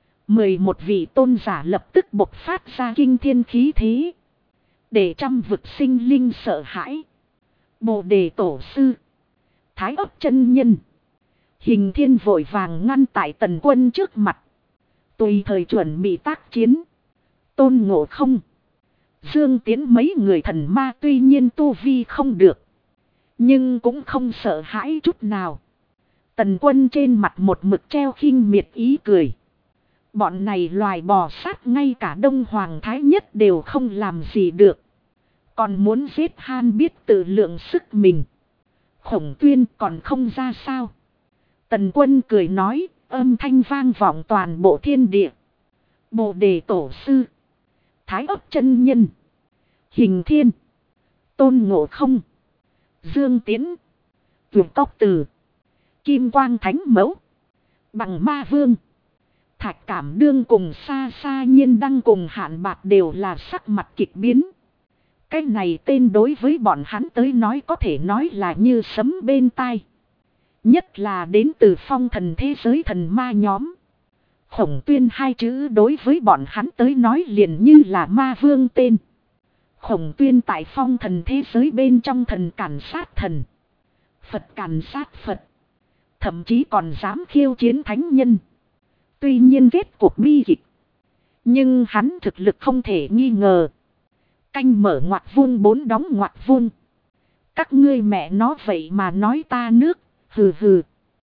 S1: 11 vị tôn giả lập tức bộc phát ra kinh thiên khí thế. Để trăm vực sinh linh sợ hãi. Bồ đề tổ sư. Thái ấp chân nhân. Hình Thiên vội vàng ngăn tại Tần Quân trước mặt. Tùy thời chuẩn bị tác chiến. Tôn Ngộ Không. Dương Tiến mấy người thần ma tuy nhiên tu vi không được. Nhưng cũng không sợ hãi chút nào. Tần Quân trên mặt một mực treo khinh miệt ý cười. Bọn này loài bò sát ngay cả Đông Hoàng Thái Nhất đều không làm gì được. Còn muốn giết Han biết tự lượng sức mình. Khổng Tuyên còn không ra sao. Tần Quân cười nói, âm thanh vang vọng toàn bộ thiên địa. Bồ đề tổ sư. Thái ấp chân nhân. Hình Thiên. Tôn Ngộ Không. Dương Tiến. Tuyệt Cốc Tử. Kim Quang Thánh Mẫu. Bằng Ma Vương. Thạch Cảm Đương cùng xa xa Nhiên Đăng cùng Hạn Bạc đều là sắc mặt kịch biến. Cái này tên đối với bọn hắn tới nói có thể nói là như sấm bên tai. Nhất là đến từ phong thần thế giới thần ma nhóm. Khổng Tuyên hai chữ đối với bọn hắn tới nói liền như là ma vương tên. Khổng Tuyên tại phong thần thế giới bên trong thần càn sát thần. Phật càn sát Phật. Thậm chí còn dám khiêu chiến thánh nhân. Tuy nhiên kết cuộc bi kịch. Nhưng hắn thực lực không thể nghi ngờ. Canh mở ngoặc vuông 4 đóng ngoặc vuông. Các ngươi mẹ nó vậy mà nói ta nước, hừ hừ.